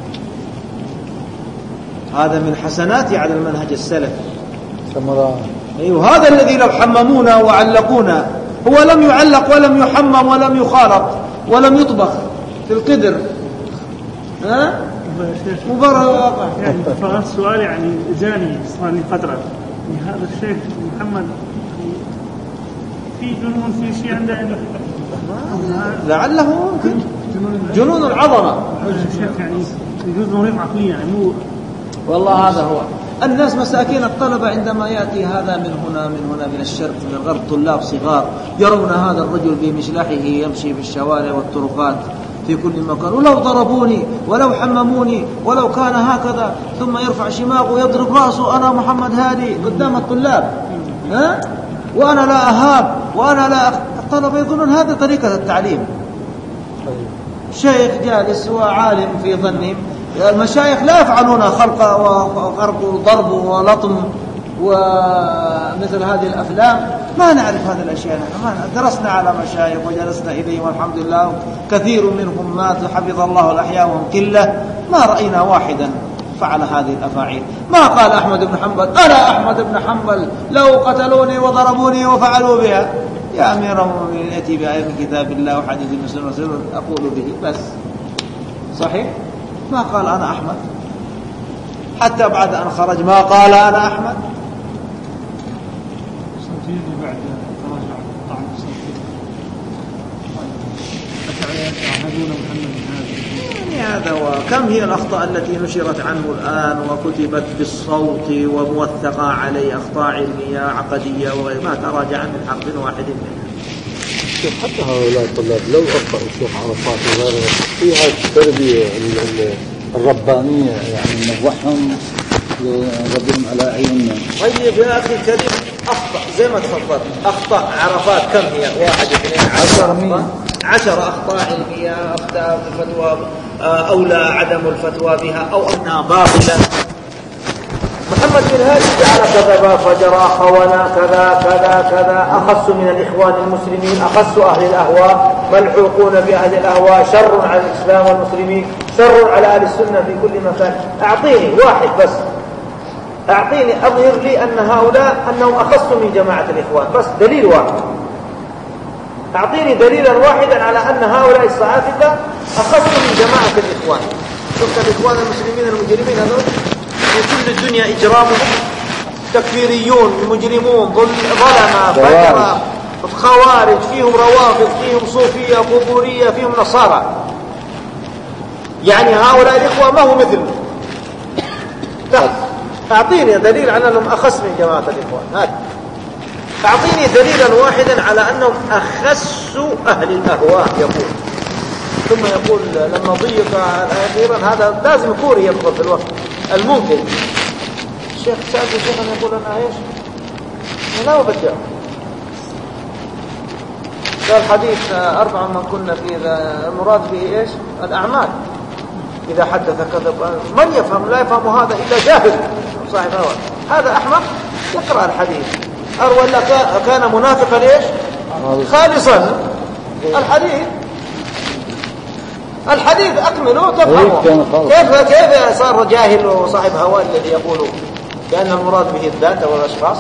هذا من حسناتي على المنهج السلفي. أيوه، هذا الذي لو حممونا وعلقونا، هو لم يعلق ولم يحمم ولم يخالط ولم يطبخ في القدر. ها؟ مباراة واقع. يعني فالسؤال يعني جاني صار لي فترة، هذا الشيخ محمد في جنون، في شيء عنده لعله ممكن جنون العظمة. الشيخ يعني يجوز مريض عقليا يعني مو. والله هذا هو. الناس مساكين الطلبة عندما يأتي هذا من هنا من الشرق من الغرب، طلاب صغار يرون هذا الرجل بمشلحه يمشي في الشوارع والطرقات في كل مكان، ولو ضربوني ولو حمموني ولو كان هكذا، ثم يرفع شماغه ويضرب رأسه، أنا محمد هادي قدام الطلاب، ها؟ وأنا لا أهاب وأنا لا الطلبة يظنون هذه طريقة التعليم. شيخ جالس وعالم في ظنهم. المشايخ لا يفعلون خلق وغرب وضرب ولطم ومثل هذه الأفلام. ما نعرف هذه الأشياء، نحن درسنا على مشايخ وجلسنا إليهم والحمد لله، كثير منهم مات حفظ الله الأحياء وهم قلة، ما رأينا واحدا فعل هذه الأفاعيل. ما قال أحمد بن حنبل أنا أحمد بن حنبل لو قتلوني وضربوني وفعلوا بها يا أمير المؤمنين ائتي بآية من كتاب الله وحديث مسلم وسر أقول به بس. صحيح؟ ما قال أنا أحمد، حتى بعد أن خرج ما قال أنا أحمد. بعد تراجع طعن هذا. وكم هي الأخطاء التي نشرت عنه الآن وكتبت بالصوت وموثقة عليه، أخطاء علمية عقدية وغير، ما تراجع من حرف واحد منها. حتى هؤلاء الطلاب لو أخطأوا الشيخ عرفات وغيره فيها التربية الربانية، يعني نوحهم ونربيهم على عيوننا. طيب يا أخي الكريم، أخطأ زي ما تفضلت، أخطأ عرفات كم هي؟ 1 2 10 أخطاء علمية، أخطاء الفتوى أولى عدم الفتوى بها أو أنها باطلة. محمد بن هادي جعل كذا فجر أخونا كذا كذا كذا، أخص من الإخوان المسلمين، أخص أهل الأهواء، ملحوقون بأهل الأهواء، شر على الإسلام والمسلمين، شر على أهل السنة في كل مكان. أعطيني واحد بس، أعطيني أظهر لي أن هؤلاء أنهم أخص من جماعة الإخوان، بس دليل واحد. أعطيني دليلا واحدا على أن هؤلاء الصحابة أخص من جماعة الإخوان. شفت الإخوان المسلمين المجرمين هذول في كل الدنيا إجرامهم، تكفيريون، مجرمون، ظلمة، فجرة، خوارج، فيهم روافض، فيهم صوفية، قبورية، فيهم نصارى. يعني هؤلاء الإخوة ما هو مثل. أعطيني دليل على أنهم أخص من جماعة الإخوان. هذا أعطيني دليلا واحدا على أنهم أخص أهل الأهواء. يقول ثم يقول لما ضيق أخيرا، هذا لازم كوري يدخل في الوقت الممكن. الشيخ سعد الشيخ يقول أنا إيش؟ لا وبدأ قال حديث 4 من كنا فيه، المراد به إيش؟ الأعمال. إذا حدث كذب. من يفهم؟ لا يفهم هذا إلا جاهل صاحب هوى. هذا أحمق يقرأ الحديث ولا كان منافقا إيش؟ خالصا. الحديث أكمله تفهمه. كيف صار جاهل وصاحب هوى الذي يقول بأن المراد به الذات والأشخاص؟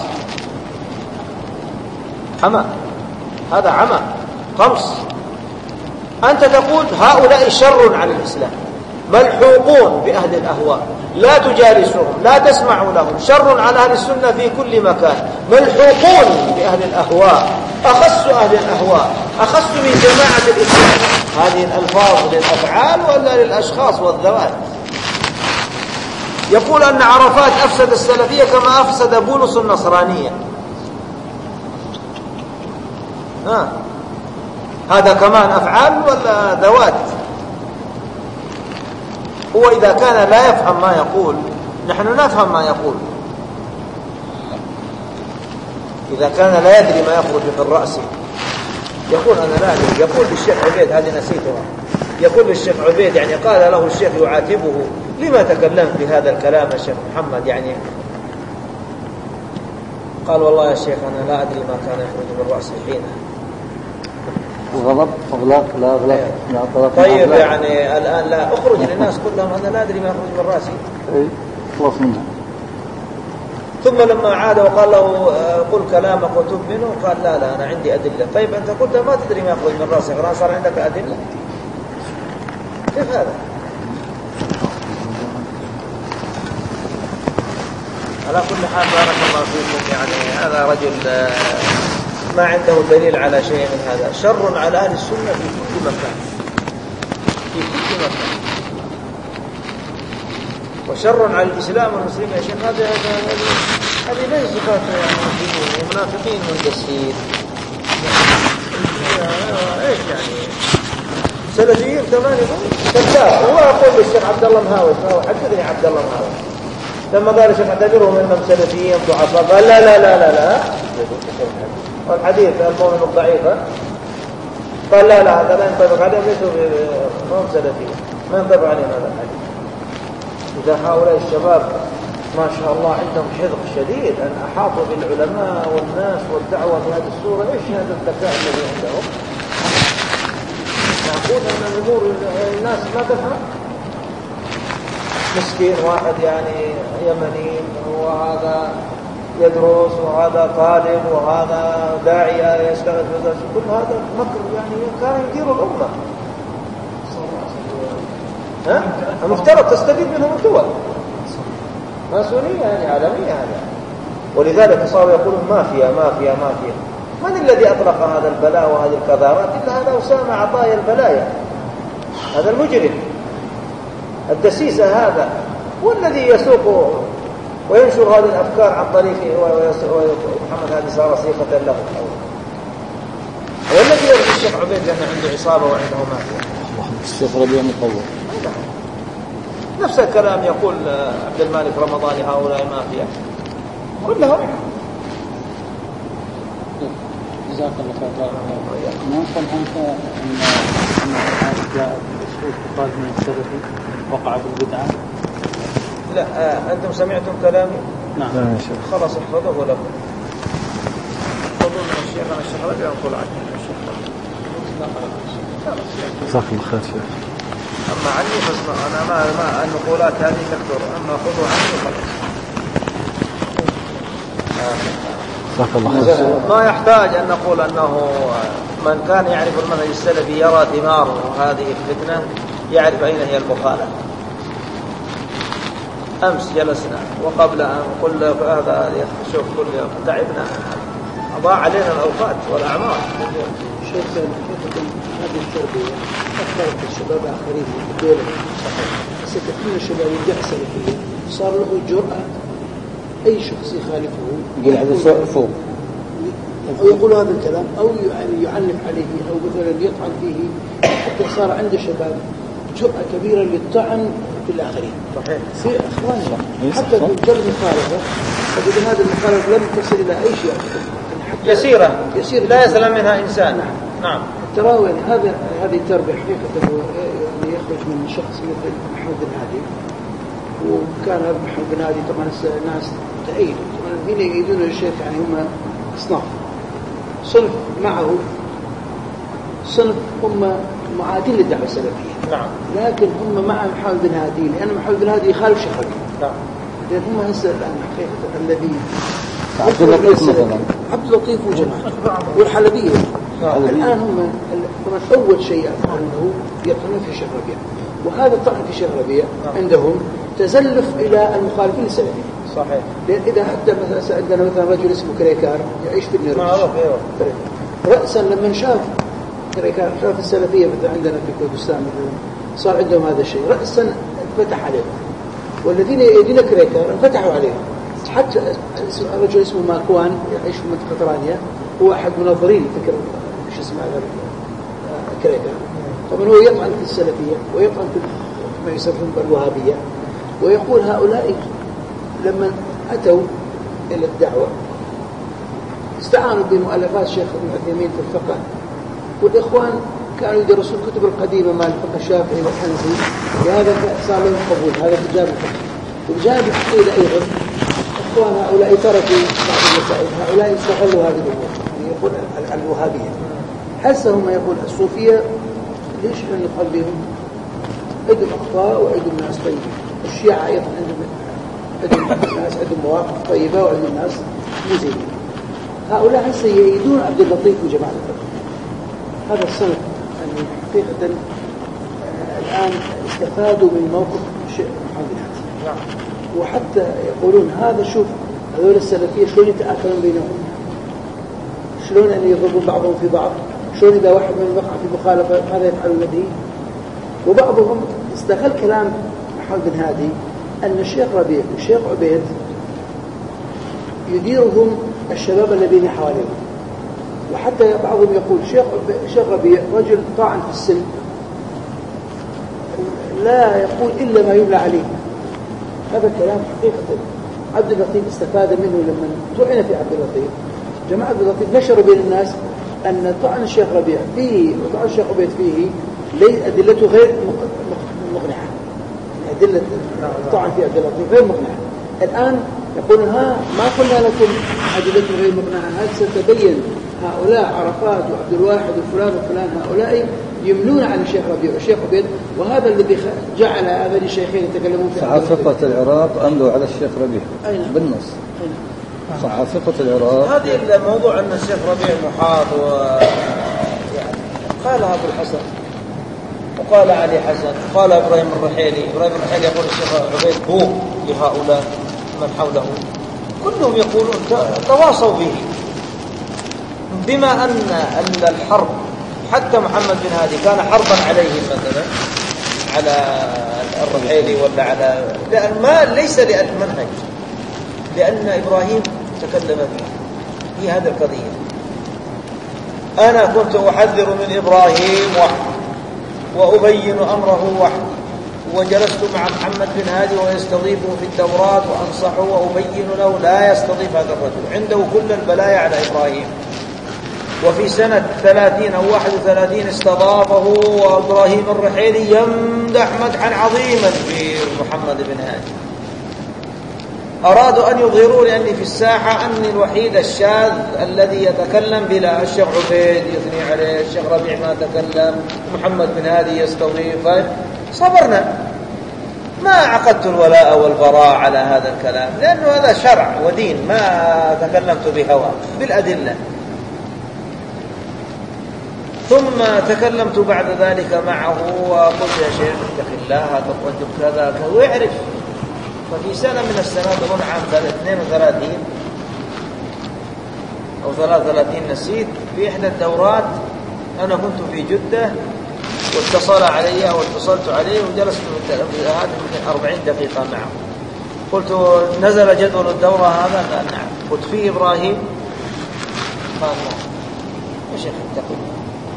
عمى، هذا عمى قمص. أنت تقول هؤلاء شر على الإسلام، ملحوقون بأهل الأهواء، لا تجالسهم، لا تسمعوا لهم، شر على أهل السنة في كل مكان، ملحوقون بأهل الأهواء، أخص أهل الأهواء، أخص من جماعة الإسلام. هذه الألفاظ للأفعال ولا للأشخاص والذوات؟ يقول أن عرفات أفسد السلفية كما أفسد بولس النصرانية. هذا كمان أفعال ولا ذوات؟ هو إذا كان لا يفهم ما يقول نحن نفهم ما يقول. إذا كان لا يدري ما يخرج من رأسه يقول أنا لا أدري. يقول للشيخ عبيد، هذه نسيتها، يقول للشيخ عبيد يعني قال له الشيخ يعاتبه لما تكلمت بهذا الكلام يا شيخ محمد؟ يعني قال والله يا شيخ أنا لا أدري ما كان يخرج من رأسي حينها. غضب أغلاق لا أغلاق. طيب يعني الآن لا أخرج للناس كلهم أنا لا أدري ما يخرج من رأسي. خلاص منها. ثم لما عاد وقال له قل كلامك وتب منه قال لا أنا عندي أدلة. طيب أنت قلت ما تدري ما يخرج من رأسك، الآن صار عندك أدلة؟ كيف هذا؟ على كل حال بارك الله فيكم. يعني هذا رجل ما عنده دليل على شيء من هذا. شر على أهل السنة في كل مكان، في كل مكان، وشر على الإسلام والمسلمين يا شيخ. هذه ليس صفات يعني منافقين مندسين. ايش يعني سلفيين كمان كذاب. هو يقول للشيخ عبد الله مهاوي، حدثني عبد الله مهاوي لما قال الشيخ اعتبرهم انهم سلفيين ضعفاء، قال لا لا لا لا لا والحديث المؤمن الضعيفة قال لا لا هذا لا ينطبق عليهم، ليسوا هم سلفيين، ما ينطبق عليهم هذا الحديث. إذا هؤلاء الشباب ما شاء الله عندهم حذق شديد أن أحاطوا بالعلماء والناس والدعوة بهذه الصورة، إيش هذا الذكاء الذي عندهم؟ نقول أن الأمور الناس ما تفهم. مسكين واحد يعني يمني وهذا يدرس وهذا طالب وهذا داعية يشتغل في هذا، كل هذا مكر يعني كان يدير الأمة. المفترض تستفيد منهم الدول ماسونية يعني عالمية هذا. ولذلك صاروا يقولون مافيا مافيا مافيا. من الذي أطلق هذا البلاء وهذه القذارات إلا هذا أسامة عطايا البلايا، هذا المجرم الدسيسة، هذا هو الذي يسوق وينشر هذه الأفكار عن طريق محمد هذه صار صيغة له. هو الذي يرد الشيخ عبيد لأنه عنده عصابة وعنده مافيا. الشيخ ربيع مطور نفس الكلام يقول عبد المالك رمضاني هؤلاء مافيا كلهم. جزاك الله خير. ما قال أنت أن جاء الشيخ قال من السلفي وقع بالبدعة؟ لا أنتم سمعتم كلامي؟ نعم. خلاص احفظوه لكم. خذوا من الشيخ أنا الشيخ ربيع يقول عنه الشيخ. جزاك الله خير شيخ. أما عني فاسمع، أنا ما النقولات هذه تكثر، أما خذوا عني خلاص. جزاك الله خير. ما يحتاج أن نقول أنه من كان يعرف المنهج السلفي يرى ثمار هذه الفتنة يعرف أين هي المخالفة. أمس جلسنا وقبل أن قل هذا شوف كل يوم تعبنا، أضاع علينا الأوقات والأعمار. شيخ هذه التربية أثرت الشباب آخرين في الدولة، بس كثير من الشباب يدعي سلفيا صار له جرأة أي شخص يخالفه يقول هذا فوق أو يقول هذا الكلام أو يعني يعنف عليه أو مثلا يطعن فيه، حتى صار عند شباب جرأة كبيرة للطعن في الآخرين. صحيح. في إخواننا حتى بمجرد مخالفة فإذا هذا المخالفة لم تصل إلى أي شيء يسيرة لا يسلم منها إنسان. نعم. ترى يعني هذه التربية حقيقة يعني يخرج من شخص مثل محمد بن هادي، وكان هذا محمد بن هادي طبعا الناس تأيد طبعا هنا يريدون الشيخ يعني هم أصناف، صنف معه صنف هم معادين للدعوة السلفية. نعم. لكن هم مع محمد بن هادي لأن محمد بن هادي يخالف شيخ ربيع. نعم. لأن هم هسه الآن حقيقة الذي عبد اللطيف مثلا، عبد اللطيف وجماعته والحلبية الآن هم طبعا أول شيء أفعله يطعنون في شيخ ربيع، وهذا الطعن في الشيخ ربيع عندهم تزلف إلى المخالفين السلفيين. صحيح. لأن إذا حتى مثلا عندنا مثلا رجل اسمه كريكار يعيش في النرويج معروف. رأسا لما شاف كريكار شاف السلفية مثلا عندنا في كردستان مثلا صار عندهم هذا الشيء رأسا انفتح عليهم، والذين يأيدون كريكار انفتحوا عليهم. حتى رجل اسمه ماكوان يعيش في منطقة رانيا هو أحد منظرين فكر شو اسمه كريكار. طبعا هو يطعن في السلفية ويطعن في ما يسمون بالوهابية، ويقول هؤلاء لما أتوا إلى الدعوة استعانوا بمؤلفات شيخ ابن عثيمين في الفقه، والإخوان كانوا يدرسون الكتب القديمة مال الفقه الشافعي والحنفي، لهذا صار لهم قبول. هذا في جانب الفقه. وبجانب العقيدة أيضا إخوان هؤلاء تركوا بعض المسائل، هؤلاء استغلوا هذه الأمور. يعني يقول الوهابية هسه هم يقول الصوفية ليش نقل بهم؟ عندهم أخطاء وعندهم ناس طيبة. الشيعة أيضا عندهم ناس عندهم مواقف طيبة وعندهم ناس مزيدين. هؤلاء هسه يأيدون عبد اللطيف وجماعة الفقه. هذا السبب أن حقيقة الآن استفادوا من موقف الشيخ محمد الحاتم. وحتى يقولون هذا شوف هذول السلفية شلون يتآكلون بينهم، شلون أن يضربون بعضهم في بعض، شلون إذا واحد منهم وقع في مخالفة ماذا يفعلون به. وبعضهم استغل كلام محمد بن هادي أن الشيخ ربيع والشيخ عبيد يديرهم الشباب الذين حواليهم. وحتى بعضهم يقول شيخ ربيع رجل طاعن في السن لا يقول إلا ما يملى عليه. هذا الكلام حقيقة عبد اللطيف استفاد منه لما طعن في عبد اللطيف. جماعة عبد اللطيف نشروا بين الناس أن طعن الشيخ ربيع فيه وطعن الشيخ عبيد فيه أدلته غير مقنعة. أدلة طعن في عبد اللطيف غير مقنعة. الآن يقولون ما قلنا لكم أدلته غير مقنعة، هذا ستبين. هؤلاء عرفات وعبد الواحد وفلان وفلان هؤلاء يمنون عن الشيخ ربيع والشيخ عبيد، وهذا الذي جعل هذين الشيخين يتكلمون في صحافة العراق أملوا على الشيخ ربيع بالنص. صحافة العراق هذه الموضوع أن الشيخ ربيع محاط يعني قالها أبو الحسن وقال علي حسن وقال إبراهيم الرحيلي يقول الشيخ عبيد بوق لهؤلاء من حوله، كلهم يقولون تواصوا به. بما أن الحرب حتى محمد بن هادي كان حربا عليهم مثلا على الرحيلي ولا على ليس لأن منهج، لأن إبراهيم تكلم في هذه القضية. أنا كنت أحذر من إبراهيم وحدي وأبين أمره وحدي، وجلست مع محمد بن هادي ويستضيفه في التوراة وأنصحه وأبين له لا يستضيف هذا الرجل، عنده كل البلايا على إبراهيم. وفي سنة 30 أو 31 استضافه وإبراهيم الرحيلي يمدح مدحا عظيما في محمد بن هادي. أرادوا أن يظهروا لأني في الساحة أني الوحيد الشاذ الذي يتكلم بلا الشيخ عبيد يثني عليه، الشيخ ربيع ما تكلم، محمد بن هادي يستضيف. صبرنا، ما عقدت الولاء والبراء على هذا الكلام لأنه هذا شرع ودين، ما تكلمت بهوى بالأدلة. ثم تكلمت بعد ذلك معه وقلت يا شيخ اتق الله هذا الرجل كذا ويعرف. ففي سنة من السنوات أظن عام 32 أو 33 نسيت، في إحدى الدورات أنا كنت في جدة واتصل علي أو اتصلت عليه وجلست من 40 دقيقة معه. قلت نزل جدول الدورة هذا؟ قال نعم. قلت فيه إبراهيم؟ قال نعم. يا شيخ اتق الله،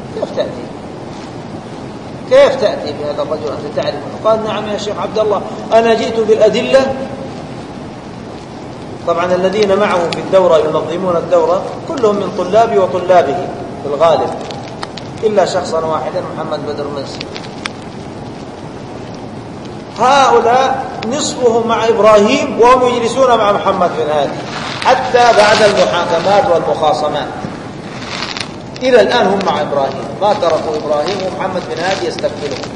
كيف تأتي بهذا الرجل أنت تعرفه؟ قال نعم يا شيخ عبد الله، أنا جئت بالأدلة. طبعا الذين معه في الدورة ينظمون الدورة كلهم من طلابي وطلابه في الغالب إلا شخصا واحدا محمد بدر منسي. هؤلاء نصفهم مع إبراهيم وهم يجلسون مع محمد بن هادي حتى بعد المحاكمات والمخاصمات. إلى الآن هم مع إبراهيم، ما تركوا إبراهيم ومحمد بن هادي يستقبلهم.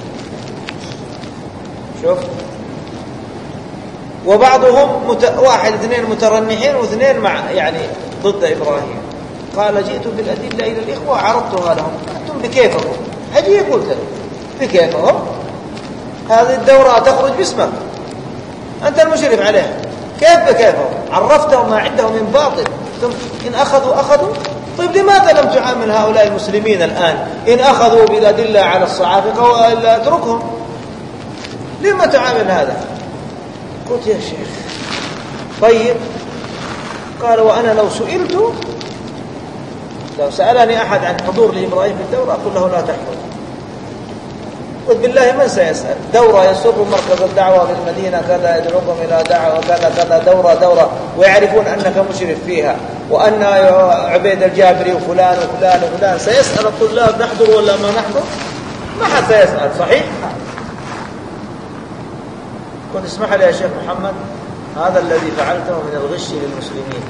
شوف، وبعضهم واحد اثنين مترنحين واثنين مع يعني ضد إبراهيم. قال جئت بالأدلة إلى الإخوة عرضتها لهم، أنتم بكيفكم؟ عجيب قلت له بكيفهم؟ هذه الدورة تخرج باسمك، أنت المشرف عليها، كيف بكيفه عرفتهم ما عندهم من باطل، ثم إن أخذوا. طيب لماذا لم تعامل هؤلاء المسلمين الآن إن أخذوا بالأدلة على الصعافقة وإلا اتركهم؟ لما تعامل هذا؟ قلت يا شيخ طيب. قال وأنا لو سألني أحد عن حضور لإبراهيم في الدورة أقول له لا تحضر. قلت بالله من سيسأل؟ دورة يسر مركز الدعوة في المدينة كذا، يدعوكم إلى دعوة كذا دورة ويعرفون أنك مشرف فيها وأن عبيد الجابري وفلان وفلان وفلان. سيسأل الطلاب نحضر ولا ما نحضر؟ ما حد سيسأل، صحيح؟ قلت اسمح لي يا شيخ محمد، هذا الذي فعلته من الغش للمسلمين،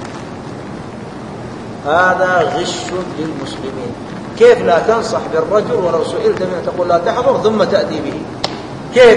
هذا غش للمسلمين. كيف لا تنصح بالرجل ولو سئلت منه تقول لا تحضر ثم تأتي به؟ كيف؟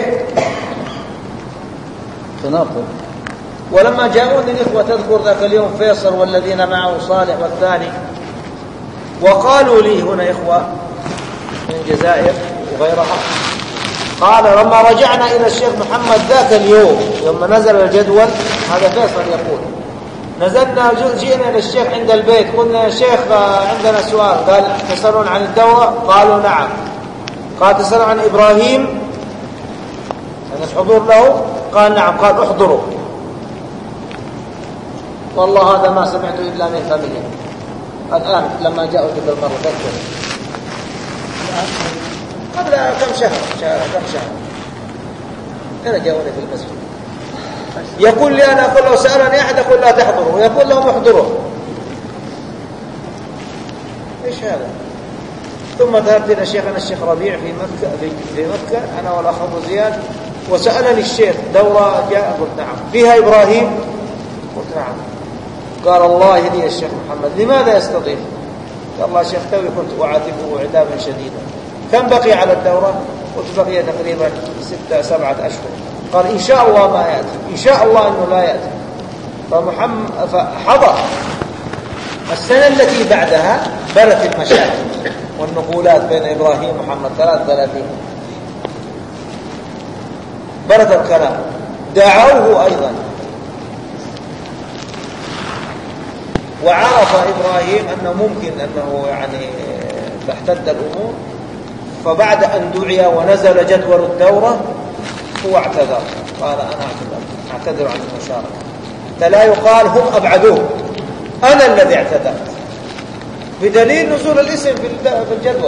تناقض. ولما جاءوني الإخوة تذكر ذاك اليوم فيصل والذين معه صالح والثاني، وقالوا لي هنا إخوة من الجزائر وغيرها، قال لما رجعنا إلى الشيخ محمد ذاك اليوم لما نزل الجدول، هذا فيصل يقول نزلنا جئنا للشيخ عند البيت، قلنا يا شيخ عندنا سؤال. قال تسألون عن الدورة؟ قالوا نعم. قال تسألون عن إبراهيم عن الحضور له؟ قال نعم. قال احضروا. والله هذا ما سمعته إلا من فمه الآن لما جاءوا قبل المرة قبل كم شهر أنا جاءوني في المسجد يقول لي أنا أقول لو سألني أحد أقول لا تحضروا، ويقول لهم احضروا. إيش هذا؟ ثم ذهبت إلى شيخنا الشيخ ربيع في مكة أنا والأخ أبو زياد، وسألني الشيخ دورة جاء؟ قلت نعم. فيها إبراهيم؟ قلت نعم. قال الله يهدي الشيخ محمد لماذا يستضيف؟ قال الله شيخ توي كنت أعاتبه عتابا شديدا. كم بقي على الدورة؟ قلت بقي تقريبا 6-7 أشهر. قال إن شاء الله ما يأتي، إن شاء الله أنه لا يأتي. فحضر. السنة التي بعدها برت المشاكل والنقولات بين إبراهيم ومحمد 33 برت الكلام. دعوه أيضا وعرف إبراهيم أنه ممكن أنه يعني تحتد الأمور، فبعد أن دعي ونزل جدول الدورة هو اعتذر، قال أنا أعتذر عن المشاركة. فلا يقال هم أبعدوه، أنا الذي اعتذرت، بدليل نزول الاسم في الجدول.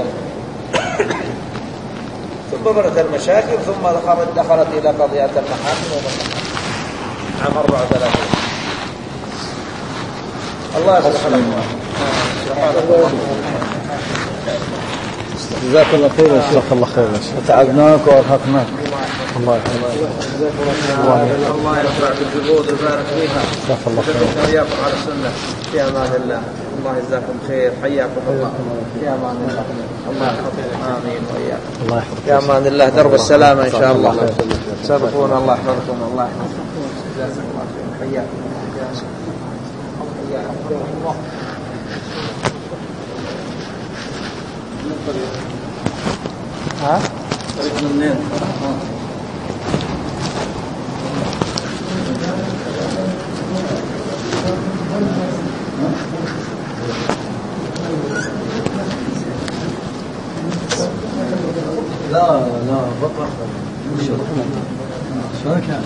ثم بدأت المشاكل، ثم دخلت إلى قضية المحاكم عام 34. الله سبحانه وتعالى. جزاك الله خير يا شيخ. الله خير يا شيخ. تعبناك وارهقناك. الله يحفظك. الله يرفع بالجهود ويبارك فيها. جزاك الله خير. وإياكم على السنة. في أمان الله. الله يجزاكم خير. حياكم الله. في أمان الله. الله يحفظكم. آمين وإياكم. الله يحفظك. في أمان الله. درب السلامة إن شاء الله. سبقونا. الله يحفظكم. الله يحفظكم. جزاكم الله خير. حياكم. ها؟ طريق منين؟ لا بطرح شلون كان؟